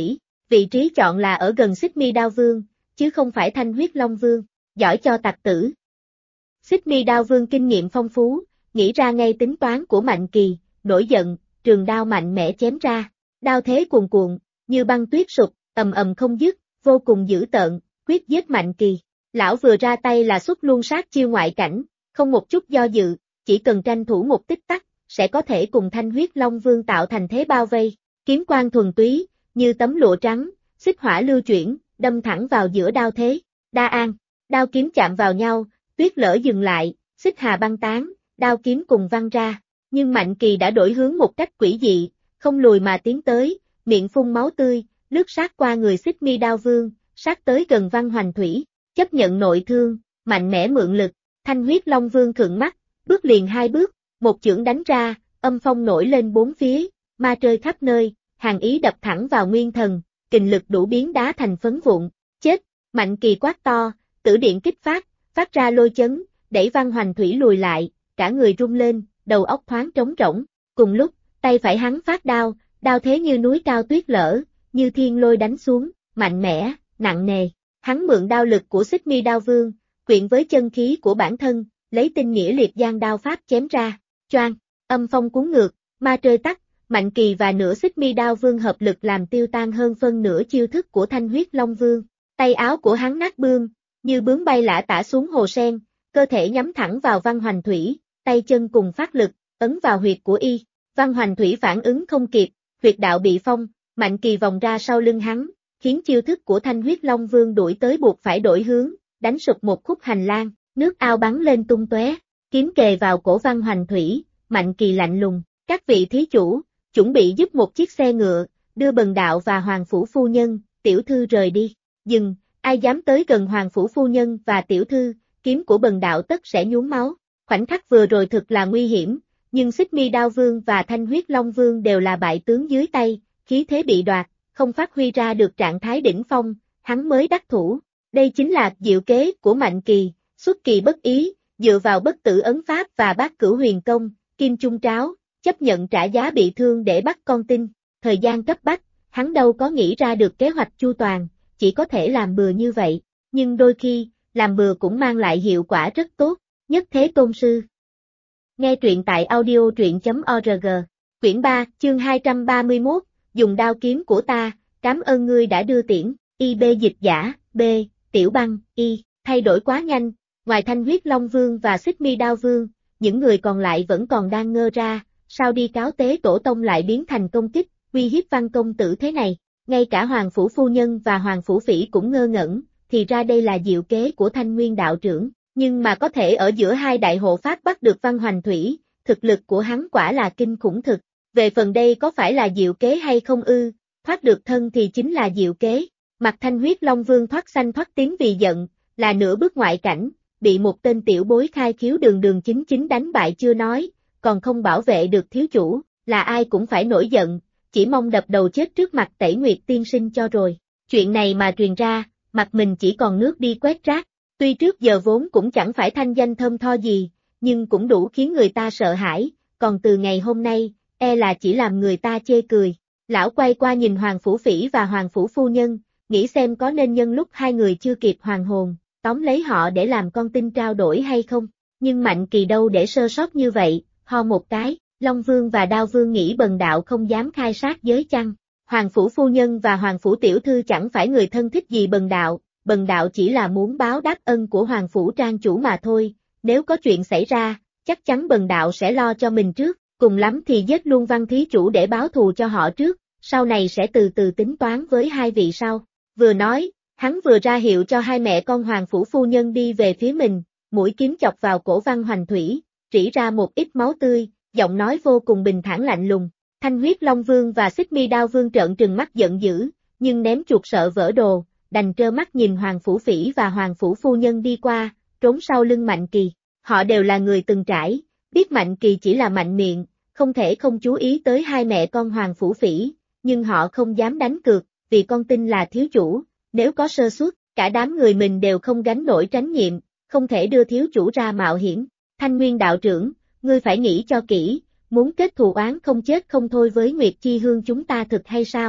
vị trí chọn là ở gần Xích Mi Đao Vương, chứ không phải Thanh Huyết Long Vương, giỏi cho tặc tử. Xích Mi Đao Vương kinh nghiệm phong phú, nghĩ ra ngay tính toán của Mạnh Kỳ, nổi giận, trường đao mạnh mẽ chém ra, đao thế cuồn cuộn, như băng tuyết sụp, ầm ầm không dứt, vô cùng dữ tợn, quyết giết Mạnh Kỳ. Lão vừa ra tay là xuất luôn sát chiêu ngoại cảnh, không một chút do dự, chỉ cần tranh thủ một tích tắc, sẽ có thể cùng Thanh Huyết Long Vương tạo thành thế bao vây, kiếm quang thuần túy, như tấm lụa trắng, xích hỏa lưu chuyển, đâm thẳng vào giữa đao thế, đa an, đao kiếm chạm vào nhau, tuyết lở dừng lại, xích hà băng tán, đao kiếm cùng văng ra, nhưng Mạnh Kỳ đã đổi hướng một cách quỷ dị, không lùi mà tiến tới, miệng phun máu tươi, lướt sát qua người Xích Mi Đao Vương, sát tới gần Văn Hoành Thủy, chấp nhận nội thương, mạnh mẽ mượn lực, Thanh Huyết Long Vương khựng mắt, bước liền hai bước, một chưởng đánh ra, âm phong nổi lên bốn phía, ma rơi khắp nơi, hàn ý đập thẳng vào nguyên thần, kình lực đủ biến đá thành phấn vụn, chết, Mạnh Kỳ quát to, tử điện kích phát ra lôi chấn, đẩy Văn Hoành Thủy lùi lại, cả người rung lên, đầu óc thoáng trống rỗng, cùng lúc, tay phải hắn phát đao, đao thế như núi cao tuyết lở, như thiên lôi đánh xuống, mạnh mẽ, nặng nề, hắn mượn đao lực của Xích Mi Đao Vương, quyện với chân khí của bản thân, lấy tinh nghĩa liệt giang đao pháp chém ra, choang, âm phong cuốn ngược, ma rơi tắt, Mạnh Kỳ và nửa Xích Mi Đao Vương hợp lực làm tiêu tan hơn phân nửa chiêu thức của Thanh Huyết Long Vương, tay áo của hắn nát bươm, như bướm bay lả tả xuống hồ sen, cơ thể nhắm thẳng vào Văn Hoành Thủy, tay chân cùng phát lực, ấn vào huyệt của y, Văn Hoành Thủy phản ứng không kịp, huyệt đạo bị phong, Mạnh Kỳ vòng ra sau lưng hắn, khiến chiêu thức của Thanh Huyết Long Vương đuổi tới buộc phải đổi hướng, đánh sụp một khúc hành lang, nước ao bắn lên tung tóe, kiếm kề vào cổ Văn Hoành Thủy, Mạnh Kỳ lạnh lùng, các vị thí chủ, chuẩn bị giúp một chiếc xe ngựa, đưa Bần Đạo và Hoàng Phủ Phu Nhân, tiểu thư rời đi, dừng, ai dám tới gần Hoàng Phủ Phu Nhân và tiểu thư, kiếm của Bần Đạo tất sẽ nhuốm máu, khoảnh khắc vừa rồi thực là nguy hiểm, nhưng Xích Mi Đao Vương và Thanh Huyết Long Vương đều là bại tướng dưới tay, khí thế bị đoạt, không phát huy ra được trạng thái đỉnh phong, hắn mới đắc thủ, đây chính là diệu kế của Mạnh Kỳ, xuất kỳ bất ý, dựa vào bất tử ấn pháp và bát cửu huyền công, kim chung tráo, chấp nhận trả giá bị thương để bắt con tin, thời gian cấp bách, hắn đâu có nghĩ ra được kế hoạch chu toàn, chỉ có thể làm bừa như vậy, nhưng đôi khi, làm bừa cũng mang lại hiệu quả rất tốt, nhất thế tôn sư. Nghe truyện tại audio.org, quyển 3, chương 231, dùng đao kiếm của ta, cảm ơn ngươi đã đưa tiễn, IB dịch giả, B, Tiểu Băng, Y, thay đổi quá nhanh, ngoài Thanh Huyết Long Vương và Xích Mi Đao Vương, những người còn lại vẫn còn đang ngơ ra, sao đi cáo tế tổ tông lại biến thành công kích, uy hiếp Văn công tử thế này, ngay cả Hoàng Phủ Phu Nhân và Hoàng Phủ Phỉ cũng ngơ ngẩn, thì ra đây là diệu kế của Thanh Nguyên đạo trưởng, nhưng mà có thể ở giữa hai đại hộ pháp bắt được Văn Hoành Thủy, thực lực của hắn quả là kinh khủng thực, về phần đây có phải là diệu kế hay không ư, thoát được thân thì chính là diệu kế, mặt Thanh Huyết Long Vương thoát xanh thoát tím vì giận, là nửa bước ngoại cảnh, bị một tên tiểu bối khai khiếu đường chính chính đánh bại chưa nói, còn không bảo vệ được thiếu chủ, là ai cũng phải nổi giận, chỉ mong đập đầu chết trước mặt Tẩy Nguyệt tiên sinh cho rồi, chuyện này mà truyền ra, mặt mình chỉ còn nước đi quét rác, tuy trước giờ vốn cũng chẳng phải thanh danh thơm tho gì, nhưng cũng đủ khiến người ta sợ hãi, còn từ ngày hôm nay, e là chỉ làm người ta chê cười. Lão quay qua nhìn Hoàng Phủ Phỉ và Hoàng Phủ Phu Nhân, nghĩ xem có nên nhân lúc hai người chưa kịp hoàn hồn, tóm lấy họ để làm con tin trao đổi hay không, nhưng Mạnh Kỳ đâu để sơ sót như vậy, ho một cái, Long Vương và Đao Vương nghĩ Bần Đạo không dám khai sát giới chăng, Hoàng Phủ Phu Nhân và Hoàng Phủ Tiểu Thư chẳng phải người thân thích gì Bần Đạo chỉ là muốn báo đáp ân của Hoàng Phủ Trang Chủ mà thôi, nếu có chuyện xảy ra, chắc chắn Bần Đạo sẽ lo cho mình trước, cùng lắm thì giết luôn Văn Thí Chủ để báo thù cho họ trước, sau này sẽ từ từ tính toán với hai vị sau. Vừa nói, hắn vừa ra hiệu cho hai mẹ con Hoàng Phủ Phu Nhân đi về phía mình, mũi kiếm chọc vào cổ Văn Hoành Thủy, rỉ ra một ít máu tươi, giọng nói vô cùng bình thản lạnh lùng. Thanh Huyết Long Vương và Xích Mi Đao Vương trợn trừng mắt giận dữ, nhưng ném chuột sợ vỡ đồ, đành trơ mắt nhìn Hoàng Phủ Phỉ và Hoàng Phủ Phu Nhân đi qua, trốn sau lưng Mạnh Kỳ. Họ đều là người từng trải, biết Mạnh Kỳ chỉ là mạnh miệng, không thể không chú ý tới hai mẹ con Hoàng Phủ Phỉ, nhưng họ không dám đánh cược, vì con tin là thiếu chủ, nếu có sơ suất, cả đám người mình đều không gánh nổi trách nhiệm, không thể đưa thiếu chủ ra mạo hiểm. Thanh Nguyên đạo trưởng, ngươi phải nghĩ cho kỹ, muốn kết thù oán không chết không thôi với Nguyệt Chi Hương chúng ta thực hay sao?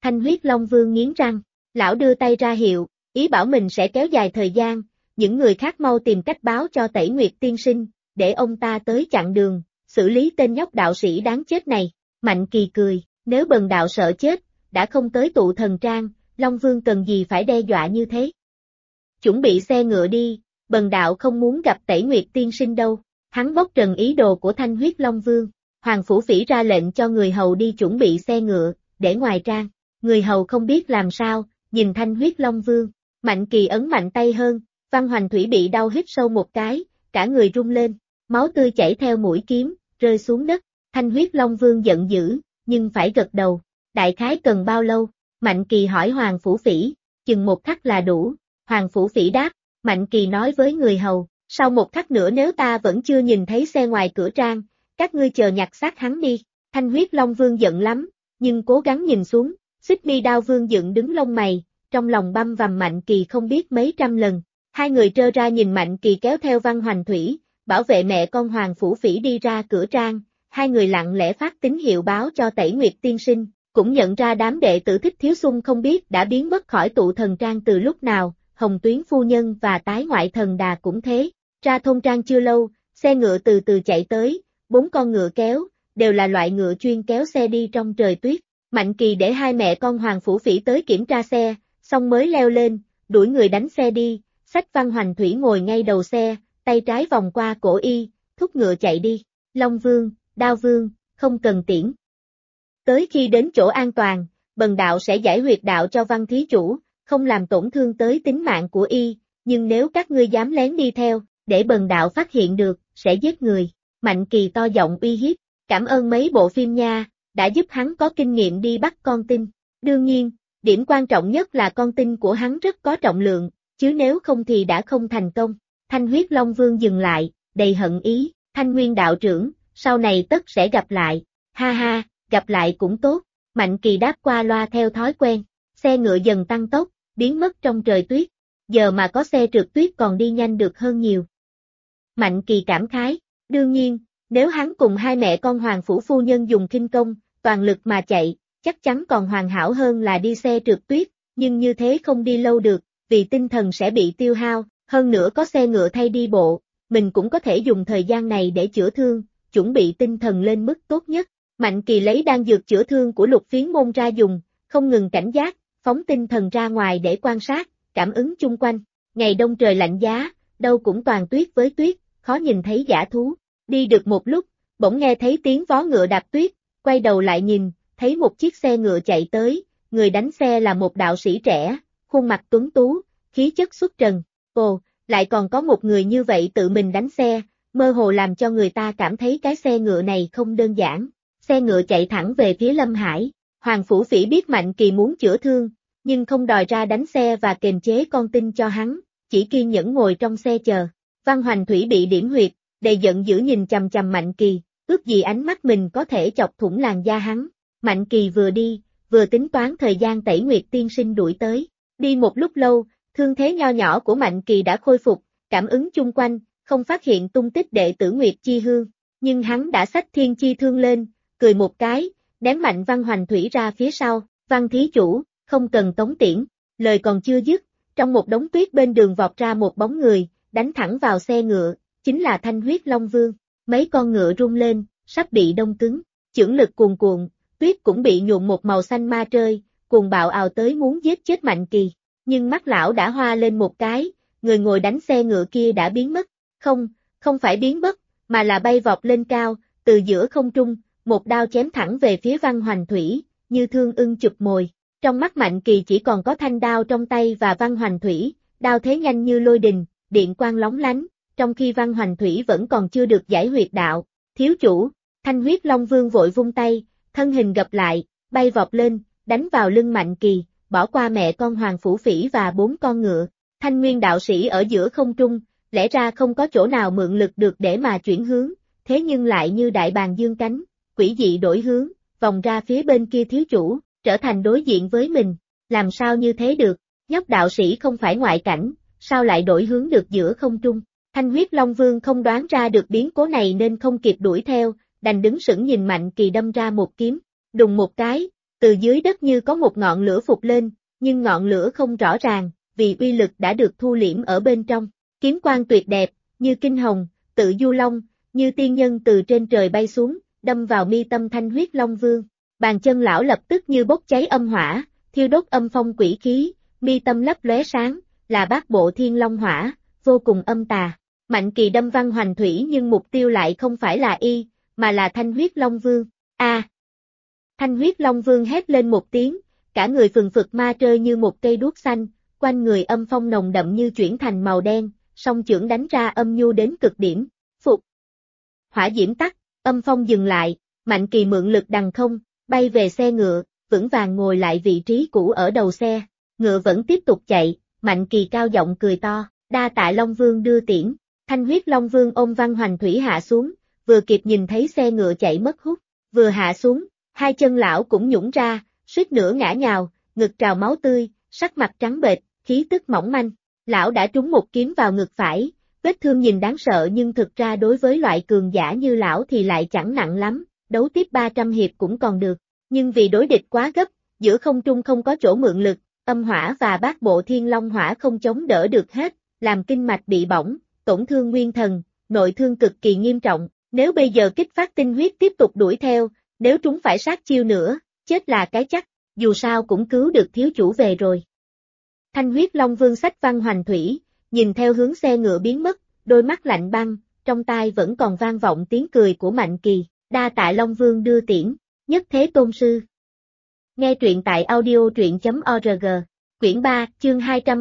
Thanh huyết Long Vương nghiến răng, lão đưa tay ra hiệu, ý bảo mình sẽ kéo dài thời gian, những người khác mau tìm cách báo cho Tẩy Nguyệt tiên sinh, để ông ta tới chặn đường, xử lý tên nhóc đạo sĩ đáng chết này. Mạnh Kỳ cười, nếu bần đạo sợ chết, đã không tới tụ thần trang, Long Vương cần gì phải đe dọa như thế. Chuẩn bị xe ngựa đi, bần đạo không muốn gặp Tẩy Nguyệt tiên sinh đâu. Hắn bóc trần ý đồ của Thanh huyết Long Vương. Hoàng Phủ Phỉ ra lệnh cho người hầu đi chuẩn bị xe ngựa, để ngoài trang. Người hầu không biết làm sao, nhìn Thanh huyết Long Vương. Mạnh Kỳ ấn mạnh tay hơn, Văn Hoành Thủy bị đau hít sâu một cái, cả người rung lên, máu tươi chảy theo mũi kiếm, rơi xuống đất. Thanh huyết Long Vương giận dữ, nhưng phải gật đầu. Đại khái cần bao lâu? Mạnh Kỳ hỏi Hoàng Phủ Phỉ, chừng 1 khắc là đủ. Hoàng Phủ Phỉ đáp, Mạnh Kỳ nói với người hầu, sau 1 khắc nữa nếu ta vẫn chưa nhìn thấy xe ngoài cửa trang, các ngươi chờ nhặt xác hắn đi. Thanh huyết Long Vương giận lắm, nhưng cố gắng nhìn xuống, Xích Mi Đao Vương dựng đứng lông mày, trong lòng băm vằm Mạnh Kỳ không biết mấy trăm lần. Hai người trơ ra nhìn Mạnh Kỳ kéo theo Văn Hoành Thủy, bảo vệ mẹ con Hoàng Phủ Phỉ đi ra cửa trang, hai người lặng lẽ phát tín hiệu báo cho Tẩy Nguyệt tiên sinh, cũng nhận ra đám đệ tử Thích Thiếu Xung không biết đã biến mất khỏi tụ thần trang từ lúc nào, Hồng Tuyến phu nhân và Tái Ngoại Thần Đà cũng thế. Ra thôn trang chưa lâu, xe ngựa từ từ chạy tới, 4 con ngựa kéo, đều là loại ngựa chuyên kéo xe đi trong trời tuyết. Mạnh Kỳ để hai mẹ con Hoàng Phủ Phỉ tới kiểm tra xe, xong mới leo lên, đuổi người đánh xe đi, xách Văn Hoành Thủy ngồi ngay đầu xe, tay trái vòng qua cổ y, thúc ngựa chạy đi. Long Vương, Đao Vương, không cần tiễn. Tới khi đến chỗ an toàn, bần đạo sẽ giải huyệt đạo cho Văn thí chủ, không làm tổn thương tới tính mạng của y, nhưng nếu các ngươi dám lén đi theo, để bần đạo phát hiện được, sẽ giết người. Mạnh Kỳ to giọng uy hiếp, cảm ơn mấy bộ phim nha, đã giúp hắn có kinh nghiệm đi bắt con tin. Đương nhiên, điểm quan trọng nhất là con tin của hắn rất có trọng lượng, chứ nếu không thì đã không thành công. Thanh huyết Long Vương dừng lại, đầy hận ý, Thanh Nguyên đạo trưởng, sau này tất sẽ gặp lại. Ha ha, gặp lại cũng tốt. Mạnh Kỳ đáp qua loa theo thói quen, xe ngựa dần tăng tốc, biến mất trong trời tuyết. Giờ mà có xe trượt tuyết còn đi nhanh được hơn nhiều. Mạnh Kỳ cảm khái, đương nhiên, nếu hắn cùng hai mẹ con Hoàng Phủ phu nhân dùng khinh công, toàn lực mà chạy, chắc chắn còn hoàn hảo hơn là đi xe trượt tuyết, nhưng như thế không đi lâu được, vì tinh thần sẽ bị tiêu hao, hơn nữa có xe ngựa thay đi bộ, mình cũng có thể dùng thời gian này để chữa thương, chuẩn bị tinh thần lên mức tốt nhất. Mạnh Kỳ lấy đan dược chữa thương của Lục Phiến môn ra dùng, không ngừng cảnh giác, phóng tinh thần ra ngoài để quan sát, cảm ứng chung quanh. Ngày đông trời lạnh giá, đâu cũng toàn tuyết với tuyết, khó nhìn thấy dã thú. Đi được một lúc, bỗng nghe thấy tiếng vó ngựa đạp tuyết, quay đầu lại nhìn, thấy một chiếc xe ngựa chạy tới, người đánh xe là một đạo sĩ trẻ, khuôn mặt tuấn tú, khí chất xuất trần. Ồ, lại còn có một người như vậy tự mình đánh xe, mơ hồ làm cho người ta cảm thấy cái xe ngựa này không đơn giản. Xe ngựa chạy thẳng về phía Lâm Hải. Hoàng Phủ Phỉ biết Mạnh Kỳ muốn chữa thương, nhưng không đòi ra đánh xe và kềm chế con tin cho hắn, chỉ kiên nhẫn ngồi trong xe chờ. Văn Hoành Thủy bị điểm huyệt, đầy giận dữ nhìn chằm chằm Mạnh Kỳ, ước gì ánh mắt mình có thể chọc thủng làn da hắn. Mạnh Kỳ vừa đi, vừa tính toán thời gian Tẩy Nguyệt tiên sinh đuổi tới. Đi một lúc lâu, thương thế nho nhỏ của Mạnh Kỳ đã khôi phục, cảm ứng chung quanh, không phát hiện tung tích đệ tử Nguyệt Chi Hương, nhưng hắn đã xách Thiên Chi Thương lên, cười một cái, ném mạnh Văn Hoành Thủy ra phía sau. Văn thí chủ, không cần tống tiễn. Lời còn chưa dứt, trong một đống tuyết bên đường vọt ra một bóng người, đánh thẳng vào xe ngựa, chính là Thanh huyết Long Vương. Mấy con ngựa rung lên, sắp bị đông cứng, chưởng lực cuồn cuộn, tuyết cũng bị nhuộm một màu xanh ma trơi, cuồng bạo ào tới muốn giết chết Mạnh Kỳ. Nhưng mắt lão đã hoa lên một cái, người ngồi đánh xe ngựa kia đã biến mất. Không phải biến mất, mà là bay vọt lên cao, từ giữa không trung, một đao chém thẳng về phía Văn Hoành Thủy, như thương ưng chụp mồi. Trong mắt Mạnh Kỳ chỉ còn có thanh đao trong tay và Văn Hoành Thủy, đao thế nhanh như lôi đình, điện quang lóng lánh, trong khi Văn Hoành Thủy vẫn còn chưa được giải huyệt đạo. Thiếu chủ, Thanh huyết Long Vương vội vung tay, thân hình gập lại, bay vọt lên, đánh vào lưng Mạnh Kỳ, bỏ qua mẹ con Hoàng Phủ Phỉ và 4 con ngựa. Thanh Nguyên đạo sĩ ở giữa không trung, lẽ ra không có chỗ nào mượn lực được để mà chuyển hướng, thế nhưng lại như đại bàng dương cánh, quỷ dị đổi hướng, vòng ra phía bên kia thiếu chủ, trở thành đối diện với mình. Làm sao như thế được? Nhóc đạo sĩ không phải ngoại cảnh, sao lại đổi hướng được giữa không trung? Thanh huyết Long Vương không đoán ra được biến cố này nên không kịp đuổi theo, đành đứng sững nhìn Mạnh Kỳ đâm ra một kiếm. Đùng một cái, Từ dưới đất như có một ngọn lửa phụt lên, nhưng ngọn lửa không rõ ràng, vì uy lực đã được thu liễm ở bên trong. Kiếm quang tuyệt đẹp, như kinh hồng, tự du long, như tiên nhân từ trên trời bay xuống, đâm vào mi tâm Thanh Huyết Long Vương. Bàn chân lão lập tức như bốc cháy âm hỏa, thiêu đốt âm phong quỷ khí, mi tâm lấp lóe sáng, là bát bộ thiên long hỏa, vô cùng âm tà. Mạnh Kỳ đâm Văn Hoành Thủy nhưng mục tiêu lại không phải là y, mà là Thanh Huyết Long Vương. Thanh Huyết Long Vương hét lên một tiếng, cả người phừng phực ma trơi như một cây đuốc xanh, quanh người âm phong nồng đậm như chuyển thành màu đen, song chưởng đánh ra âm nhu đến cực điểm. Phục. Hỏa diễm tắt, âm phong dừng lại, Mạnh Kỳ mượn lực đằng không, bay về xe ngựa, vững vàng ngồi lại vị trí cũ ở đầu xe. Ngựa vẫn tiếp tục chạy, Mạnh Kỳ cao giọng cười to, đa tạ Long Vương đưa tiễn. Thanh Huyết Long Vương ôm Văn Hoành Thủy hạ xuống, vừa kịp nhìn thấy xe ngựa chạy mất hút, vừa hạ xuống, hai chân lão cũng nhũn ra, suýt nữa ngã nhào, ngực trào máu tươi, sắc mặt trắng bệch, khí tức mỏng manh. Lão đã trúng một kiếm vào ngực phải, vết thương nhìn đáng sợ nhưng thực ra đối với loại cường giả như lão thì lại chẳng nặng lắm, đấu tiếp 300 hiệp cũng còn được. Nhưng vì đối địch quá gấp, giữa không trung không có chỗ mượn lực, âm hỏa và bát bộ thiên long hỏa không chống đỡ được hết, làm kinh mạch bị bỏng, tổn thương nguyên thần, nội thương cực kỳ nghiêm trọng. Nếu bây giờ kích phát tinh huyết tiếp tục đuổi theo, nếu trúng phải sát chiêu nữa, chết là cái chắc, dù sao cũng cứu được thiếu chủ về rồi. Thanh Huyết Long Vương xách Văn Hoành Thủy, nhìn theo hướng xe ngựa biến mất, đôi mắt lạnh băng, trong tai vẫn còn vang vọng tiếng cười của Mạnh Kỳ, đa tạ Long Vương đưa tiễn, nhất thế tôn sư. Nghe truyện tại audio truyện.org, quyển 3, chương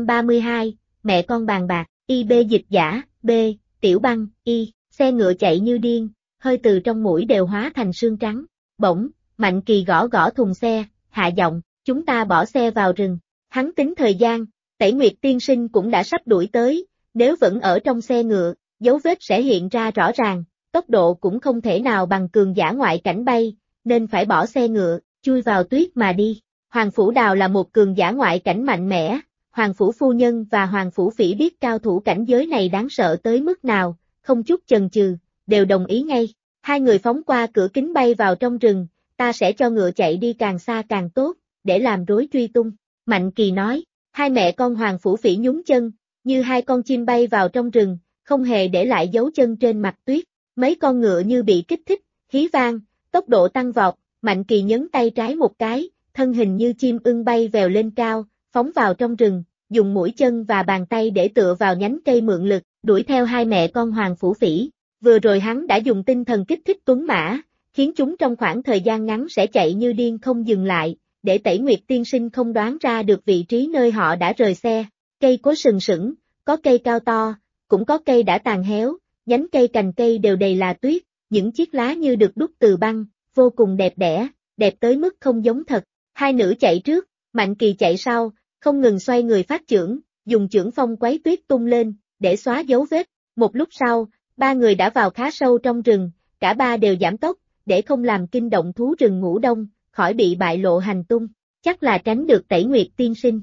232, mẹ con bàn bạc, IB dịch giả, B, Tiểu Băng, Y, xe ngựa chạy như điên, hơi từ trong mũi đều hóa thành sương trắng. Bỗng, Mạnh Kỳ gõ gõ thùng xe, hạ giọng, chúng ta bỏ xe vào rừng. Hắn tính thời gian, Tẩy Nguyệt tiên sinh cũng đã sắp đuổi tới, nếu vẫn ở trong xe ngựa, dấu vết sẽ hiện ra rõ ràng, tốc độ cũng không thể nào bằng cường giả ngoại cảnh bay, nên phải bỏ xe ngựa, chui vào tuyết mà đi. Hoàng Phủ Đào là một cường giả ngoại cảnh mạnh mẽ, Hoàng Phủ Phu Nhân và Hoàng Phủ Phỉ biết cao thủ cảnh giới này đáng sợ tới mức nào, không chút chần chừ, đều đồng ý ngay. Hai người phóng qua cửa kính bay vào trong rừng, ta sẽ cho ngựa chạy đi càng xa càng tốt, để làm rối truy tung. Mạnh Kỳ nói, hai mẹ con Hoàng Phủ Phỉ nhún chân, như hai con chim bay vào trong rừng, không hề để lại dấu chân trên mặt tuyết. Mấy con ngựa như bị kích thích, hí vang, tốc độ tăng vọt, Mạnh Kỳ nhấn tay trái một cái, thân hình như chim ưng bay vèo lên cao, phóng vào trong rừng, dùng mũi chân và bàn tay để tựa vào nhánh cây mượn lực, đuổi theo hai mẹ con Hoàng Phủ Phỉ. Vừa rồi hắn đã dùng tinh thần kích thích tuấn mã, khiến chúng trong khoảng thời gian ngắn sẽ chạy như điên không dừng lại, để Tẩy Nguyệt tiên sinh không đoán ra được vị trí nơi họ đã rời xe. Cây cối sừng sững, có cây cao to, cũng có cây đã tàn héo, nhánh cây cành cây đều đầy là tuyết, những chiếc lá như được đúc từ băng, vô cùng đẹp đẽ, đẹp tới mức không giống thật. Hai nữ chạy trước, Mạnh Kỳ chạy sau, không ngừng xoay người phát chưởng, dùng chưởng phong quấy tuyết tung lên, để xóa dấu vết. Một lúc sau, ba người đã vào khá sâu trong rừng, cả ba đều giảm tốc, để không làm kinh động thú rừng ngủ đông, khỏi bị bại lộ hành tung, chắc là tránh được Tẩy Nguyệt tiên sinh.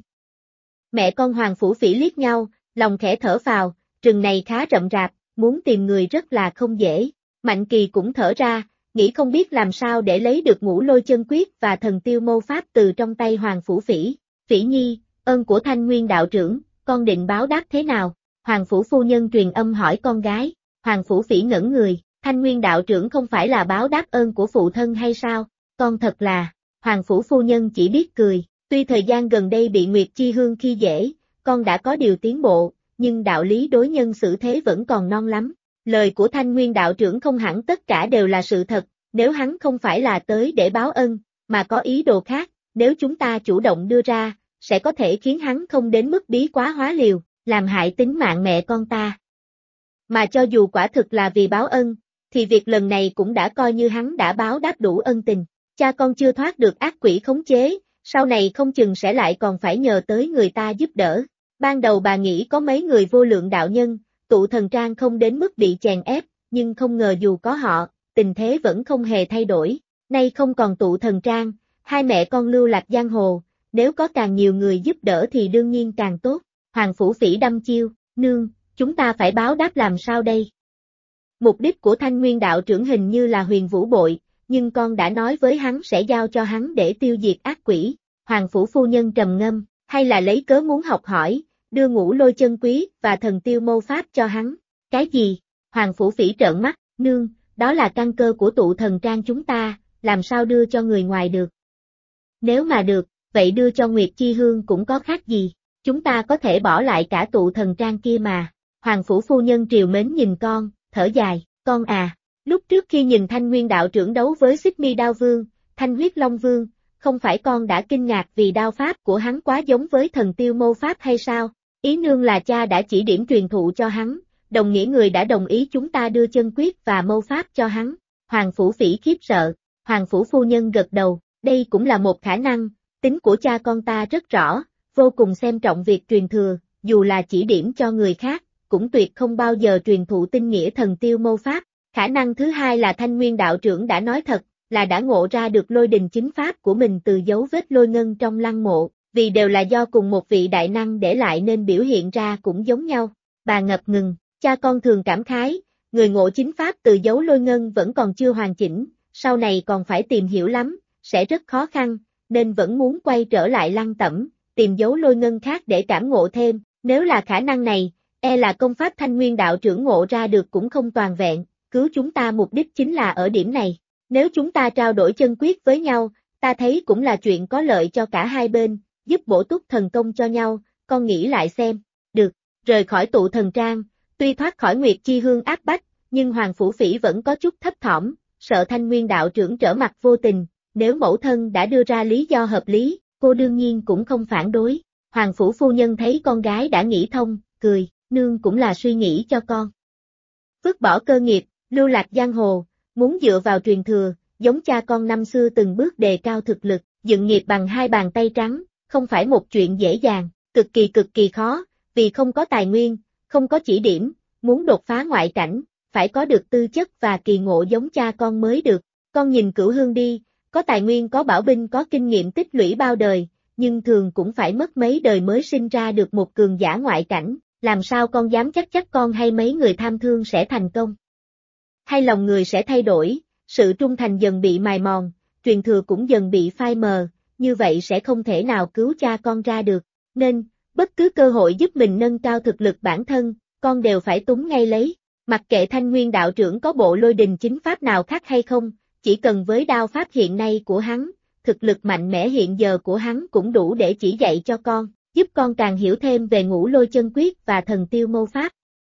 Mẹ con Hoàng Phủ Phỉ liếc nhau, lòng khẽ thở phào, rừng này khá rậm rạp, muốn tìm người rất là không dễ. Mạnh Kỳ cũng thở ra, nghĩ không biết làm sao để lấy được Ngũ Lôi Chân Quyết và Thần Tiêu Mâu Pháp từ trong tay Hoàng Phủ Phỉ. Phỉ nhi, ơn của Thanh Nguyên đạo trưởng, con định báo đáp thế nào? Hoàng Phủ Phu Nhân truyền âm hỏi con gái. Hoàng Phủ Phỉ ngẩn người, Thanh Nguyên đạo trưởng không phải là báo đáp ơn của phụ thân hay sao? Con thật là, Hoàng Phủ Phu Nhân chỉ biết cười, tuy thời gian gần đây bị Nguyệt Chi Hương khi dễ, con đã có điều tiến bộ, nhưng đạo lý đối nhân xử thế vẫn còn non lắm. Lời của Thanh Nguyên đạo trưởng không hẳn tất cả đều là sự thật, nếu hắn không phải là tới để báo ân, mà có ý đồ khác, nếu chúng ta chủ động đưa ra, sẽ có thể khiến hắn không đến mức bí quá hóa liều, làm hại tính mạng mẹ con ta. Mà cho dù quả thực là vì báo ân, thì việc lần này cũng đã coi như hắn đã báo đáp đủ ân tình. Cha con chưa thoát được ác quỷ khống chế, sau này không chừng sẽ lại còn phải nhờ tới người ta giúp đỡ. Ban đầu bà nghĩ có mấy người vô lượng đạo nhân, tụ thần trang không đến mức bị chèn ép, nhưng không ngờ dù có họ, tình thế vẫn không hề thay đổi. Nay không còn tụ thần trang, hai mẹ con lưu lạc giang hồ, nếu có càng nhiều người giúp đỡ thì đương nhiên càng tốt. Hoàng Phủ Phỉ đăm chiêu, nương, chúng ta phải báo đáp làm sao đây? Mục đích của Thanh Nguyên đạo trưởng hình như là Huyền Vũ Bội, nhưng con đã nói với hắn sẽ giao cho hắn để tiêu diệt ác quỷ. Hoàng phủ phu nhân trầm ngâm, hay là lấy cớ muốn học hỏi, đưa Ngũ Lôi chân quyết và thần tiêu mâu pháp cho hắn. Cái gì? Hoàng phủ phỉ trợn mắt, nương, đó là căn cơ của tụ thần trang chúng ta, làm sao đưa cho người ngoài được? Nếu mà được, vậy đưa cho Nguyệt Chi Hương cũng có khác gì, chúng ta có thể bỏ lại cả tụ thần trang kia mà. Hoàng phủ phu nhân triều mến nhìn con, thở dài, con à, lúc trước khi nhìn Thanh Nguyên đạo trưởng đấu với Xích Mi Đao Vương, Thanh Huyết Long Vương, không phải con đã kinh ngạc vì đao pháp của hắn quá giống với thần tiêu mâu pháp hay sao? Ý nương là cha đã chỉ điểm truyền thụ cho hắn, đồng nghĩa người đã đồng ý chúng ta đưa chân quyết và mâu pháp cho hắn. Hoàng phủ phỉ khiếp sợ, Hoàng phủ phu nhân gật đầu, đây cũng là một khả năng, tính của cha con ta rất rõ, vô cùng xem trọng việc truyền thừa, dù là chỉ điểm cho người khác, cũng tuyệt không bao giờ truyền thụ tinh nghĩa thần tiêu mâu pháp. Khả năng thứ hai là Thanh Nguyên đạo trưởng đã nói thật, là đã ngộ ra được lôi đình chính pháp của mình từ dấu vết lôi ngân trong lăng mộ, vì đều là do cùng một vị đại năng để lại nên biểu hiện ra cũng giống nhau. Bà ngập ngừng, cha con thường cảm khái, người ngộ chính pháp từ dấu lôi ngân vẫn còn chưa hoàn chỉnh, sau này còn phải tìm hiểu lắm, sẽ rất khó khăn, nên vẫn muốn quay trở lại lăng tẩm, tìm dấu lôi ngân khác để cảm ngộ thêm. Nếu là khả năng này, e là công pháp Thanh Nguyên đạo trưởng ngộ ra được cũng không toàn vẹn, cứu chúng ta mục đích chính là ở điểm này. Nếu chúng ta trao đổi chân quyết với nhau, ta thấy cũng là chuyện có lợi cho cả hai bên, giúp bổ túc thần công cho nhau, con nghĩ lại xem. Được, rời khỏi tụ thần trang, tuy thoát khỏi Nguyệt Chi Hương áp bách, nhưng Hoàng phủ phỉ vẫn có chút thấp thỏm, sợ Thanh Nguyên đạo trưởng trở mặt vô tình, nếu mẫu thân đã đưa ra lý do hợp lý, cô đương nhiên cũng không phản đối. Hoàng phủ phu nhân thấy con gái đã nghĩ thông, cười, nương cũng là suy nghĩ cho con. Vứt bỏ cơ nghiệp, lưu lạc giang hồ, muốn dựa vào truyền thừa, giống cha con năm xưa từng bước đề cao thực lực, dựng nghiệp bằng hai bàn tay trắng, không phải một chuyện dễ dàng, cực kỳ khó, vì không có tài nguyên, không có chỉ điểm, muốn đột phá ngoại cảnh, phải có được tư chất và kỳ ngộ giống cha con mới được. Con nhìn Cửu Hương đi, có tài nguyên có bảo binh có kinh nghiệm tích lũy bao đời, nhưng thường cũng phải mất mấy đời mới sinh ra được một cường giả ngoại cảnh, làm sao con dám chắc con hay mấy người tham thương sẽ thành công? Hay lòng người sẽ thay đổi, sự trung thành dần bị mài mòn, truyền thừa cũng dần bị phai mờ, như vậy sẽ không thể nào cứu cha con ra được, nên, bất cứ cơ hội giúp mình nâng cao thực lực bản thân, con đều phải túng ngay lấy, mặc kệ Thanh Nguyên đạo trưởng có bộ lôi đình chính pháp nào khác hay không, chỉ cần với đao pháp hiện nay của hắn, thực lực mạnh mẽ hiện giờ của hắn cũng đủ để chỉ dạy cho con, giúp con càng hiểu thêm về Ngũ Lôi chân quyết và thần tiêu mâu pháp.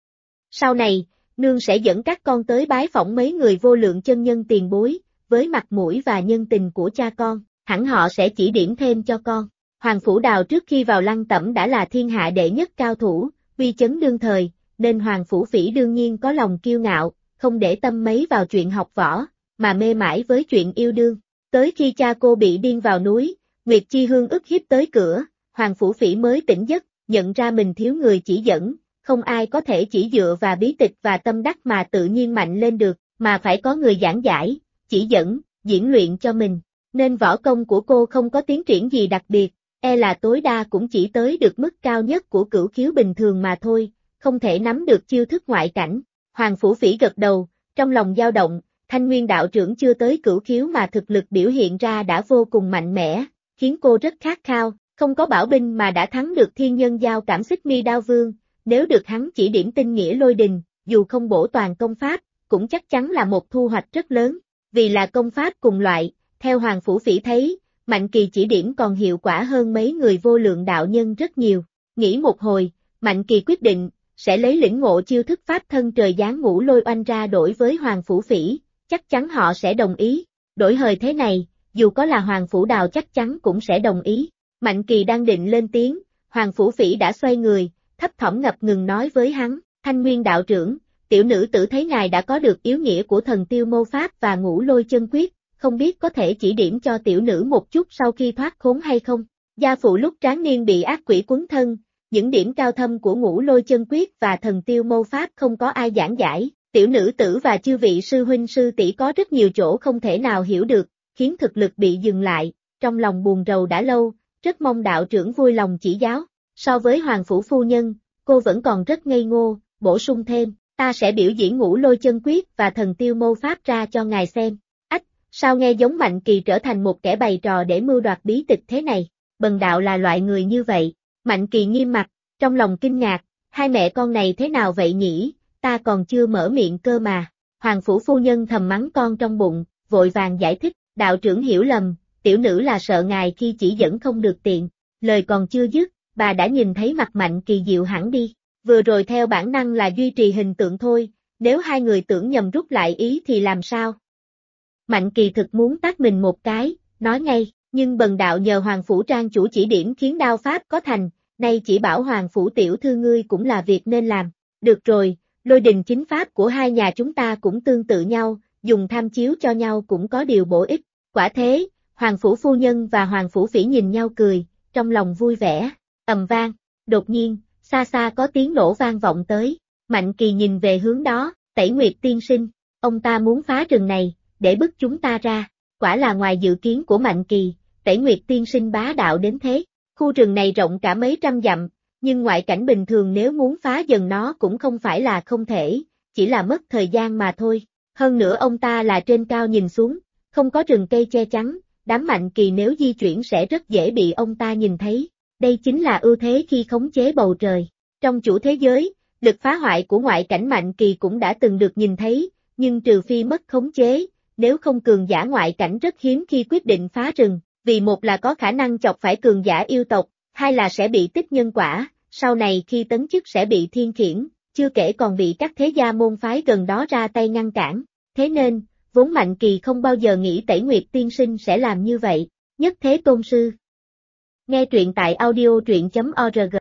Sau này, nương sẽ dẫn các con tới bái phỏng mấy người vô lượng chân nhân tiền bối, với mặt mũi và nhân tình của cha con, hẳn họ sẽ chỉ điểm thêm cho con. Hoàng Phủ Đào trước khi vào lăng tẩm đã là thiên hạ đệ nhất cao thủ, uy chấn đương thời, nên Hoàng Phủ Phỉ đương nhiên có lòng kiêu ngạo, không để tâm mấy vào chuyện học võ, mà mê mải với chuyện yêu đương. Tới khi cha cô bị điên vào núi, Nguyệt Chi Hương ức hiếp tới cửa, Hoàng Phủ Phỉ mới tỉnh giấc, nhận ra mình thiếu người chỉ dẫn, không ai có thể chỉ dựa vào bí tịch và tâm đắc mà tự nhiên mạnh lên được, mà phải có người giảng giải, chỉ dẫn, diễn luyện cho mình. Nên võ công của cô không có tiến triển gì đặc biệt, e là tối đa cũng chỉ tới được mức cao nhất của cửu khiếu bình thường mà thôi, không thể nắm được chiêu thức ngoại cảnh. Hoàng Phủ Phỉ gật đầu, trong lòng dao động, Thanh Nguyên đạo trưởng chưa tới cửu khiếu mà thực lực biểu hiện ra đã vô cùng mạnh mẽ, khiến cô rất khát khao, không có bảo binh mà đã thắng được thiên nhân giao cảm Xích Mi Đao Vương, nếu được hắn chỉ điểm tinh nghĩa lôi đình, dù không bổ toàn công pháp, cũng chắc chắn là một thu hoạch rất lớn, vì là công pháp cùng loại, theo Hoàng Phủ Phỉ thấy, Mạnh Kỳ chỉ điểm còn hiệu quả hơn mấy người vô lượng đạo nhân rất nhiều. Nghĩ một hồi, Mạnh Kỳ quyết định, sẽ lấy lĩnh ngộ chiêu thức pháp thân trời giáng Ngũ Lôi oanh ra đổi với Hoàng Phủ Phỉ, chắc chắn họ sẽ đồng ý. Đổi hời thế này, dù có là Hoàng Phủ Đào chắc chắn cũng sẽ đồng ý. Mạnh Kỳ đang định lên tiếng, Hoàng Phủ Phỉ đã xoay người, thấp thỏm ngập ngừng nói với hắn, Thanh Nguyên đạo trưởng, tiểu nữ tử thấy ngài đã có được yếu nghĩa của thần tiêu mâu pháp và Ngũ Lôi chân quyết, không biết có thể chỉ điểm cho tiểu nữ một chút sau khi thoát khốn hay không? Gia phụ lúc tráng niên bị ác quỷ quấn thân, những điểm cao thâm của Ngũ Lôi chân quyết và thần tiêu mâu pháp không có ai giảng giải, tiểu nữ tử và chư vị sư huynh sư tỷ có rất nhiều chỗ không thể nào hiểu được, khiến thực lực bị dừng lại, trong lòng buồn rầu đã lâu, rất mong đạo trưởng vui lòng chỉ giáo. So với Hoàng Phủ phu nhân, cô vẫn còn rất ngây ngô, bổ sung thêm, ta sẽ biểu diễn Ngũ Lôi chân quyết và thần tiêu mâu pháp ra cho ngài xem. Sao nghe giống Mạnh Kỳ trở thành một kẻ bày trò để mưu đoạt bí tịch thế này? Bần đạo là loại người như vậy. Mạnh Kỳ nghiêm mặt, trong lòng kinh ngạc, hai mẹ con này thế nào vậy nhỉ, ta còn chưa mở miệng cơ mà. Hoàng phủ phu nhân thầm mắng con trong bụng, vội vàng giải thích, đạo trưởng hiểu lầm, tiểu nữ là sợ ngài khi chỉ dẫn không được tiện. Lời còn chưa dứt, bà đã nhìn thấy mặt Mạnh Kỳ dịu hẳn đi. Vừa rồi theo bản năng là duy trì hình tượng thôi, nếu hai người tưởng nhầm rút lại ý thì làm sao? Mạnh Kỳ thực muốn tát mình một cái, nói ngay, nhưng bần đạo nhờ Hoàng phủ trang chủ chỉ điểm khiến đao pháp có thành, nay chỉ bảo Hoàng phủ tiểu thư ngươi cũng là việc nên làm. Được rồi, lôi đình chính pháp của hai nhà chúng ta cũng tương tự nhau, dùng tham chiếu cho nhau cũng có điều bổ ích. Quả thế, Hoàng phủ phu nhân và Hoàng phủ phỉ nhìn nhau cười, trong lòng vui vẻ, ầm vang. Đột nhiên, xa xa có tiếng nổ vang vọng tới, Mạnh Kỳ nhìn về hướng đó, Tẩy Nguyệt tiên sinh, ông ta muốn phá rừng này, để bức chúng ta ra. Quả là ngoài dự kiến của Mạnh Kỳ, Tẩy Nguyệt tiên sinh bá đạo đến thế. Khu rừng này rộng cả mấy trăm dặm, nhưng ngoại cảnh bình thường nếu muốn phá dần nó cũng không phải là không thể, chỉ là mất thời gian mà thôi. Hơn nữa ông ta là trên cao nhìn xuống, không có rừng cây che chắn, đám Mạnh Kỳ nếu di chuyển sẽ rất dễ bị ông ta nhìn thấy. Đây chính là ưu thế khi khống chế bầu trời. Trong chủ thế giới, lực phá hoại của ngoại cảnh Mạnh Kỳ cũng đã từng được nhìn thấy, nhưng trừ phi mất khống chế, nếu không cường giả ngoại cảnh rất hiếm khi quyết định phá rừng, vì một là có khả năng chọc phải cường giả yêu tộc, hai là sẽ bị tích nhân quả, sau này khi tấn chức sẽ bị thiên khiển, chưa kể còn bị các thế gia môn phái gần đó ra tay ngăn cản. Thế nên, vốn Mạnh Kỳ không bao giờ nghĩ Tẩy Nguyệt tiên sinh sẽ làm như vậy. Nhất Thế Tôn Sư. Nghe truyện tại audio truyện.org